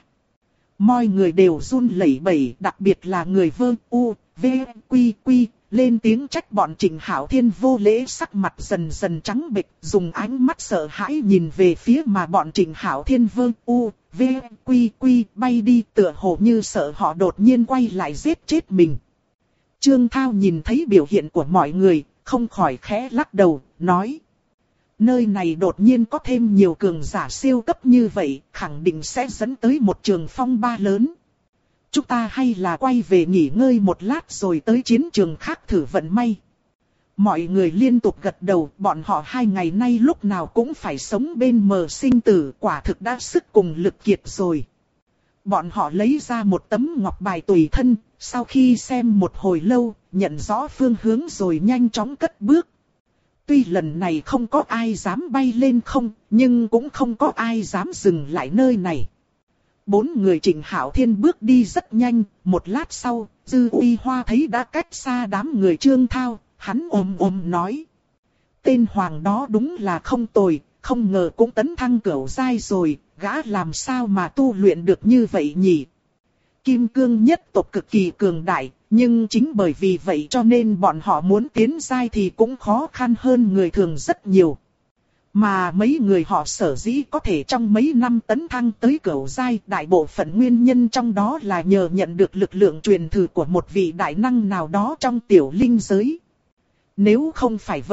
Mọi người đều run lẩy bẩy, đặc biệt là người Vương U, V, Quy Quy, lên tiếng trách bọn Trịnh Hạo Thiên vô lễ, sắc mặt dần dần trắng bệch, dùng ánh mắt sợ hãi nhìn về phía mà bọn Trịnh Hạo Thiên Vương U, V, Quy Quy bay đi, tựa hồ như sợ họ đột nhiên quay lại giết chết mình. Trương Thao nhìn thấy biểu hiện của mọi người, không khỏi khẽ lắc đầu, nói. Nơi này đột nhiên có thêm nhiều cường giả siêu cấp như vậy, khẳng định sẽ dẫn tới một trường phong ba lớn. Chúng ta hay là quay về nghỉ ngơi một lát rồi tới chiến trường khác thử vận may. Mọi người liên tục gật đầu, bọn họ 2 ngày nay lúc nào cũng phải sống bên mờ sinh tử, quả thực đã sức cùng lực kiệt rồi. Bọn họ lấy ra một tấm ngọc bài tùy thân, sau khi xem một hồi lâu, nhận rõ phương hướng rồi nhanh chóng cất bước. Tuy lần này không có ai dám bay lên không, nhưng cũng không có ai dám dừng lại nơi này. 4 người Trịnh Hạo Thiên bước đi rất nhanh, một lát sau, Dư Uy Hoa thấy đã cách xa đám người Trương Thao, hắn ôm nói. Tên hoàng đó đúng là không tồi, không ngờ cũng tấn thăng cửu giai rồi, gã làm sao mà tu luyện được như vậy nhỉ? Kim cương nhất tộc cực kỳ cường đại, nhưng chính bởi vì vậy cho nên bọn họ muốn tiến giai thì cũng khó khăn hơn người thường rất nhiều. Mà mấy người họ sở dĩ có thể trong mấy năm tấn thăng tới cửu giai, đại bộ phận nguyên nhân trong đó là nhờ nhận được lực lượng truyền thừa của một vị đại năng nào đó trong tiểu linh giới. Nếu không phải vậy,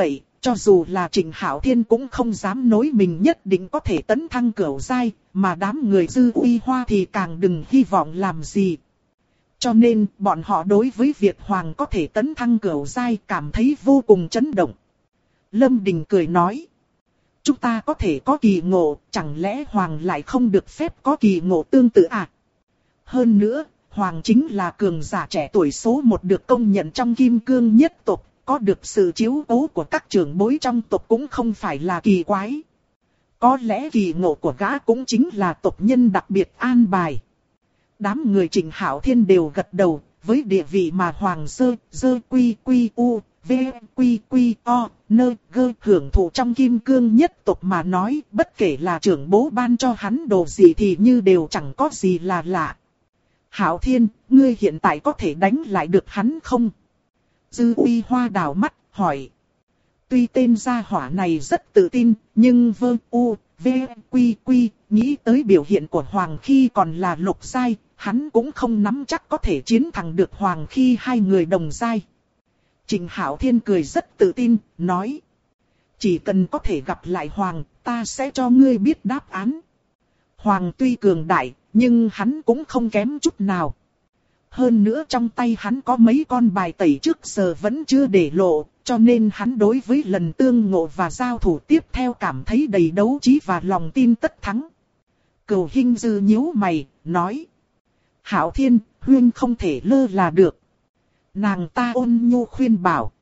Cho dù là Trịnh Hạo Thiên cũng không dám nói mình nhất định có thể tấn thăng cửu giai, mà đám người Dư Uy Hoa thì càng đừng hy vọng làm gì. Cho nên, bọn họ đối với việc Hoàng có thể tấn thăng cửu giai cảm thấy vô cùng chấn động. Lâm Đình cười nói. Chúng ta có thể có kỳ ngộ, chẳng lẽ Hoàng lại không được phép có kỳ ngộ tương tự à? Hơn nữa, Hoàng chính là cường giả trẻ tuổi số 1 được công nhận trong Kim Cương nhất tộc, có được sự chiếu cố của các trưởng bối trong tộc cũng không phải là kỳ quái. Có lẽ kỳ ngộ của gã cũng chính là tộc nhân đặc biệt an bài. Đám người Trịnh Hạo Thiên đều gật đầu, với địa vị mà Hoàng Dơ Quy Quy U, V Quy Quy O, Nơ Gơ hưởng thụ trong Kim Cương nhất tộc mà nói, bất kể là trưởng bố ban cho hắn đồ gì thì như đều chẳng có gì là lạ. Hạo Thiên, ngươi hiện tại có thể đánh lại được hắn không? Dư Uy Hoa đảo mắt, hỏi. Tuy tên gia hỏa này rất tự tin, nhưng Quy nghĩ tới biểu hiện của Hoàng khi còn là lục giai, hắn cũng không nắm chắc có thể chiến thắng được Hoàng khi hai người đồng giai. Trịnh Hạo Thiên cười rất tự tin, nói. Chỉ cần có thể gặp lại Hoàng, ta sẽ cho ngươi biết đáp án. Hoàng tuy cường đại, nhưng hắn cũng không kém chút nào. Hơn nữa trong tay hắn có mấy con bài tẩy trước giờ vẫn chưa để lộ, cho nên hắn đối với lần tương ngộ và giao thủ tiếp theo cảm thấy đầy đấu trí và lòng tin tất thắng. Cửu Hinh Dư nhíu mày, nói. Hạo Thiên, huynh không thể lơ là được. Nàng ta ôn nhu khuyên bảo.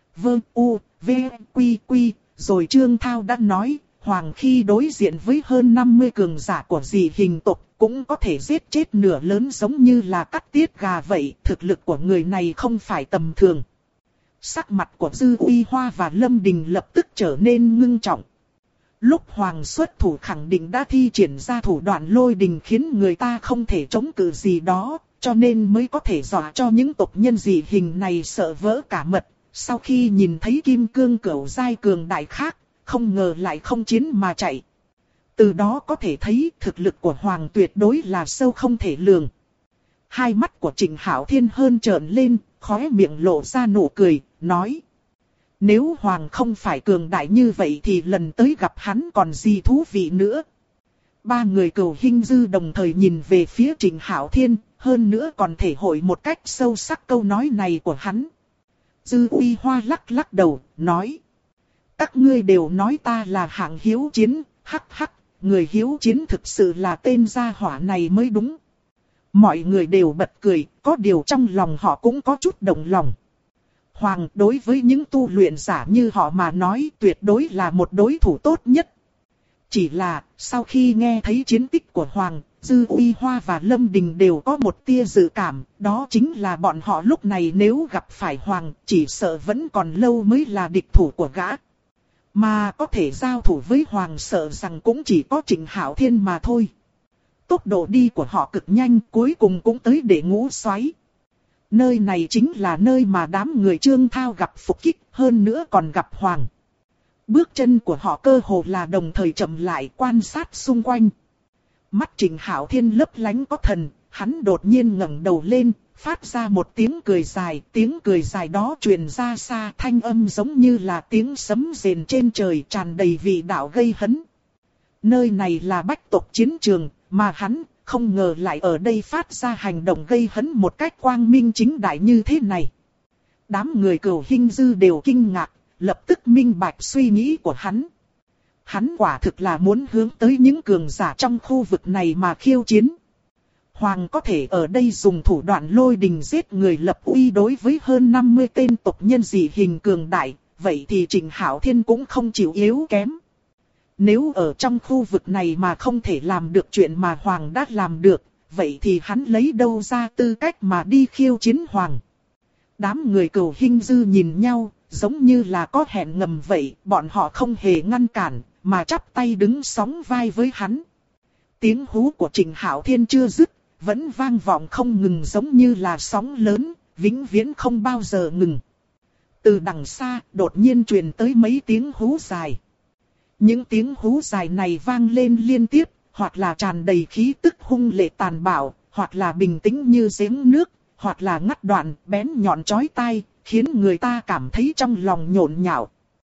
Quy, rồi Trương Thao đã nói, Hoàng khi đối diện với hơn 50 cường giả của dị hình tộc, cũng có thể giết chết nửa lớn giống như là cắt tiết gà vậy, thực lực của người này không phải tầm thường. Sắc mặt của Dư Uy Hoa và Lâm Đình lập tức trở nên ngưng trọng. Lúc Hoàng xuất thủ khẳng định đã thi triển ra thủ đoạn lôi đình khiến người ta không thể chống cự gì đó, cho nên mới có thể dọa cho những tộc nhân dị hình này sợ vỡ cả mật. Sau khi nhìn thấy kim cương cửu giai cường đại khác, không ngờ lại không chiến mà chạy. Từ đó có thể thấy thực lực của Hoàng tuyệt đối là sâu không thể lường. Hai mắt của Trịnh Hạo Thiên hơn trợn lên, khóe miệng lộ ra nụ cười, nói. Nếu Hoàng không phải cường đại như vậy thì lần tới gặp hắn còn gì thú vị nữa. Ba người Cửu Hinh Dư đồng thời nhìn về phía Trịnh Hạo Thiên, hơn nữa còn thể hội một cách sâu sắc câu nói này của hắn. Dư Uy Hoa lắc lắc đầu, nói. Các ngươi đều nói ta là hạng hiếu chiến, hắc hắc, người hiếu chiến thực sự là tên gia hỏa này mới đúng. Mọi người đều bật cười, có điều trong lòng họ cũng có chút động lòng. Hoàng đối với những tu luyện giả như họ mà nói tuyệt đối là một đối thủ tốt nhất. Chỉ là, sau khi nghe thấy chiến tích của Hoàng, Dư Uy Hoa và Lâm Đình đều có một tia dự cảm, đó chính là bọn họ lúc này nếu gặp phải Hoàng, chỉ sợ vẫn còn lâu mới là địch thủ của gã. Mà có thể giao thủ với Hoàng sợ rằng cũng chỉ có Trịnh Hạo Thiên mà thôi. Tốc độ đi của họ cực nhanh, cuối cùng cũng tới để ngũ xoáy. Nơi này chính là nơi mà đám người Trương Thao gặp phục kích, hơn nữa còn gặp Hoàng. Bước chân của họ cơ hồ là đồng thời chậm lại quan sát xung quanh. Mắt Trịnh Hạo Thiên lấp lánh có thần, hắn đột nhiên ngẩng đầu lên, phát ra một tiếng cười dài đó truyền ra xa, thanh âm giống như là tiếng sấm rền trên trời, tràn đầy vị đạo gây hấn. Nơi này là bách tộc chiến trường, mà hắn không ngờ lại ở đây phát ra hành động gây hấn một cách quang minh chính đại như thế này. Đám người Cửu Hinh Dư đều kinh ngạc, lập tức minh bạch suy nghĩ của hắn. Hắn quả thực là muốn hướng tới những cường giả trong khu vực này mà khiêu chiến. Hoàng có thể ở đây dùng thủ đoạn lôi đình giết người lập uy đối với hơn 50 tên tộc nhân dị hình cường đại, vậy thì Trịnh Hạo Thiên cũng không chịu yếu kém. Nếu ở trong khu vực này mà không thể làm được chuyện mà Hoàng đã làm được, vậy thì hắn lấy đâu ra tư cách mà đi khiêu chiến Hoàng. Đám người Cửu Hinh Dư nhìn nhau, giống như là có hẹn ngầm vậy, bọn họ không hề ngăn cản, mà chắp tay đứng sóng vai với hắn. Tiếng hú của Trịnh Hạo Thiên chưa dứt, vẫn vang vọng không ngừng giống như là sóng lớn, vĩnh viễn không bao giờ ngừng. Từ đằng xa, đột nhiên truyền tới mấy tiếng hú dài. Những tiếng hú dài này vang lên liên tiếp, hoặc là tràn đầy khí tức hung lệ tàn bạo, hoặc là bình tĩnh như giếng nước, hoặc là ngắt đoạn, bén nhọn chói tai, khiến người ta cảm thấy trong lòng nhộn nhạo.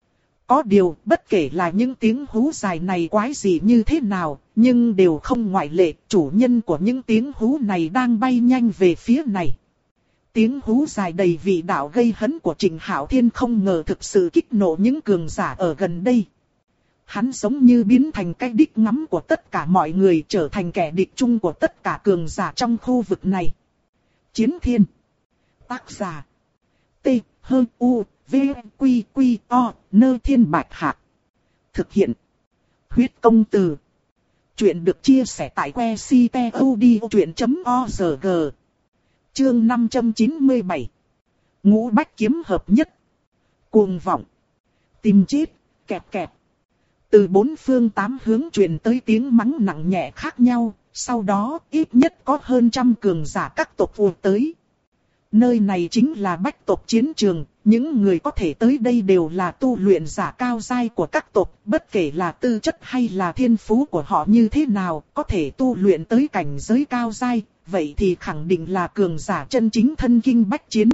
Có điều, bất kể là những tiếng hú dài này quái gì như thế nào, nhưng đều không ngoại lệ, chủ nhân của những tiếng hú này đang bay nhanh về phía này. Tiếng hú dài đầy vị đạo gây hấn của Trịnh Hạo Thiên không ngờ thực sự kích nộ những cường giả ở gần đây. Hắn giống như biến thành cái đích ngắm của tất cả mọi người, trở thành kẻ địch chung của tất cả cường giả trong khu vực này. Chiến Thiên. Tác giả. T. H. U. V. Q. Q. O. Nơ Thiên Bạch Hạc. Thực hiện. Huyết Công Từ. Chuyện được chia sẻ tại website.odchuyện.org. Chương 597. Ngũ bách kiếm hợp nhất. Cuồng vọng. Tìm chết. Kẹp kẹp. Từ bốn phương tám hướng truyền tới tiếng mắng nặng nhẹ khác nhau, sau đó ít nhất có hơn trăm cường giả các tộc vụt tới. Nơi này chính là bách tộc chiến trường, những người có thể tới đây đều là tu luyện giả cao giai của các tộc, bất kể là tư chất hay là thiên phú của họ như thế nào, có thể tu luyện tới cảnh giới cao giai, vậy thì khẳng định là cường giả chân chính thân kinh bách chiến.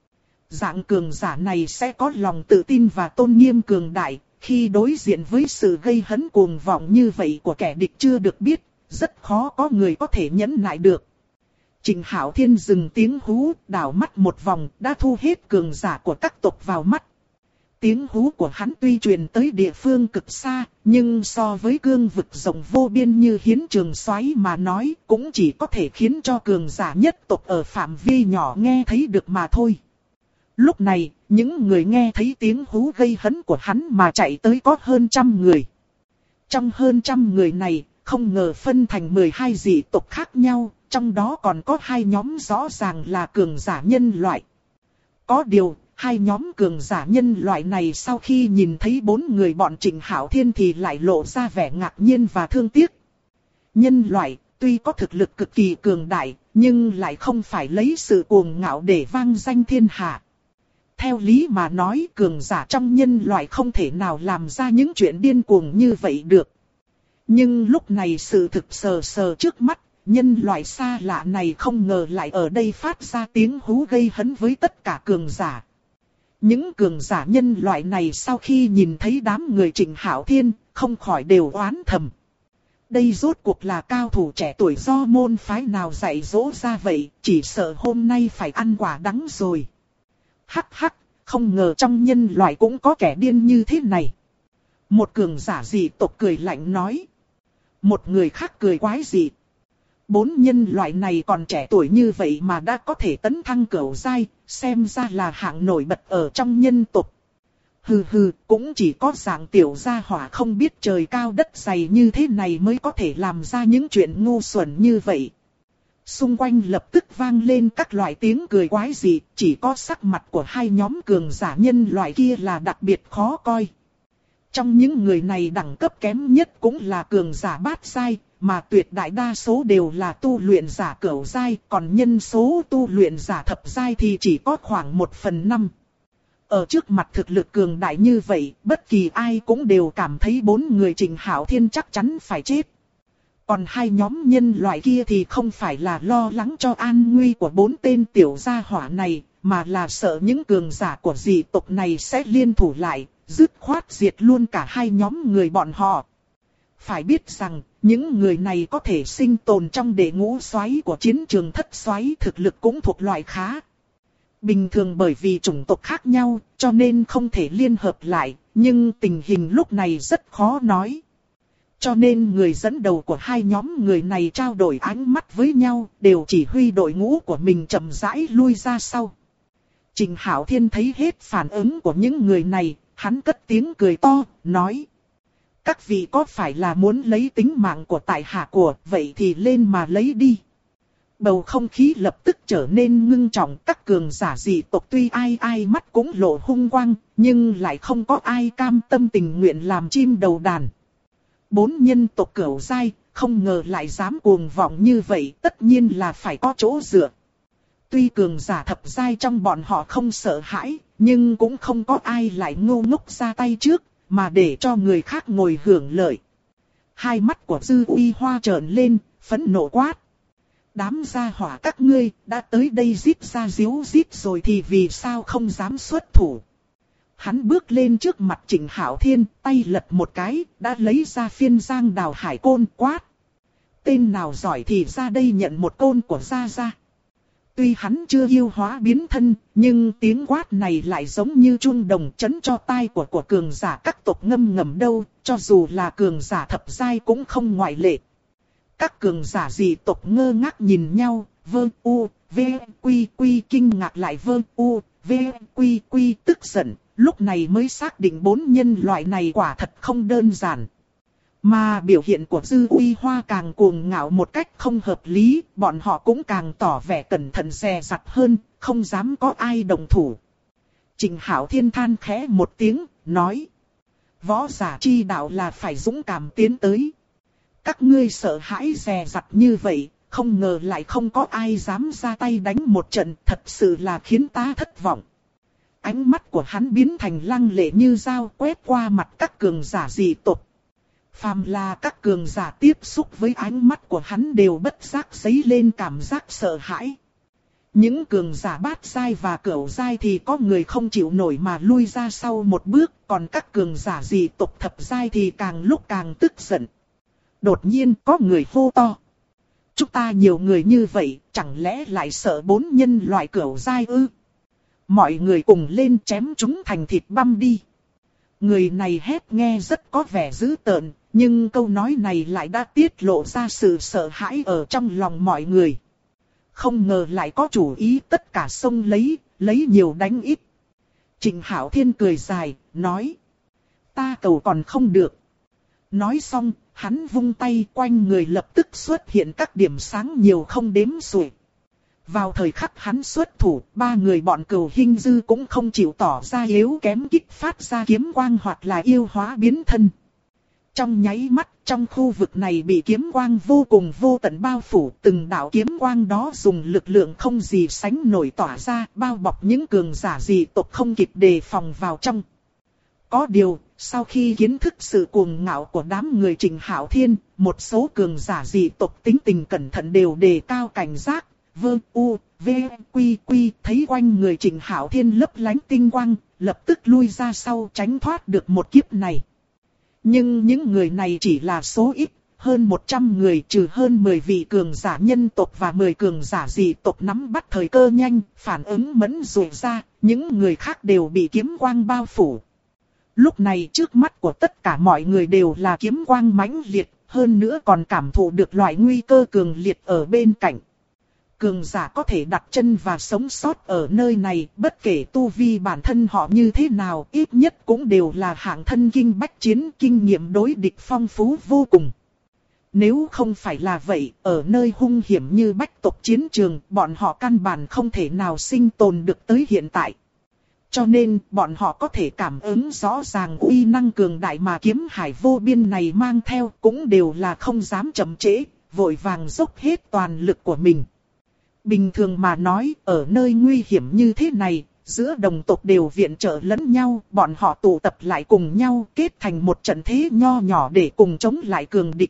Dạng cường giả này sẽ có lòng tự tin và tôn nghiêm cường đại, khi đối diện với sự gây hấn cuồng vọng như vậy của kẻ địch chưa được biết, rất khó có người có thể nhẫn nại được. Trịnh Hạo Thiên dừng tiếng hú, đảo mắt một vòng, đã thu hết cường giả của các tộc vào mắt. Tiếng hú của hắn tuy truyền tới địa phương cực xa, nhưng so với cương vực rộng vô biên như Hiến Trường Soái mà nói, cũng chỉ có thể khiến cho cường giả nhất tộc ở phạm vi nhỏ nghe thấy được mà thôi. Lúc này, những người nghe thấy tiếng hú gây hấn của hắn mà chạy tới có hơn trăm người. Trong hơn trăm người này, không ngờ phân thành 12 dị tộc khác nhau, trong đó còn có hai nhóm rõ ràng là cường giả nhân loại. Có điều, hai nhóm cường giả nhân loại này sau khi nhìn thấy bốn người bọn Trịnh Hạo Thiên thì lại lộ ra vẻ ngạc nhiên và thương tiếc. Nhân loại, tuy có thực lực cực kỳ cường đại, nhưng lại không phải lấy sự cuồng ngạo để vang danh thiên hạ. Theo lý mà nói, cường giả trong nhân loại không thể nào làm ra những chuyện điên cuồng như vậy được. Nhưng lúc này sự thực sờ sờ trước mắt, nhân loại xa lạ này không ngờ lại ở đây phát ra tiếng hú gây hấn với tất cả cường giả. Những cường giả nhân loại này sau khi nhìn thấy đám người Trịnh Hạo Thiên, không khỏi đều oán thầm. Đây rốt cuộc là cao thủ trẻ tuổi do môn phái nào dạy dỗ ra vậy, chỉ sợ hôm nay phải ăn quả đắng rồi. Hắc hắc, không ngờ trong nhân loại cũng có kẻ điên như thế này. Một cường giả dị tộc cười lạnh nói. Một người khác cười quái dị. Bốn nhân loại này còn trẻ tuổi như vậy mà đã có thể tấn thăng cửu giai, xem ra là hạng nổi bật ở trong nhân tộc. Hừ hừ, cũng chỉ có dạng tiểu gia hỏa không biết trời cao đất dày như thế này mới có thể làm ra những chuyện ngu xuẩn như vậy. Xung quanh lập tức vang lên các loại tiếng cười quái dị, chỉ có sắc mặt của hai nhóm cường giả nhân loại kia là đặc biệt khó coi. Trong những người này đẳng cấp kém nhất cũng là cường giả bát giai, mà tuyệt đại đa số đều là tu luyện giả cửu giai, còn nhân số tu luyện giả thập giai thì chỉ có khoảng 1/5. Ở trước mặt thực lực cường đại như vậy, bất kỳ ai cũng đều cảm thấy bốn người Trịnh Hạo Thiên chắc chắn phải chết. Còn hai nhóm nhân loại kia thì không phải là lo lắng cho an nguy của bốn tên tiểu gia hỏa này, mà là sợ những cường giả của dị tộc này sẽ liên thủ lại, dứt khoát diệt luôn cả hai nhóm người bọn họ. Phải biết rằng, những người này có thể sinh tồn trong đệ ngũ soái của chiến trường thất soái, thực lực cũng thuộc loại khá. Bình thường bởi vì chủng tộc khác nhau, cho nên không thể liên hợp lại, nhưng tình hình lúc này rất khó nói. Cho nên người dẫn đầu của hai nhóm người này trao đổi ánh mắt với nhau, đều chỉ huy đội ngũ của mình chậm rãi lui ra sau. Trịnh Hạo Thiên thấy hết phản ứng của những người này, hắn cất tiếng cười to, nói. Các vị có phải là muốn lấy tính mạng của tại hạ của, vậy thì lên mà lấy đi. Bầu không khí lập tức trở nên ngưng trọng, các cường giả dị tộc tuy ai ai mắt cũng lộ hung quang, nhưng lại không có ai cam tâm tình nguyện làm chim đầu đàn. Bốn nhân tộc cửu giai, không ngờ lại dám cuồng vọng như vậy, tất nhiên là phải có chỗ dựa. Tuy cường giả thập giai trong bọn họ không sợ hãi, nhưng cũng không có ai lại ngu ngốc ra tay trước, mà để cho người khác ngồi hưởng lợi. Hai mắt của Dư Uy Hoa trợn lên, phẫn nộ quát. Đám gia hỏa các ngươi đã tới đây giết ra díu giết rồi thì vì sao không dám xuất thủ? hắn bước lên trước mặt Trịnh Hạo Thiên, tay lật một cái, đã lấy ra phiên giang đào hải côn quát. Tên nào giỏi thì ra đây nhận một côn của gia gia. Tuy hắn chưa yêu hóa biến thân, nhưng tiếng quát này lại giống như chuông đồng chấn cho tai của cường giả các tộc ngâm ngầm đâu, cho dù là cường giả thập giai cũng không ngoại lệ. Các cường giả dị tộc ngơ ngác nhìn nhau, vơ u, v, quy quy kinh ngạc lại vơ u, v, quy quy tức giận, lúc này mới xác định 4 nhân loại này quả thật không đơn giản. Mà biểu hiện của Dư Uy Hoa càng cuồng ngạo một cách không hợp lý, bọn họ cũng càng tỏ vẻ cẩn thận dè dặt hơn, không dám có ai đồng thủ. Trịnh Hạo Thiên than khẽ một tiếng, nói. Võ giả chi đạo là phải dũng cảm tiến tới. Các ngươi sợ hãi dè dặt như vậy, không ngờ lại không có ai dám ra tay đánh một trận, thật sự là khiến ta thất vọng. Ánh mắt của hắn biến thành lăng lệ như dao quét qua mặt các cường giả dị tộc. Phàm là các cường giả tiếp xúc với ánh mắt của hắn đều bất giác dấy lên cảm giác sợ hãi. Những cường giả bát giai và cửu giai thì có người không chịu nổi mà lui ra sau một bước, còn các cường giả dị tộc thập giai thì càng lúc càng tức giận. Đột nhiên có người hô to. Chúng ta nhiều người như vậy, chẳng lẽ lại sợ 4 nhân loại cửu giai ư? Mọi người cùng lên chém chúng thành thịt băm đi. Người này hét nghe rất có vẻ dữ tợn, nhưng câu nói này lại đã tiết lộ ra sự sợ hãi ở trong lòng mọi người. Không ngờ lại có chủ ý tất cả xông lấy nhiều đánh ít. Trịnh Hạo Thiên cười dài, nói. Ta cầu còn không được. Nói xong, hắn vung tay quanh người lập tức xuất hiện các điểm sáng nhiều không đếm xuể. Vào thời khắc hắn xuất thủ, 3 người bọn Cửu Hinh Dư cũng không chịu tỏ ra yếu kém kích phát ra kiếm quang hoặc là yêu hóa biến thân. Trong nháy mắt, trong khu vực này bị kiếm quang vô cùng vô tận bao phủ, từng đạo kiếm quang đó dùng lực lượng không gì sánh nổi tỏa ra, bao bọc những cường giả dị tộc không kịp đề phòng vào trong. Có điều, sau khi kiến thức sự cuồng ngạo của đám người Trịnh Hạo Thiên, một số cường giả dị tộc tính tình cẩn thận đều đề cao cảnh giác. Vơ u, v, quy quy thấy quanh người Trịnh Hạo Thiên lấp lánh tinh quang, lập tức lui ra sau tránh thoát được một kiếp này. Nhưng những người này chỉ là số ít, hơn 100 người trừ hơn 10 vị cường giả nhân tộc và 10 cường giả dị tộc nắm bắt thời cơ nhanh, phản ứng mẫn rụi ra, những người khác đều bị kiếm quang bao phủ. Lúc này trước mắt của tất cả mọi người đều là kiếm quang mãnh liệt, hơn nữa còn cảm thụ được loại nguy cơ cường liệt ở bên cạnh. Cường giả có thể đặt chân và sống sót ở nơi này, bất kể tu vi bản thân họ như thế nào, ít nhất cũng đều là hạng thân kinh bách chiến, kinh nghiệm đối địch phong phú vô cùng. Nếu không phải là vậy, ở nơi hung hiểm như bách tộc chiến trường, bọn họ căn bản không thể nào sinh tồn được tới hiện tại. Cho nên, bọn họ có thể cảm ứng rõ ràng uy năng cường đại mà kiếm hải vô biên này mang theo, cũng đều là không dám chậm trễ, vội vàng dốc hết toàn lực của mình. Bình thường mà nói, ở nơi nguy hiểm như thế này, giữa đồng tộc đều viện trợ lẫn nhau, bọn họ tụ tập lại cùng nhau, kết thành một trận thế nho nhỏ để cùng chống lại cường địch.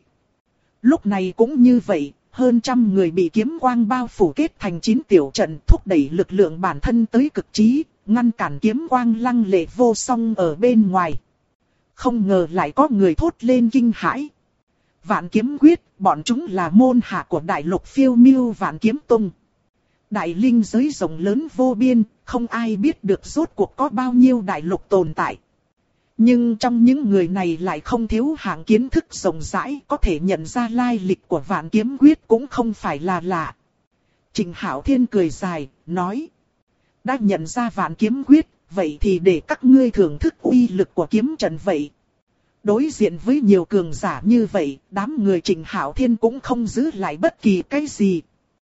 Lúc này cũng như vậy, hơn 100 người bị kiếm quang bao phủ kết thành 9 tiểu trận, thúc đẩy lực lượng bản thân tới cực trí, ngăn cản kiếm quang lăng lệ vô song ở bên ngoài. Không ngờ lại có người thốt lên kinh hãi. Vạn Kiếm Quyết, bọn chúng là môn hạ của đại lục phiêu miêu Vạn Kiếm Tông. Đại linh giới rộng lớn vô biên, không ai biết được rốt cuộc có bao nhiêu đại lục tồn tại. Nhưng trong những người này lại không thiếu hạng kiến thức rộng rãi, có thể nhận ra lai lịch của Vạn Kiếm Quyết cũng không phải là lạ. Trịnh Hạo Thiên cười dài, nói. Đã nhận ra Vạn Kiếm Quyết, vậy thì để các ngươi thưởng thức uy lực của kiếm trận vậy. Đối diện với nhiều cường giả như vậy, đám người Trịnh Hạo Thiên cũng không giữ lại bất kỳ cái gì.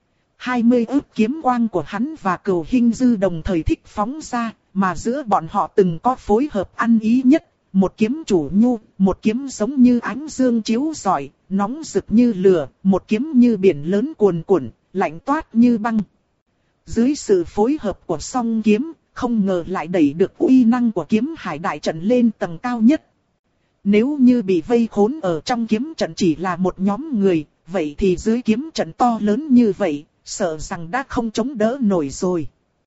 20 ức kiếm quang của hắn và Cửu Hinh Dư đồng thời thích phóng ra, mà giữa bọn họ từng có phối hợp ăn ý nhất. Một kiếm chủ nhu, một kiếm giống như ánh dương chiếu rọi, nóng rực như lửa, một kiếm như biển lớn cuồn cuộn, lạnh toát như băng. Dưới sự phối hợp của song kiếm, không ngờ lại đẩy được uy năng của kiếm hải đại trận lên tầng cao nhất. Nếu như bị vây khốn ở trong kiếm trận chỉ là một nhóm người, vậy thì dưới kiếm trận to lớn như vậy, sợ rằng đã không chống đỡ nổi rồi.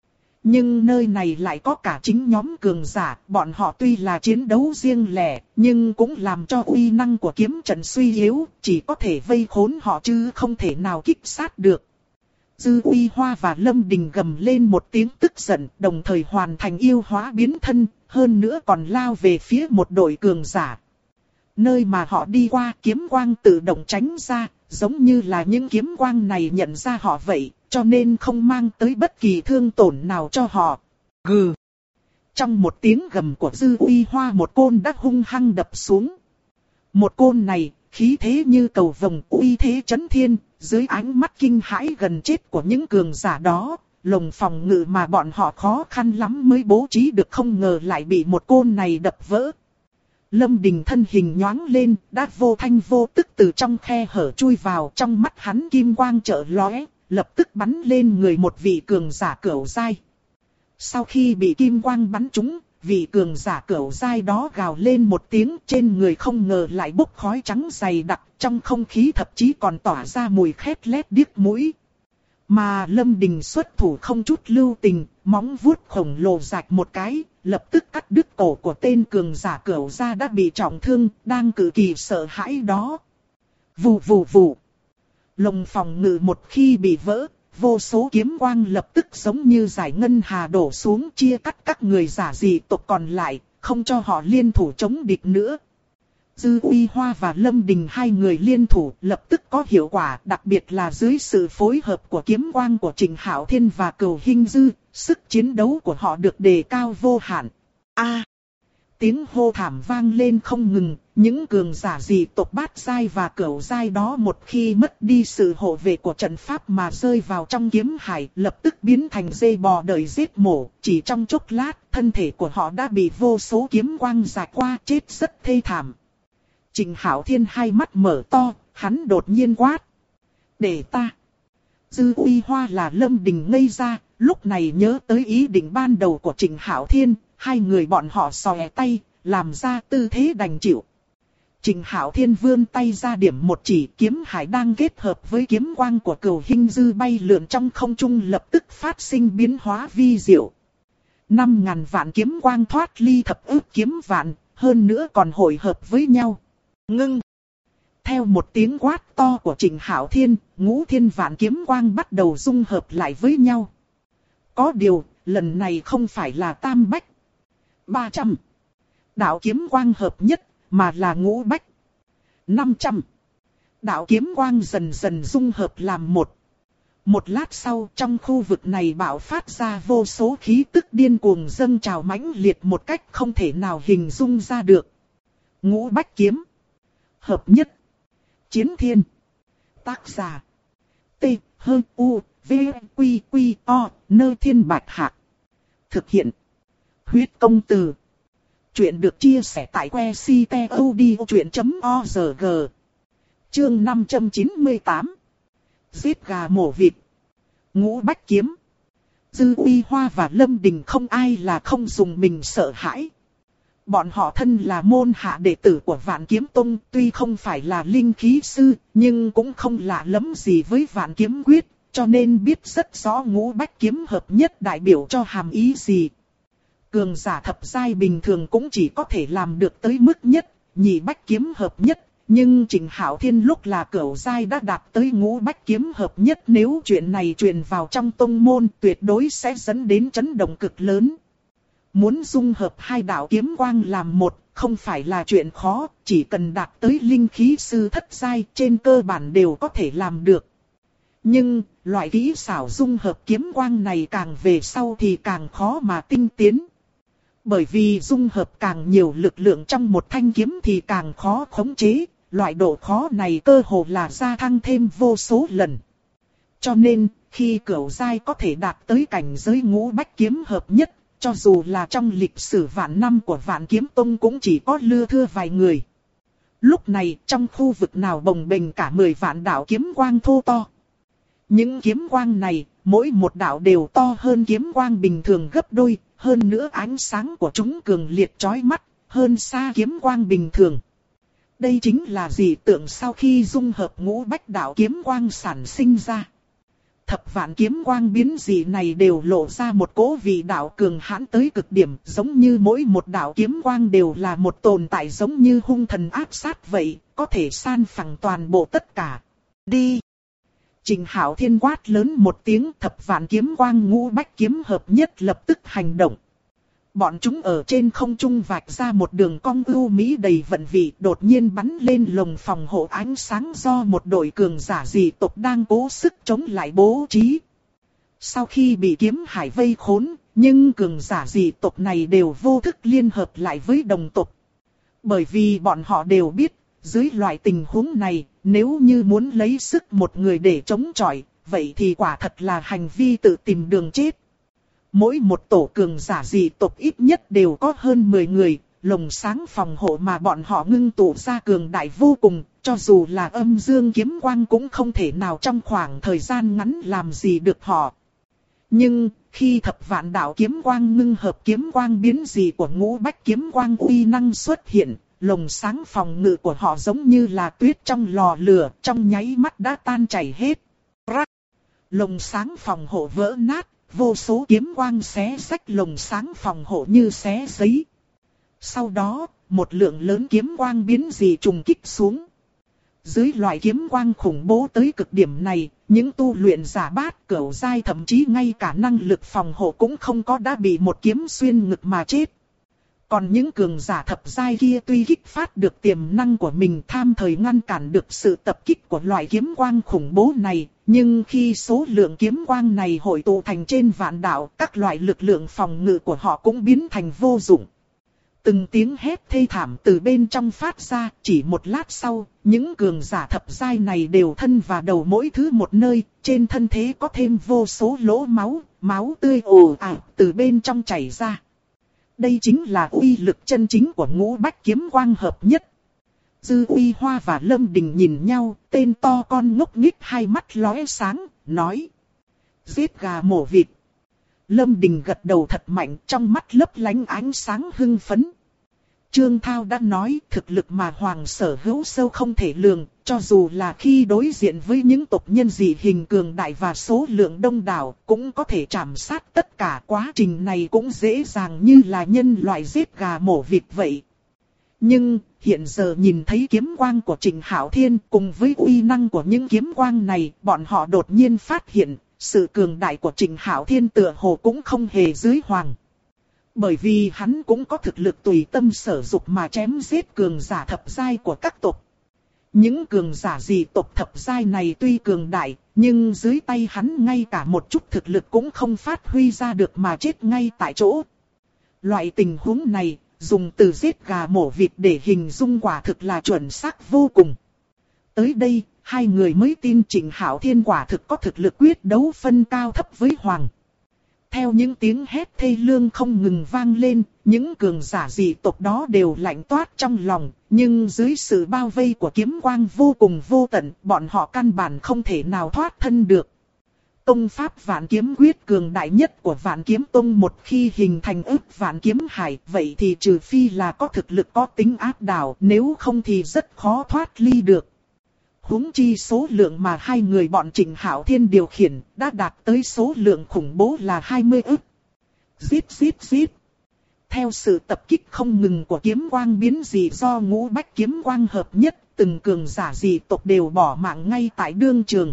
Nhưng nơi này lại có cả chính nhóm cường giả, bọn họ tuy là chiến đấu riêng lẻ, nhưng cũng làm cho uy năng của kiếm trận suy yếu, chỉ có thể vây khốn họ chứ không thể nào kích sát được. Dư Uy Hoa và Lâm Đình gầm lên một tiếng tức giận, đồng thời hoàn thành yêu hóa biến thân, hơn nữa còn lao về phía một đội cường giả. Nơi mà họ đi qua, kiếm quang tự động tránh ra, giống như là những kiếm quang này nhận ra họ vậy, cho nên không mang tới bất kỳ thương tổn nào cho họ. Gừ! Trong một tiếng gầm của Dư Uy Hoa, một côn đã hung hăng đập xuống. Một côn này, khí thế như cầu vồng, uy thế chấn thiên, dưới ánh mắt kinh hãi gần chết của những cường giả đó, lồng phòng ngự mà bọn họ khó khăn lắm mới bố trí được không ngờ lại bị một côn này đập vỡ. Lâm Đình thân hình nhoáng lên, đã vô thanh vô tức từ trong khe hở chui vào, trong mắt hắn kim quang chợt lóe, lập tức bắn lên người một vị cường giả cửu giai. Sau khi bị kim quang bắn trúng, vị cường giả cửu giai đó gào lên một tiếng, trên người không ngờ lại bốc khói trắng dày đặc, trong không khí thậm chí còn tỏa ra mùi khét lét điếc mũi. Mà Lâm Đình xuất thủ không chút lưu tình, móng vuốt khổng lồ rạch một cái, lập tức cắt đứt cổ của tên cường giả cửu giai đã bị trọng thương, đang cực kỳ sợ hãi đó. Vù vù vù. Lồng phòng ngự một khi bị vỡ, vô số kiếm quang lập tức giống như giải ngân hà đổ xuống, chia cắt các người giả dị tộc còn lại, không cho họ liên thủ chống địch nữa. Dư Uy Hoa và Lâm Đình hai người liên thủ lập tức có hiệu quả, đặc biệt là dưới sự phối hợp của kiếm quang của Trịnh Hạo Thiên và Cửu Hinh Dư, sức chiến đấu của họ được đề cao vô hạn. Tiếng hô thảm vang lên không ngừng, những cường giả dị tộc bát giai và cửu giai đó một khi mất đi sự hộ vệ của trận pháp mà rơi vào trong kiếm hải, lập tức biến thành dê bò đợi giết mổ, chỉ trong chốc lát, thân thể của họ đã bị vô số kiếm quang rạch qua, chết rất thê thảm. Trịnh Hạo Thiên hai mắt mở to, hắn đột nhiên quát: "Để ta!" Dư Uy Hoa là Lâm Đình ngây ra, lúc này nhớ tới ý định ban đầu của Trịnh Hạo Thiên, hai người bọn họ xòe tay, làm ra tư thế đành chịu. Trịnh Hạo Thiên vươn tay ra điểm một chỉ, kiếm hải đang kết hợp với kiếm quang của Cửu Hinh Dư bay lượn trong không trung lập tức phát sinh biến hóa vi diệu. 5.000 vạn kiếm quang thoát ly thập ức kiếm vạn, hơn nữa còn hội hợp với nhau. Ngưng! Theo một tiếng quát to của Trịnh Hạo Thiên, ngũ thiên vạn kiếm quang bắt đầu dung hợp lại với nhau. Có điều, lần này không phải là tam bách 300 đạo kiếm quang hợp nhất, mà là ngũ bách 500 đạo kiếm quang dần dần dung hợp làm một. Một lát sau, trong khu vực này bạo phát ra vô số khí tức điên cuồng dâng trào mãnh liệt một cách không thể nào hình dung ra được. Ngũ bách kiếm hợp nhất. Chiến thiên. Tác giả: T H U V Q Q O Nơ Thiên Bạch Hạc. Thực hiện: Huyết Công Từ. Chuyện được chia sẻ tại website.odchuyện.org. Chương 598. Giết gà mổ vịt. Ngũ bách kiếm. Dư Uy Hoa và Lâm Đình không ai là không dùng mình sợ hãi. Bọn họ thân là môn hạ đệ tử của Vạn Kiếm Tông, tuy không phải là linh khí sư, nhưng cũng không lạ lẫm gì với Vạn Kiếm Quyết, cho nên biết rất rõ ngũ bách kiếm hợp nhất đại biểu cho hàm ý gì. Cường giả thập giai bình thường cũng chỉ có thể làm được tới mức nhất, nhị bách kiếm hợp nhất, nhưng Trịnh Hạo Thiên lúc là cửu giai đã đạt tới ngũ bách kiếm hợp nhất, nếu chuyện này truyền vào trong tông môn tuyệt đối sẽ dẫn đến chấn động cực lớn. Muốn dung hợp hai đạo kiếm quang làm một, không phải là chuyện khó, chỉ cần đạt tới linh khí sư thất giai trên cơ bản đều có thể làm được. Nhưng, loại kỹ xảo dung hợp kiếm quang này càng về sau thì càng khó mà tinh tiến. Bởi vì dung hợp càng nhiều lực lượng trong một thanh kiếm thì càng khó khống chế, loại độ khó này cơ hồ là gia tăng thêm vô số lần. Cho nên, khi cửu giai có thể đạt tới cảnh giới ngũ bách kiếm hợp nhất, cho dù là trong lịch sử vạn năm của Vạn Kiếm Tông cũng chỉ có lưa thưa vài người. Lúc này, trong khu vực nào bồng bềnh cả 10 vạn đạo kiếm quang thô to. Những kiếm quang này, mỗi một đạo đều to hơn kiếm quang bình thường gấp đôi, hơn nữa ánh sáng của chúng cường liệt chói mắt, hơn xa kiếm quang bình thường. Đây chính là dị tượng sau khi dung hợp ngũ bách đạo kiếm quang sản sinh ra. Thập vạn kiếm quang biến dị này đều lộ ra một cỗ vị đạo cường hãn tới cực điểm, giống như mỗi một đạo kiếm quang đều là một tồn tại giống như hung thần áp sát vậy, có thể san phẳng toàn bộ tất cả. Đi! Trình Hạo Thiên quát lớn một tiếng, thập vạn kiếm quang ngũ bách kiếm hợp nhất lập tức hành động. Bọn chúng ở trên không trung vạch ra một đường cong ưu mỹ đầy vận vị, đột nhiên bắn lên lồng phòng hộ ánh sáng do một đội cường giả dị tộc đang cố sức chống lại bố trí. Sau khi bị kiếm hải vây khốn, nhưng cường giả dị tộc này đều vô thức liên hợp lại với đồng tộc. Bởi vì bọn họ đều biết, dưới loại tình huống này, nếu như muốn lấy sức một người để chống chọi, vậy thì quả thật là hành vi tự tìm đường chết. Mỗi một tổ cường giả dị tộc ít nhất đều có hơn 10 người, lồng sáng phòng hộ mà bọn họ ngưng tụ ra cường đại vô cùng, cho dù là âm dương kiếm quang cũng không thể nào trong khoảng thời gian ngắn làm gì được họ. Nhưng, khi thập vạn đạo kiếm quang ngưng hợp kiếm quang biến dị của ngũ bách kiếm quang uy năng xuất hiện, lồng sáng phòng ngự của họ giống như là tuyết trong lò lửa, trong nháy mắt đã tan chảy hết. Rắc! Lồng sáng phòng hộ vỡ nát. Vô số kiếm quang xé rách lồng sáng phòng hộ như xé giấy. Sau đó, một lượng lớn kiếm quang biến dị trùng kích xuống. Dưới loại kiếm quang khủng bố tới cực điểm này, những tu luyện giả bát cửu giai thậm chí ngay cả năng lực phòng hộ cũng không có đã bị một kiếm xuyên ngực mà chết. Còn những cường giả thập giai kia tuy kích phát được tiềm năng của mình tham thời ngăn cản được sự tập kích của loại kiếm quang khủng bố này, nhưng khi số lượng kiếm quang này hội tụ thành trên vạn đạo, các loại lực lượng phòng ngự của họ cũng biến thành vô dụng. Từng tiếng hét thê thảm từ bên trong phát ra, chỉ một lát sau, những cường giả thập giai này đều thân và đầu mỗi thứ một nơi, trên thân thế có thêm vô số lỗ máu, máu tươi ồ ạt từ bên trong chảy ra. Đây chính là uy lực chân chính của ngũ bách kiếm quang hợp nhất. Dư Uy Hoa và Lâm Đình nhìn nhau, tên to con ngốc nghếch hai mắt lóe sáng, nói. Giết gà mổ vịt. Lâm Đình gật đầu thật mạnh, trong mắt lấp lánh ánh sáng hưng phấn. Trương Thao đã nói thực lực mà Hoàng Sở Hữu sâu không thể lường, cho dù là khi đối diện với những tộc nhân dị hình cường đại và số lượng đông đảo, cũng có thể trảm sát tất cả. Quá trình này cũng dễ dàng như là nhân loại giết gà mổ vịt vậy. Nhưng, hiện giờ nhìn thấy kiếm quang của Trình Hạo Thiên cùng với uy năng của những kiếm quang này, bọn họ đột nhiên phát hiện, sự cường đại của Trình Hạo Thiên tựa hồ cũng không hề dưới hoàng. Bởi vì hắn cũng có thực lực tùy tâm sở dục mà chém giết cường giả thập giai của các tộc. Những cường giả dị tộc thập giai này tuy cường đại, nhưng dưới tay hắn ngay cả một chút thực lực cũng không phát huy ra được mà chết ngay tại chỗ. Loại tình huống này, dùng từ giết gà mổ vịt để hình dung quả thực là chuẩn xác vô cùng. Tới đây, hai người mới tin Trình Hạo Thiên quả thực có thực lực quyết đấu phân cao thấp với Hoàng. Theo những tiếng hét thê lương không ngừng vang lên, những cường giả dị tộc đó đều lạnh toát trong lòng, nhưng dưới sự bao vây của kiếm quang vô cùng vô tận, bọn họ căn bản không thể nào thoát thân được. Công pháp Vạn Kiếm Quyết cường đại nhất của Vạn Kiếm Tông một khi hình thành ức Vạn Kiếm Hải, vậy thì trừ phi là có thực lực có tính áp đảo, nếu không thì rất khó thoát ly được. Huống chi số lượng mà hai người bọn Trình Hạo Thiên điều khiển đã đạt tới số lượng khủng bố là 20 ức. Giết giết giết. Theo sự tập kích không ngừng của kiếm quang biến dị do ngũ bách kiếm quang hợp nhất, từng cường giả dị tộc đều bỏ mạng ngay tại đương trường.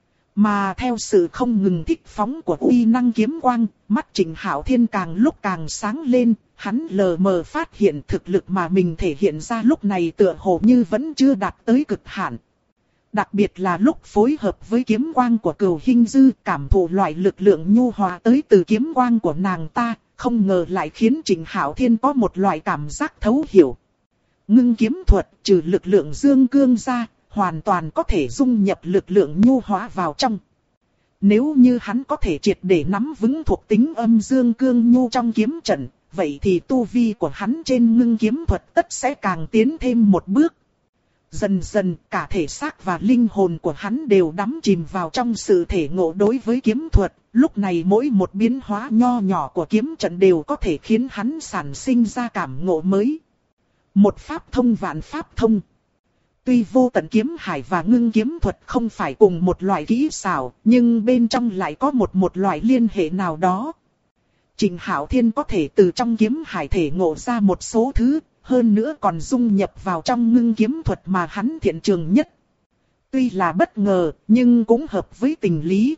Mà theo sự không ngừng thích phóng của uy năng kiếm quang, mắt Trình Hạo Thiên càng lúc càng sáng lên, hắn lờ mờ phát hiện thực lực mà mình thể hiện ra lúc này tựa hồ như vẫn chưa đạt tới cực hạn. Đặc biệt là lúc phối hợp với kiếm quang của Cửu Hinh Dư, cảm thụ loại lực lượng nhu hòa tới từ kiếm quang của nàng ta, không ngờ lại khiến Trình Hạo Thiên có một loại cảm giác thấu hiểu. Ngưng kiếm thuật trừ lực lượng dương cương ra, hoàn toàn có thể dung nhập lực lượng nhu hóa vào trong. Nếu như hắn có thể triệt để nắm vững thuộc tính âm dương cương nhu trong kiếm trận, vậy thì tu vi của hắn trên ngưng kiếm thuật tất sẽ càng tiến thêm một bước. Dần dần cả thể xác và linh hồn của hắn đều đắm chìm vào trong sự thể ngộ đối với kiếm thuật. Lúc này mỗi một biến hóa nho nhỏ của kiếm trận đều có thể khiến hắn sản sinh ra cảm ngộ mới. Một pháp thông vạn pháp thông. Tuy vô tận kiếm hải và ngưng kiếm thuật không phải cùng một loại kỹ xảo, nhưng bên trong lại có một loại liên hệ nào đó. Trình Hạo Thiên có thể từ trong kiếm hải thể ngộ ra một số thứ, hơn nữa còn dung nhập vào trong ngưng kiếm thuật mà hắn thiện trường nhất. Tuy là bất ngờ, nhưng cũng hợp với tình lý.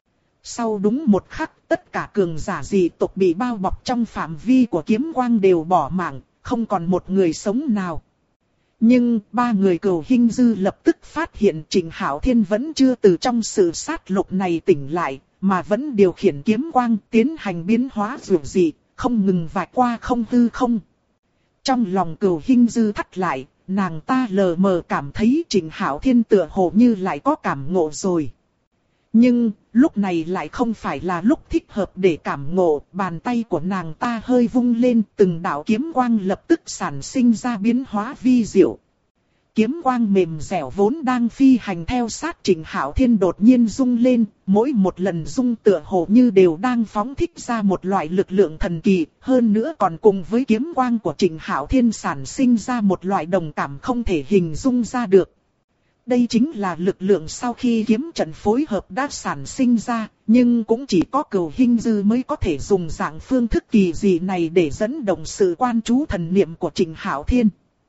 Sau đúng một khắc, tất cả cường giả dị tộc bị bao bọc trong phạm vi của kiếm quang đều bỏ mạng, không còn một người sống nào. Nhưng ba người Cửu Hinh Dư lập tức phát hiện Trình Hạo Thiên vẫn chưa từ trong sự sát lục này tỉnh lại, mà vẫn điều khiển kiếm quang tiến hành biến hóa dữ dị, không ngừng vạch qua không hư không. Trong lòng Cửu Hinh Dư thắt lại, nàng ta lờ mờ cảm thấy Trình Hạo Thiên tựa hồ như lại có cảm ngộ rồi. Nhưng, lúc này lại không phải là lúc thích hợp để cảm ngộ, bàn tay của nàng ta hơi vung lên, từng đạo kiếm quang lập tức sản sinh ra biến hóa vi diệu. Kiếm quang mềm dẻo vốn đang phi hành theo sát Trình Hạo Thiên đột nhiên rung lên, mỗi một lần rung tựa hồ như đều đang phóng thích ra một loại lực lượng thần kỳ, hơn nữa còn cùng với kiếm quang của Trình Hạo Thiên sản sinh ra một loại đồng cảm không thể hình dung ra được. Đây chính là lực lượng sau khi kiếm trận phối hợp đã sản sinh ra, nhưng cũng chỉ có Cửu Hinh Dư mới có thể dùng dạng phương thức kỳ dị này để dẫn động sự quan chú thần niệm của Trình Hạo Thiên.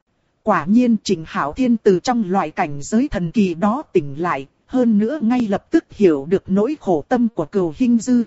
Quả nhiên Trình Hạo Thiên từ trong loại cảnh giới thần kỳ đó tỉnh lại, hơn nữa ngay lập tức hiểu được nỗi khổ tâm của Cửu Hinh Dư.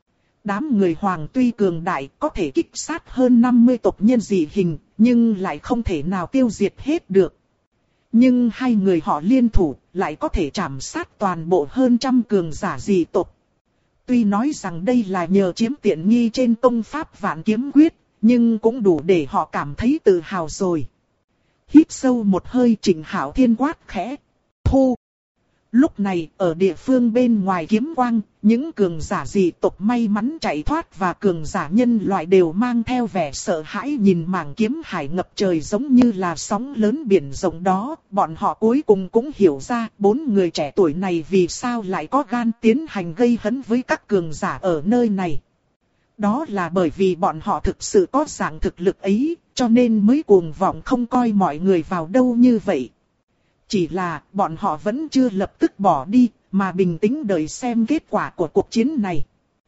Đám người Hoàng tuy cường đại có thể kích sát hơn 50 tộc nhân dị hình, nhưng lại không thể nào tiêu diệt hết được. Nhưng hai người họ liên thủ lại có thể trảm sát toàn bộ hơn 100 cường giả dị tộc. Tuy nói rằng đây là nhờ chiếm tiện nghi trên công pháp Vạn Kiếm Quyết, nhưng cũng đủ để họ cảm thấy tự hào rồi. Hít sâu một hơi, Trình Hạo Thiên quát khẽ. Thu! Lúc này, ở địa phương bên ngoài kiếm quang, những cường giả dị tộc may mắn chạy thoát và cường giả nhân loại đều mang theo vẻ sợ hãi nhìn mảng kiếm hải ngập trời giống như là sóng lớn biển rộng đó. Bọn họ cuối cùng cũng hiểu ra 4 người trẻ tuổi này vì sao lại có gan tiến hành gây hấn với các cường giả ở nơi này. Đó là bởi vì bọn họ thực sự có dạng thực lực ấy, cho nên mới cuồng vọng không coi mọi người vào đâu như vậy. Chỉ là bọn họ vẫn chưa lập tức bỏ đi, mà bình tĩnh đợi xem kết quả của cuộc chiến này.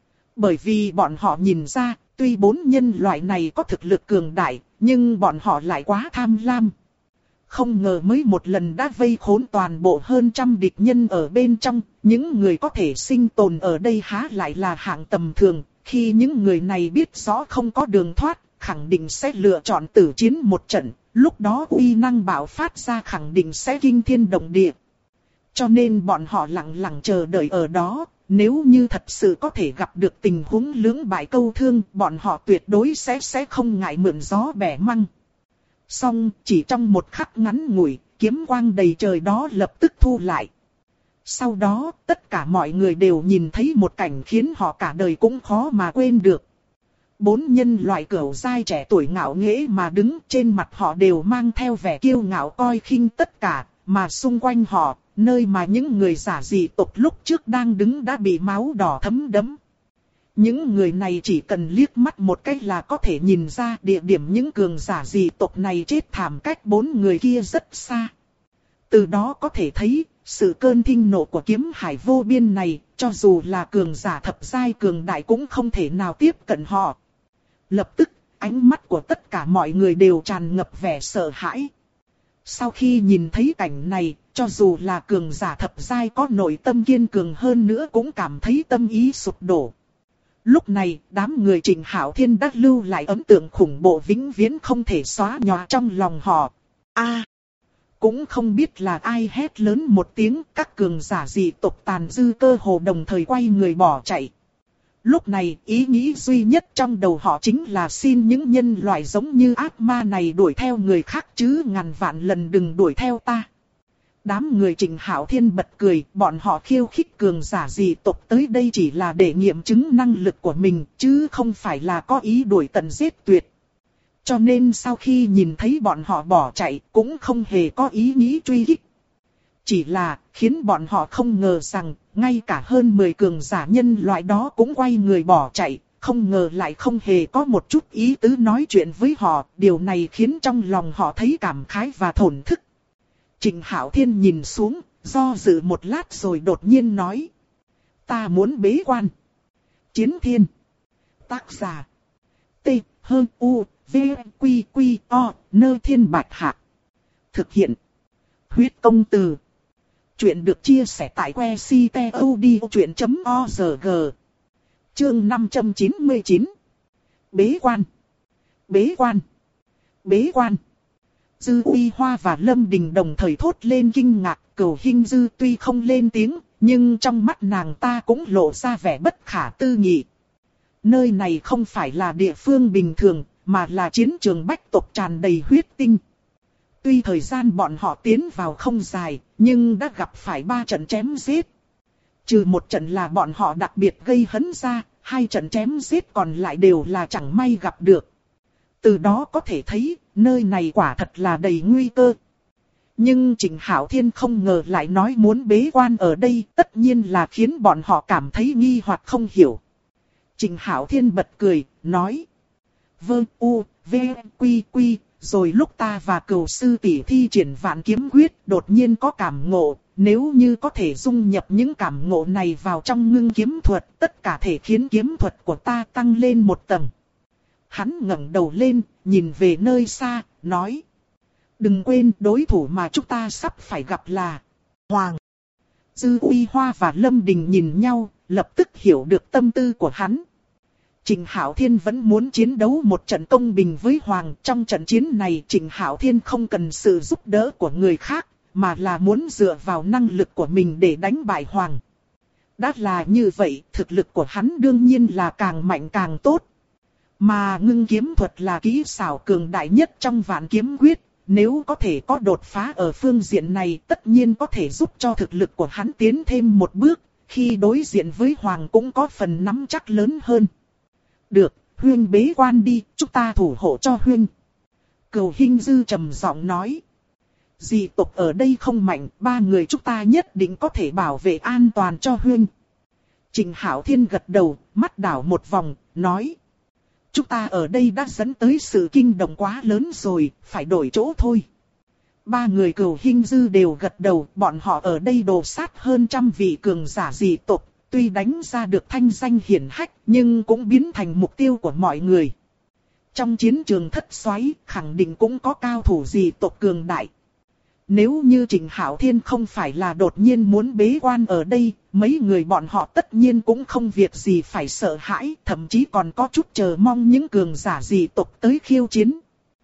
Bởi vì bọn họ nhìn ra, tuy 4 nhân loại này có thực lực cường đại, nhưng bọn họ lại quá tham lam. Không ngờ mới một lần đã vây khốn toàn bộ hơn 100 địch nhân ở bên trong, những người có thể sinh tồn ở đây há lại là hạng tầm thường. Khi những người này biết rõ không có đường thoát, khẳng định sẽ lựa chọn tử chiến một trận, lúc đó uy năng bạo phát ra khẳng định sẽ kinh thiên động địa. Cho nên bọn họ lặng lặng chờ đợi ở đó, nếu như thật sự có thể gặp được tình huống lưỡng bại câu thương, bọn họ tuyệt đối sẽ không ngại mượn gió bẻ măng. Song chỉ trong một khắc ngắn ngủi, kiếm quang đầy trời đó lập tức thu lại. Sau đó, tất cả mọi người đều nhìn thấy một cảnh khiến họ cả đời cũng khó mà quên được. 4 nhân loại cửu giai trẻ tuổi ngạo nghễ mà đứng, trên mặt họ đều mang theo vẻ kiêu ngạo coi khinh tất cả, mà xung quanh họ, nơi mà những người giả dị tộc lúc trước đang đứng đã bị máu đỏ thấm đẫm. Những người này chỉ cần liếc mắt một cái là có thể nhìn ra địa điểm những cường giả dị tộc này chết thảm cách 4 người kia rất xa. Từ đó có thể thấy, sự cơn thịnh nộ của kiếm hải vô biên này, cho dù là cường giả thập giai cường đại cũng không thể nào tiếp cận họ. Lập tức, ánh mắt của tất cả mọi người đều tràn ngập vẻ sợ hãi. Sau khi nhìn thấy cảnh này, cho dù là cường giả thập giai có nội tâm kiên cường hơn nữa cũng cảm thấy tâm ý sụp đổ. Lúc này, đám người Trình Hạo Thiên đã lưu lại ấn tượng khủng bố vĩnh viễn không thể xóa nhòa trong lòng họ. Cũng không biết là ai hét lớn một tiếng, các cường giả dị tộc tàn dư cơ hồ đồng thời quay người bỏ chạy. Lúc này, ý nghĩ duy nhất trong đầu họ chính là xin những nhân loại giống như ác ma này đuổi theo người khác chứ ngàn vạn lần đừng đuổi theo ta. Đám người Trình Hạo Thiên bật cười, bọn họ khiêu khích cường giả dị tộc tới đây chỉ là để nghiệm chứng năng lực của mình, chứ không phải là có ý đuổi tận giết tuyệt. Cho nên sau khi nhìn thấy bọn họ bỏ chạy, cũng không hề có ý nghĩ truy kích. Chỉ là, khiến bọn họ không ngờ rằng, ngay cả hơn 10 cường giả nhân loại đó cũng quay người bỏ chạy, không ngờ lại không hề có một chút ý tứ nói chuyện với họ, điều này khiến trong lòng họ thấy cảm khái và thổn thức. Trịnh Hạo Thiên nhìn xuống, do dự một lát rồi đột nhiên nói. Ta muốn bế quan. Chiến thiên. Tác giả. T, H, U, V, Quy, Quy, O, Nơ Thiên Bạch Hạc. Thực hiện. Huyết công từ. Chuyện được chia sẻ tại que ctod.org. Chương 599. Bế quan. Bế quan. Bế quan. Dư Uy Hoa và Lâm Đình đồng thời thốt lên kinh ngạc. Cửu Hinh Dư tuy không lên tiếng, nhưng trong mắt nàng ta cũng lộ ra vẻ bất khả tư nghị. Nơi này không phải là địa phương bình thường, mà là chiến trường bách tộc tràn đầy huyết tinh. Tuy thời gian bọn họ tiến vào không dài, nhưng đã gặp phải 3 trận chém giết. Trừ một trận là bọn họ đặc biệt gây hấn ra, 2 trận chém giết còn lại đều là chẳng may gặp được. Từ đó có thể thấy, nơi này quả thật là đầy nguy cơ. Nhưng Trịnh Hạo Thiên không ngờ lại nói muốn bế quan ở đây, tất nhiên là khiến bọn họ cảm thấy nghi hoặc không hiểu. Trịnh Hạo Thiên bật cười, nói. Vâng, U, V, Quy, Quy, rồi lúc ta và Cửu sư tỷ thi triển Vạn Kiếm Quyết đột nhiên có cảm ngộ, nếu như có thể dung nhập những cảm ngộ này vào trong Ngưng Kiếm Thuật, tất cả thể khiến kiếm thuật của ta tăng lên một tầng. Hắn ngẩng đầu lên, nhìn về nơi xa, nói. Đừng quên đối thủ mà chúng ta sắp phải gặp là Hoàng. Dư Uy Hoa và Lâm Đình nhìn nhau, lập tức hiểu được tâm tư của hắn. Trịnh Hạo Thiên vẫn muốn chiến đấu một trận công bình với Hoàng. Trong trận chiến này Trịnh Hạo Thiên không cần sự giúp đỡ của người khác, mà là muốn dựa vào năng lực của mình để đánh bại Hoàng. Đã là như vậy, thực lực của hắn đương nhiên là càng mạnh càng tốt. Mà Ngưng Kiếm Thuật là kỹ xảo cường đại nhất trong Vạn Kiếm Quyết. Nếu có thể có đột phá ở phương diện này, tất nhiên có thể giúp cho thực lực của hắn tiến thêm một bước, khi đối diện với Hoàng cũng có phần nắm chắc lớn hơn. Được, huynh bế quan đi, chúng ta thủ hộ cho huynh. Cửu Hinh Dư trầm giọng nói. Dị tộc ở đây không mạnh, 3 người chúng ta nhất định có thể bảo vệ an toàn cho huynh. Trịnh Hạo Thiên gật đầu, mắt đảo một vòng, nói. Chúng ta ở đây đã dẫn tới sự kinh động quá lớn rồi, phải đổi chỗ thôi. 3 người Cửu Hinh Dư đều gật đầu, bọn họ ở đây đồ sát hơn 100 vị cường giả dị tộc, tuy đánh ra được thanh danh hiển hách, nhưng cũng biến thành mục tiêu của mọi người. Trong chiến trường thất xoáy, khẳng định cũng có cao thủ dị tộc cường đại. Nếu như Trịnh Hạo Thiên không phải là đột nhiên muốn bế quan ở đây, mấy người bọn họ tất nhiên cũng không việc gì phải sợ hãi, thậm chí còn có chút chờ mong những cường giả dị tộc tới khiêu chiến.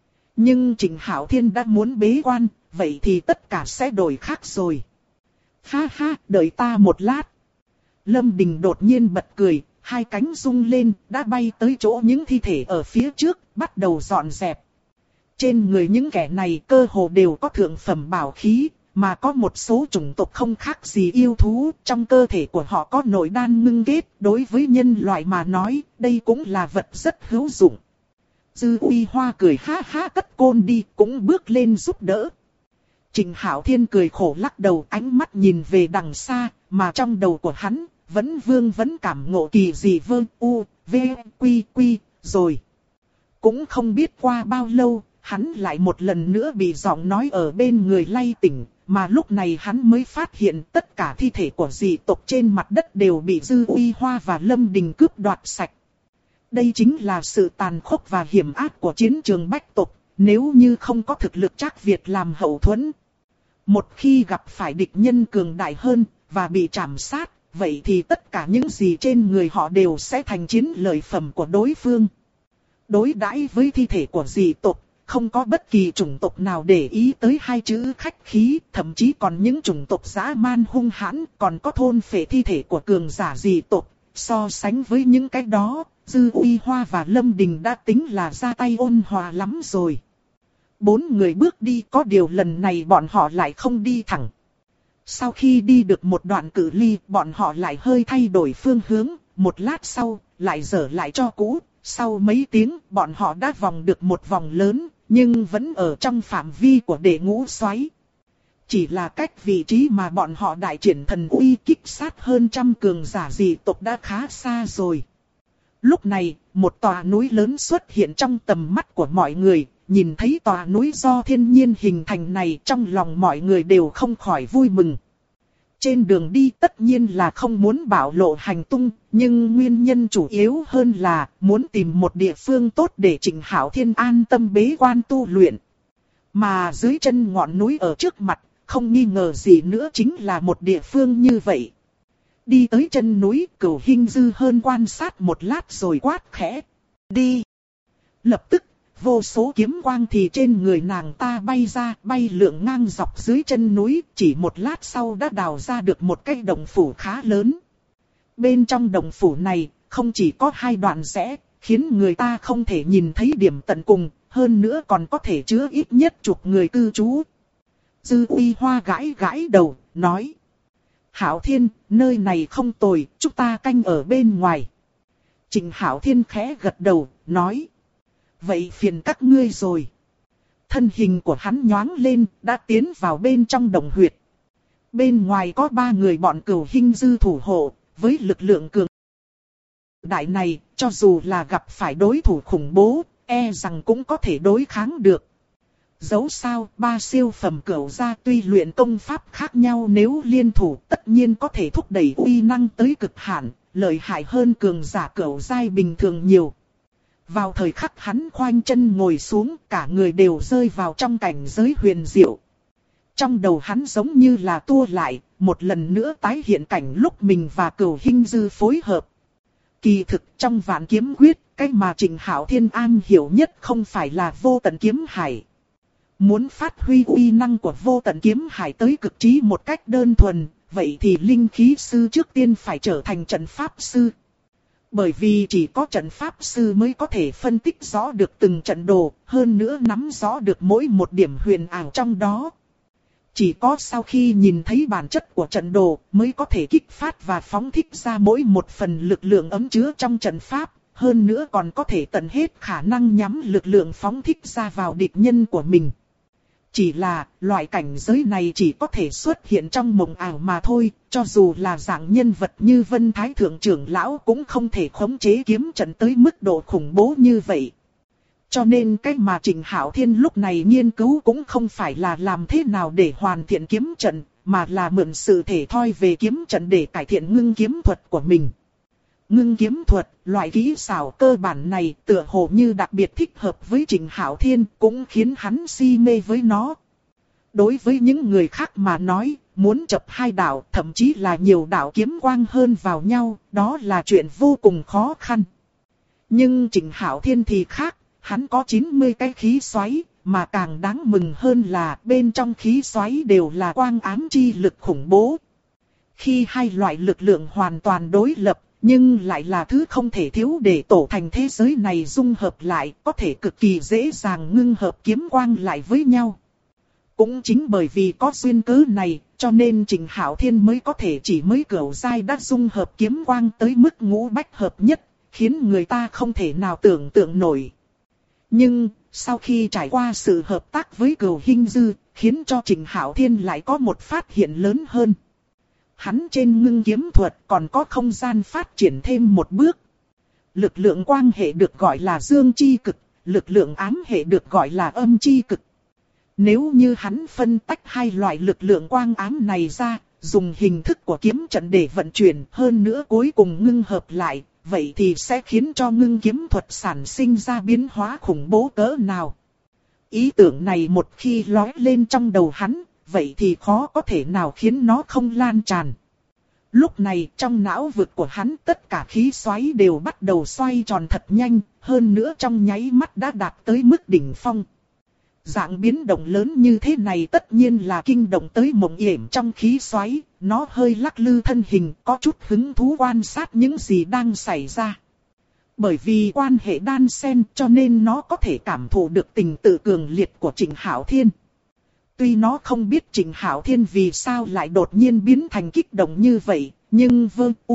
Nhưng Trịnh Hạo Thiên đã muốn bế quan, vậy thì tất cả sẽ đổi khác rồi. Ha ha, đợi ta một lát. Lâm Đình đột nhiên bật cười, 2 cánh rung lên, đã bay tới chỗ những thi thể ở phía trước, bắt đầu dọn dẹp. Trên người những kẻ này cơ hồ đều có thượng phẩm bảo khí, mà có một số chủng tộc không khác gì yêu thú, trong cơ thể của họ có nội đan ngưng kết, đối với nhân loại mà nói, đây cũng là vật rất hữu dụng. Dư Uy Hoa cười ha ha cất côn đi, cũng bước lên giúp đỡ. Trịnh Hạo Thiên cười khổ lắc đầu, ánh mắt nhìn về đằng xa, mà trong đầu của hắn, vẫn cảm ngộ kỳ gì vơ u, v, quy quy, rồi. Cũng không biết qua bao lâu, hắn lại một lần nữa bị giọng nói ở bên người lay tỉnh, mà lúc này hắn mới phát hiện tất cả thi thể của dị tộc trên mặt đất đều bị Dư Uy Hoa và Lâm Đình cướp đoạt sạch. Đây chính là sự tàn khốc và hiểm ác của chiến trường bách tộc, nếu như không có thực lực Trác Việt làm hậu thuẫn. Một khi gặp phải địch nhân cường đại hơn, và bị trảm sát, vậy thì tất cả những gì trên người họ đều sẽ thành chiến lợi phẩm của đối phương. Đối đãi với thi thể của dị tộc, không có bất kỳ chủng tộc nào để ý tới 2 chữ khách khí, thậm chí còn những chủng tộc dã man hung hãn, còn có thôn phệ thi thể của cường giả dị tộc. So sánh với những cái đó, Dư Uy Hoa và Lâm Đình đã tính là ra tay ôn hòa lắm rồi. 4 người bước đi, có điều lần này bọn họ lại không đi thẳng. Sau khi đi được một đoạn cự ly, bọn họ lại hơi thay đổi phương hướng, một lát sau, lại dở lại cho cũ. Sau mấy tiếng, bọn họ đã vòng được một vòng lớn, nhưng vẫn ở trong phạm vi của đệ ngũ xoáy. Chỉ là cách vị trí mà bọn họ đại triển thần uy kích sát hơn 100 cường giả dị tộc đã khá xa rồi. Lúc này, một tòa núi lớn xuất hiện trong tầm mắt của mọi người, nhìn thấy tòa núi do thiên nhiên hình thành này, trong lòng mọi người đều không khỏi vui mừng. Trên đường đi tất nhiên là không muốn bạo lộ hành tung, nhưng nguyên nhân chủ yếu hơn là muốn tìm một địa phương tốt để Trịnh Hạo Thiên an tâm bế quan tu luyện. Mà dưới chân ngọn núi ở trước mặt, không nghi ngờ gì nữa chính là một địa phương như vậy. Đi tới chân núi, Cửu Hinh Dư hơn quan sát một lát rồi quát khẽ: đi! Lập tức, vô số kiếm quang thì trên người nàng ta bay ra, bay lượn ngang dọc dưới chân núi, chỉ một lát sau đã đào ra được một cái động phủ khá lớn. Bên trong động phủ này, không chỉ có hai đoạn rẽ, khiến người ta không thể nhìn thấy điểm tận cùng, hơn nữa còn có thể chứa ít nhất chục người cư trú. Dư Uy Hoa gãi gãi đầu, nói: Hạo Thiên, nơi này không tồi, chúng ta canh ở bên ngoài. Trịnh Hạo Thiên khẽ gật đầu, nói: vậy phiền các ngươi rồi. Thân hình của hắn nhoáng lên, đã tiến vào bên trong động huyệt. Bên ngoài có 3 người bọn Cửu Hinh Dư thủ hộ, với lực lượng cường đại này, cho dù là gặp phải đối thủ khủng bố, e rằng cũng có thể đối kháng được. Dẫu sao, 3 siêu phẩm cửu gia tuy luyện công pháp khác nhau, nếu liên thủ tất nhiên có thể thúc đẩy uy năng tới cực hạn, lợi hại hơn cường giả cửu giai bình thường nhiều. Vào thời khắc hắn khoanh chân ngồi xuống, cả người đều rơi vào trong cảnh giới huyền diệu. Trong đầu hắn giống như là tua lại, một lần nữa tái hiện cảnh lúc mình và Cửu Hinh Dư phối hợp. Kỳ thực trong Vạn Kiếm Quyết, cái mà Trịnh Hạo Thiên an hiểu nhất không phải là Vô Tận Kiếm Hải. Muốn phát huy uy năng của Vô Tận Kiếm Hải tới cực trí một cách đơn thuần, vậy thì linh khí sư trước tiên phải trở thành trận pháp sư. Bởi vì chỉ có trận pháp sư mới có thể phân tích rõ được từng trận đồ, hơn nữa nắm rõ được mỗi một điểm huyền ảo trong đó. Chỉ có sau khi nhìn thấy bản chất của trận đồ mới có thể kích phát và phóng thích ra mỗi một phần lực lượng ấm chứa trong trận pháp, hơn nữa còn có thể tận hết khả năng nhắm lực lượng phóng thích ra vào địch nhân của mình. Chỉ là, loại cảnh giới này chỉ có thể xuất hiện trong mộng ảo mà thôi, cho dù là dạng nhân vật như Vân Thái Thượng Trưởng Lão cũng không thể khống chế kiếm trận tới mức độ khủng bố như vậy. Cho nên cái mà Trịnh Hạo Thiên lúc này nghiên cứu cũng không phải là làm thế nào để hoàn thiện kiếm trận, mà là mượn sự thể thoi về kiếm trận để cải thiện ngưng kiếm thuật của mình. Ngưng kiếm thuật, loại kỹ xảo cơ bản này tựa hồ như đặc biệt thích hợp với Trịnh Hạo Thiên, cũng khiến hắn si mê với nó. Đối với những người khác mà nói, muốn chập hai đạo, thậm chí là nhiều đạo kiếm quang hơn vào nhau, đó là chuyện vô cùng khó khăn. Nhưng Trịnh Hạo Thiên thì khác, hắn có 90 cái khí xoáy, mà càng đáng mừng hơn là bên trong khí xoáy đều là quang ám chi lực khủng bố. Khi hai loại lực lượng hoàn toàn đối lập, nhưng lại là thứ không thể thiếu để tổ thành thế giới này dung hợp lại, có thể cực kỳ dễ dàng ngưng hợp kiếm quang lại với nhau. Cũng chính bởi vì có duyên cớ này, cho nên Trịnh Hạo Thiên mới có thể chỉ mới cửu giai đã dung hợp kiếm quang tới mức ngũ bách hợp nhất, khiến người ta không thể nào tưởng tượng nổi. Nhưng, sau khi trải qua sự hợp tác với Cửu Hinh Dư, khiến cho Trịnh Hạo Thiên lại có một phát hiện lớn hơn. Hắn trên ngưng kiếm thuật còn có không gian phát triển thêm một bước. Lực lượng quang hệ được gọi là dương chi cực, lực lượng ám hệ được gọi là âm chi cực. Nếu như hắn phân tách hai loại lực lượng quang ám này ra, dùng hình thức của kiếm trận để vận chuyển, hơn nữa cuối cùng ngưng hợp lại, vậy thì sẽ khiến cho ngưng kiếm thuật sản sinh ra biến hóa khủng bố cỡ nào. Ý tưởng này một khi lóe lên trong đầu hắn, vậy thì khó có thể nào khiến nó không lan tràn. Lúc này trong não vực của hắn tất cả khí xoáy đều bắt đầu xoay tròn thật nhanh, hơn nữa trong nháy mắt đã đạt tới mức đỉnh phong. Dạng biến động lớn như thế này tất nhiên là kinh động tới Mộng Yểm trong khí xoáy, nó hơi lắc lư thân hình, có chút hứng thú quan sát những gì đang xảy ra. Bởi vì quan hệ đan xen cho nên nó có thể cảm thụ được tình tự cường liệt của Trịnh Hạo Thiên. Tuy nó không biết Trịnh Hạo Thiên vì sao lại đột nhiên biến thành kích động như vậy, nhưng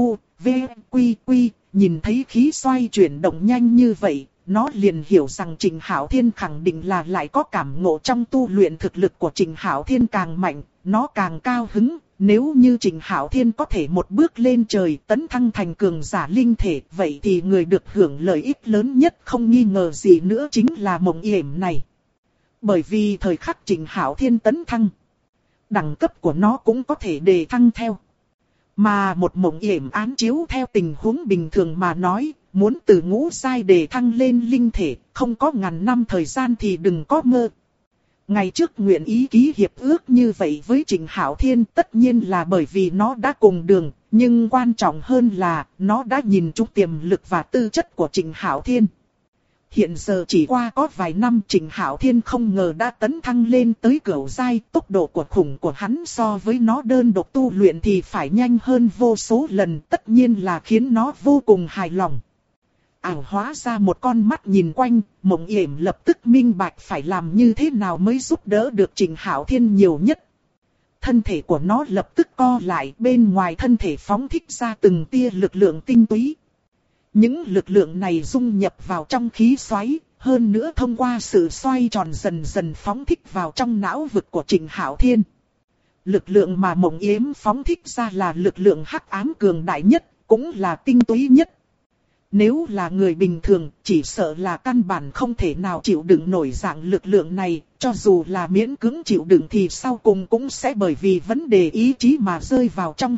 nhìn thấy khí xoay chuyển động nhanh như vậy, nó liền hiểu rằng Trịnh Hạo Thiên khẳng định là lại có cảm ngộ trong tu luyện. Thực lực của Trịnh Hạo Thiên càng mạnh, nó càng cao hứng. Nếu như Trịnh Hạo Thiên có thể một bước lên trời tấn thăng thành cường giả linh thể, vậy thì người được hưởng lợi ích lớn nhất không nghi ngờ gì nữa chính là Mộng Yểm này. Bởi vì thời khắc Trịnh Hạo Thiên tấn thăng, đẳng cấp của nó cũng có thể đề thăng theo. Mà một mộng yểm án chiếu theo tình huống bình thường mà nói, muốn từ ngũ giai đề thăng lên linh thể, không có ngàn năm thời gian thì đừng có mơ. Ngày trước nguyện ý ký hiệp ước như vậy với Trịnh Hạo Thiên tất nhiên là bởi vì nó đã cùng đường, nhưng quan trọng hơn là nó đã nhìn trúng tiềm lực và tư chất của Trịnh Hạo Thiên. Hiện giờ chỉ qua có vài năm Trịnh Hạo Thiên không ngờ đã tấn thăng lên tới cửu giai, tốc độ khủng của hắn so với nó đơn độc tu luyện thì phải nhanh hơn vô số lần, tất nhiên là khiến nó vô cùng hài lòng. Ảo hóa ra một con mắt nhìn quanh, Mộng Yểm lập tức minh bạch phải làm như thế nào mới giúp đỡ được Trịnh Hạo Thiên nhiều nhất. Thân thể của nó lập tức co lại, bên ngoài thân thể phóng thích ra từng tia lực lượng tinh túy. Những lực lượng này dung nhập vào trong khí xoáy, hơn nữa thông qua sự xoay tròn dần dần phóng thích vào trong não vực của Trịnh Hạo Thiên. Lực lượng mà Mộng Yếm phóng thích ra là lực lượng hắc ám cường đại nhất, cũng là tinh túy nhất. Nếu là người bình thường, chỉ sợ là căn bản không thể nào chịu đựng nổi dạng lực lượng này, cho dù là miễn cưỡng chịu đựng thì sau cùng cũng sẽ bởi vì vấn đề ý chí mà rơi vào trong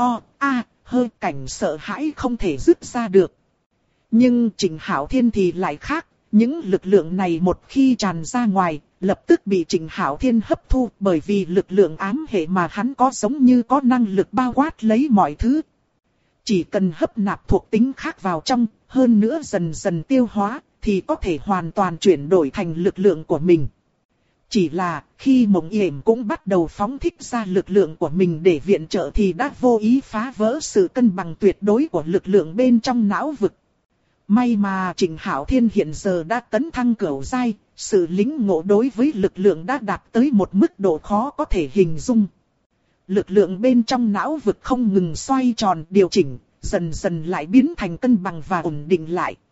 hơi cảnh sợ hãi không thể dứt ra được. Nhưng Trịnh Hạo Thiên thì lại khác, những lực lượng này một khi tràn ra ngoài, lập tức bị Trịnh Hạo Thiên hấp thu, bởi vì lực lượng ám hệ mà hắn có giống như có năng lực bao quát lấy mọi thứ. Chỉ cần hấp nạp thuộc tính khác vào trong, hơn nữa dần dần tiêu hóa, thì có thể hoàn toàn chuyển đổi thành lực lượng của mình. Chỉ là, khi Mộng Yểm cũng bắt đầu phóng thích ra lực lượng của mình để viện trợ thì đã vô ý phá vỡ sự cân bằng tuyệt đối của lực lượng bên trong não vực. May mà Trịnh Hạo Thiên hiện giờ đã tấn thăng cửu giai, sự lĩnh ngộ đối với lực lượng đã đạt tới một mức độ khó có thể hình dung. Lực lượng bên trong não vực không ngừng xoay tròn điều chỉnh, dần dần lại biến thành cân bằng và ổn định lại.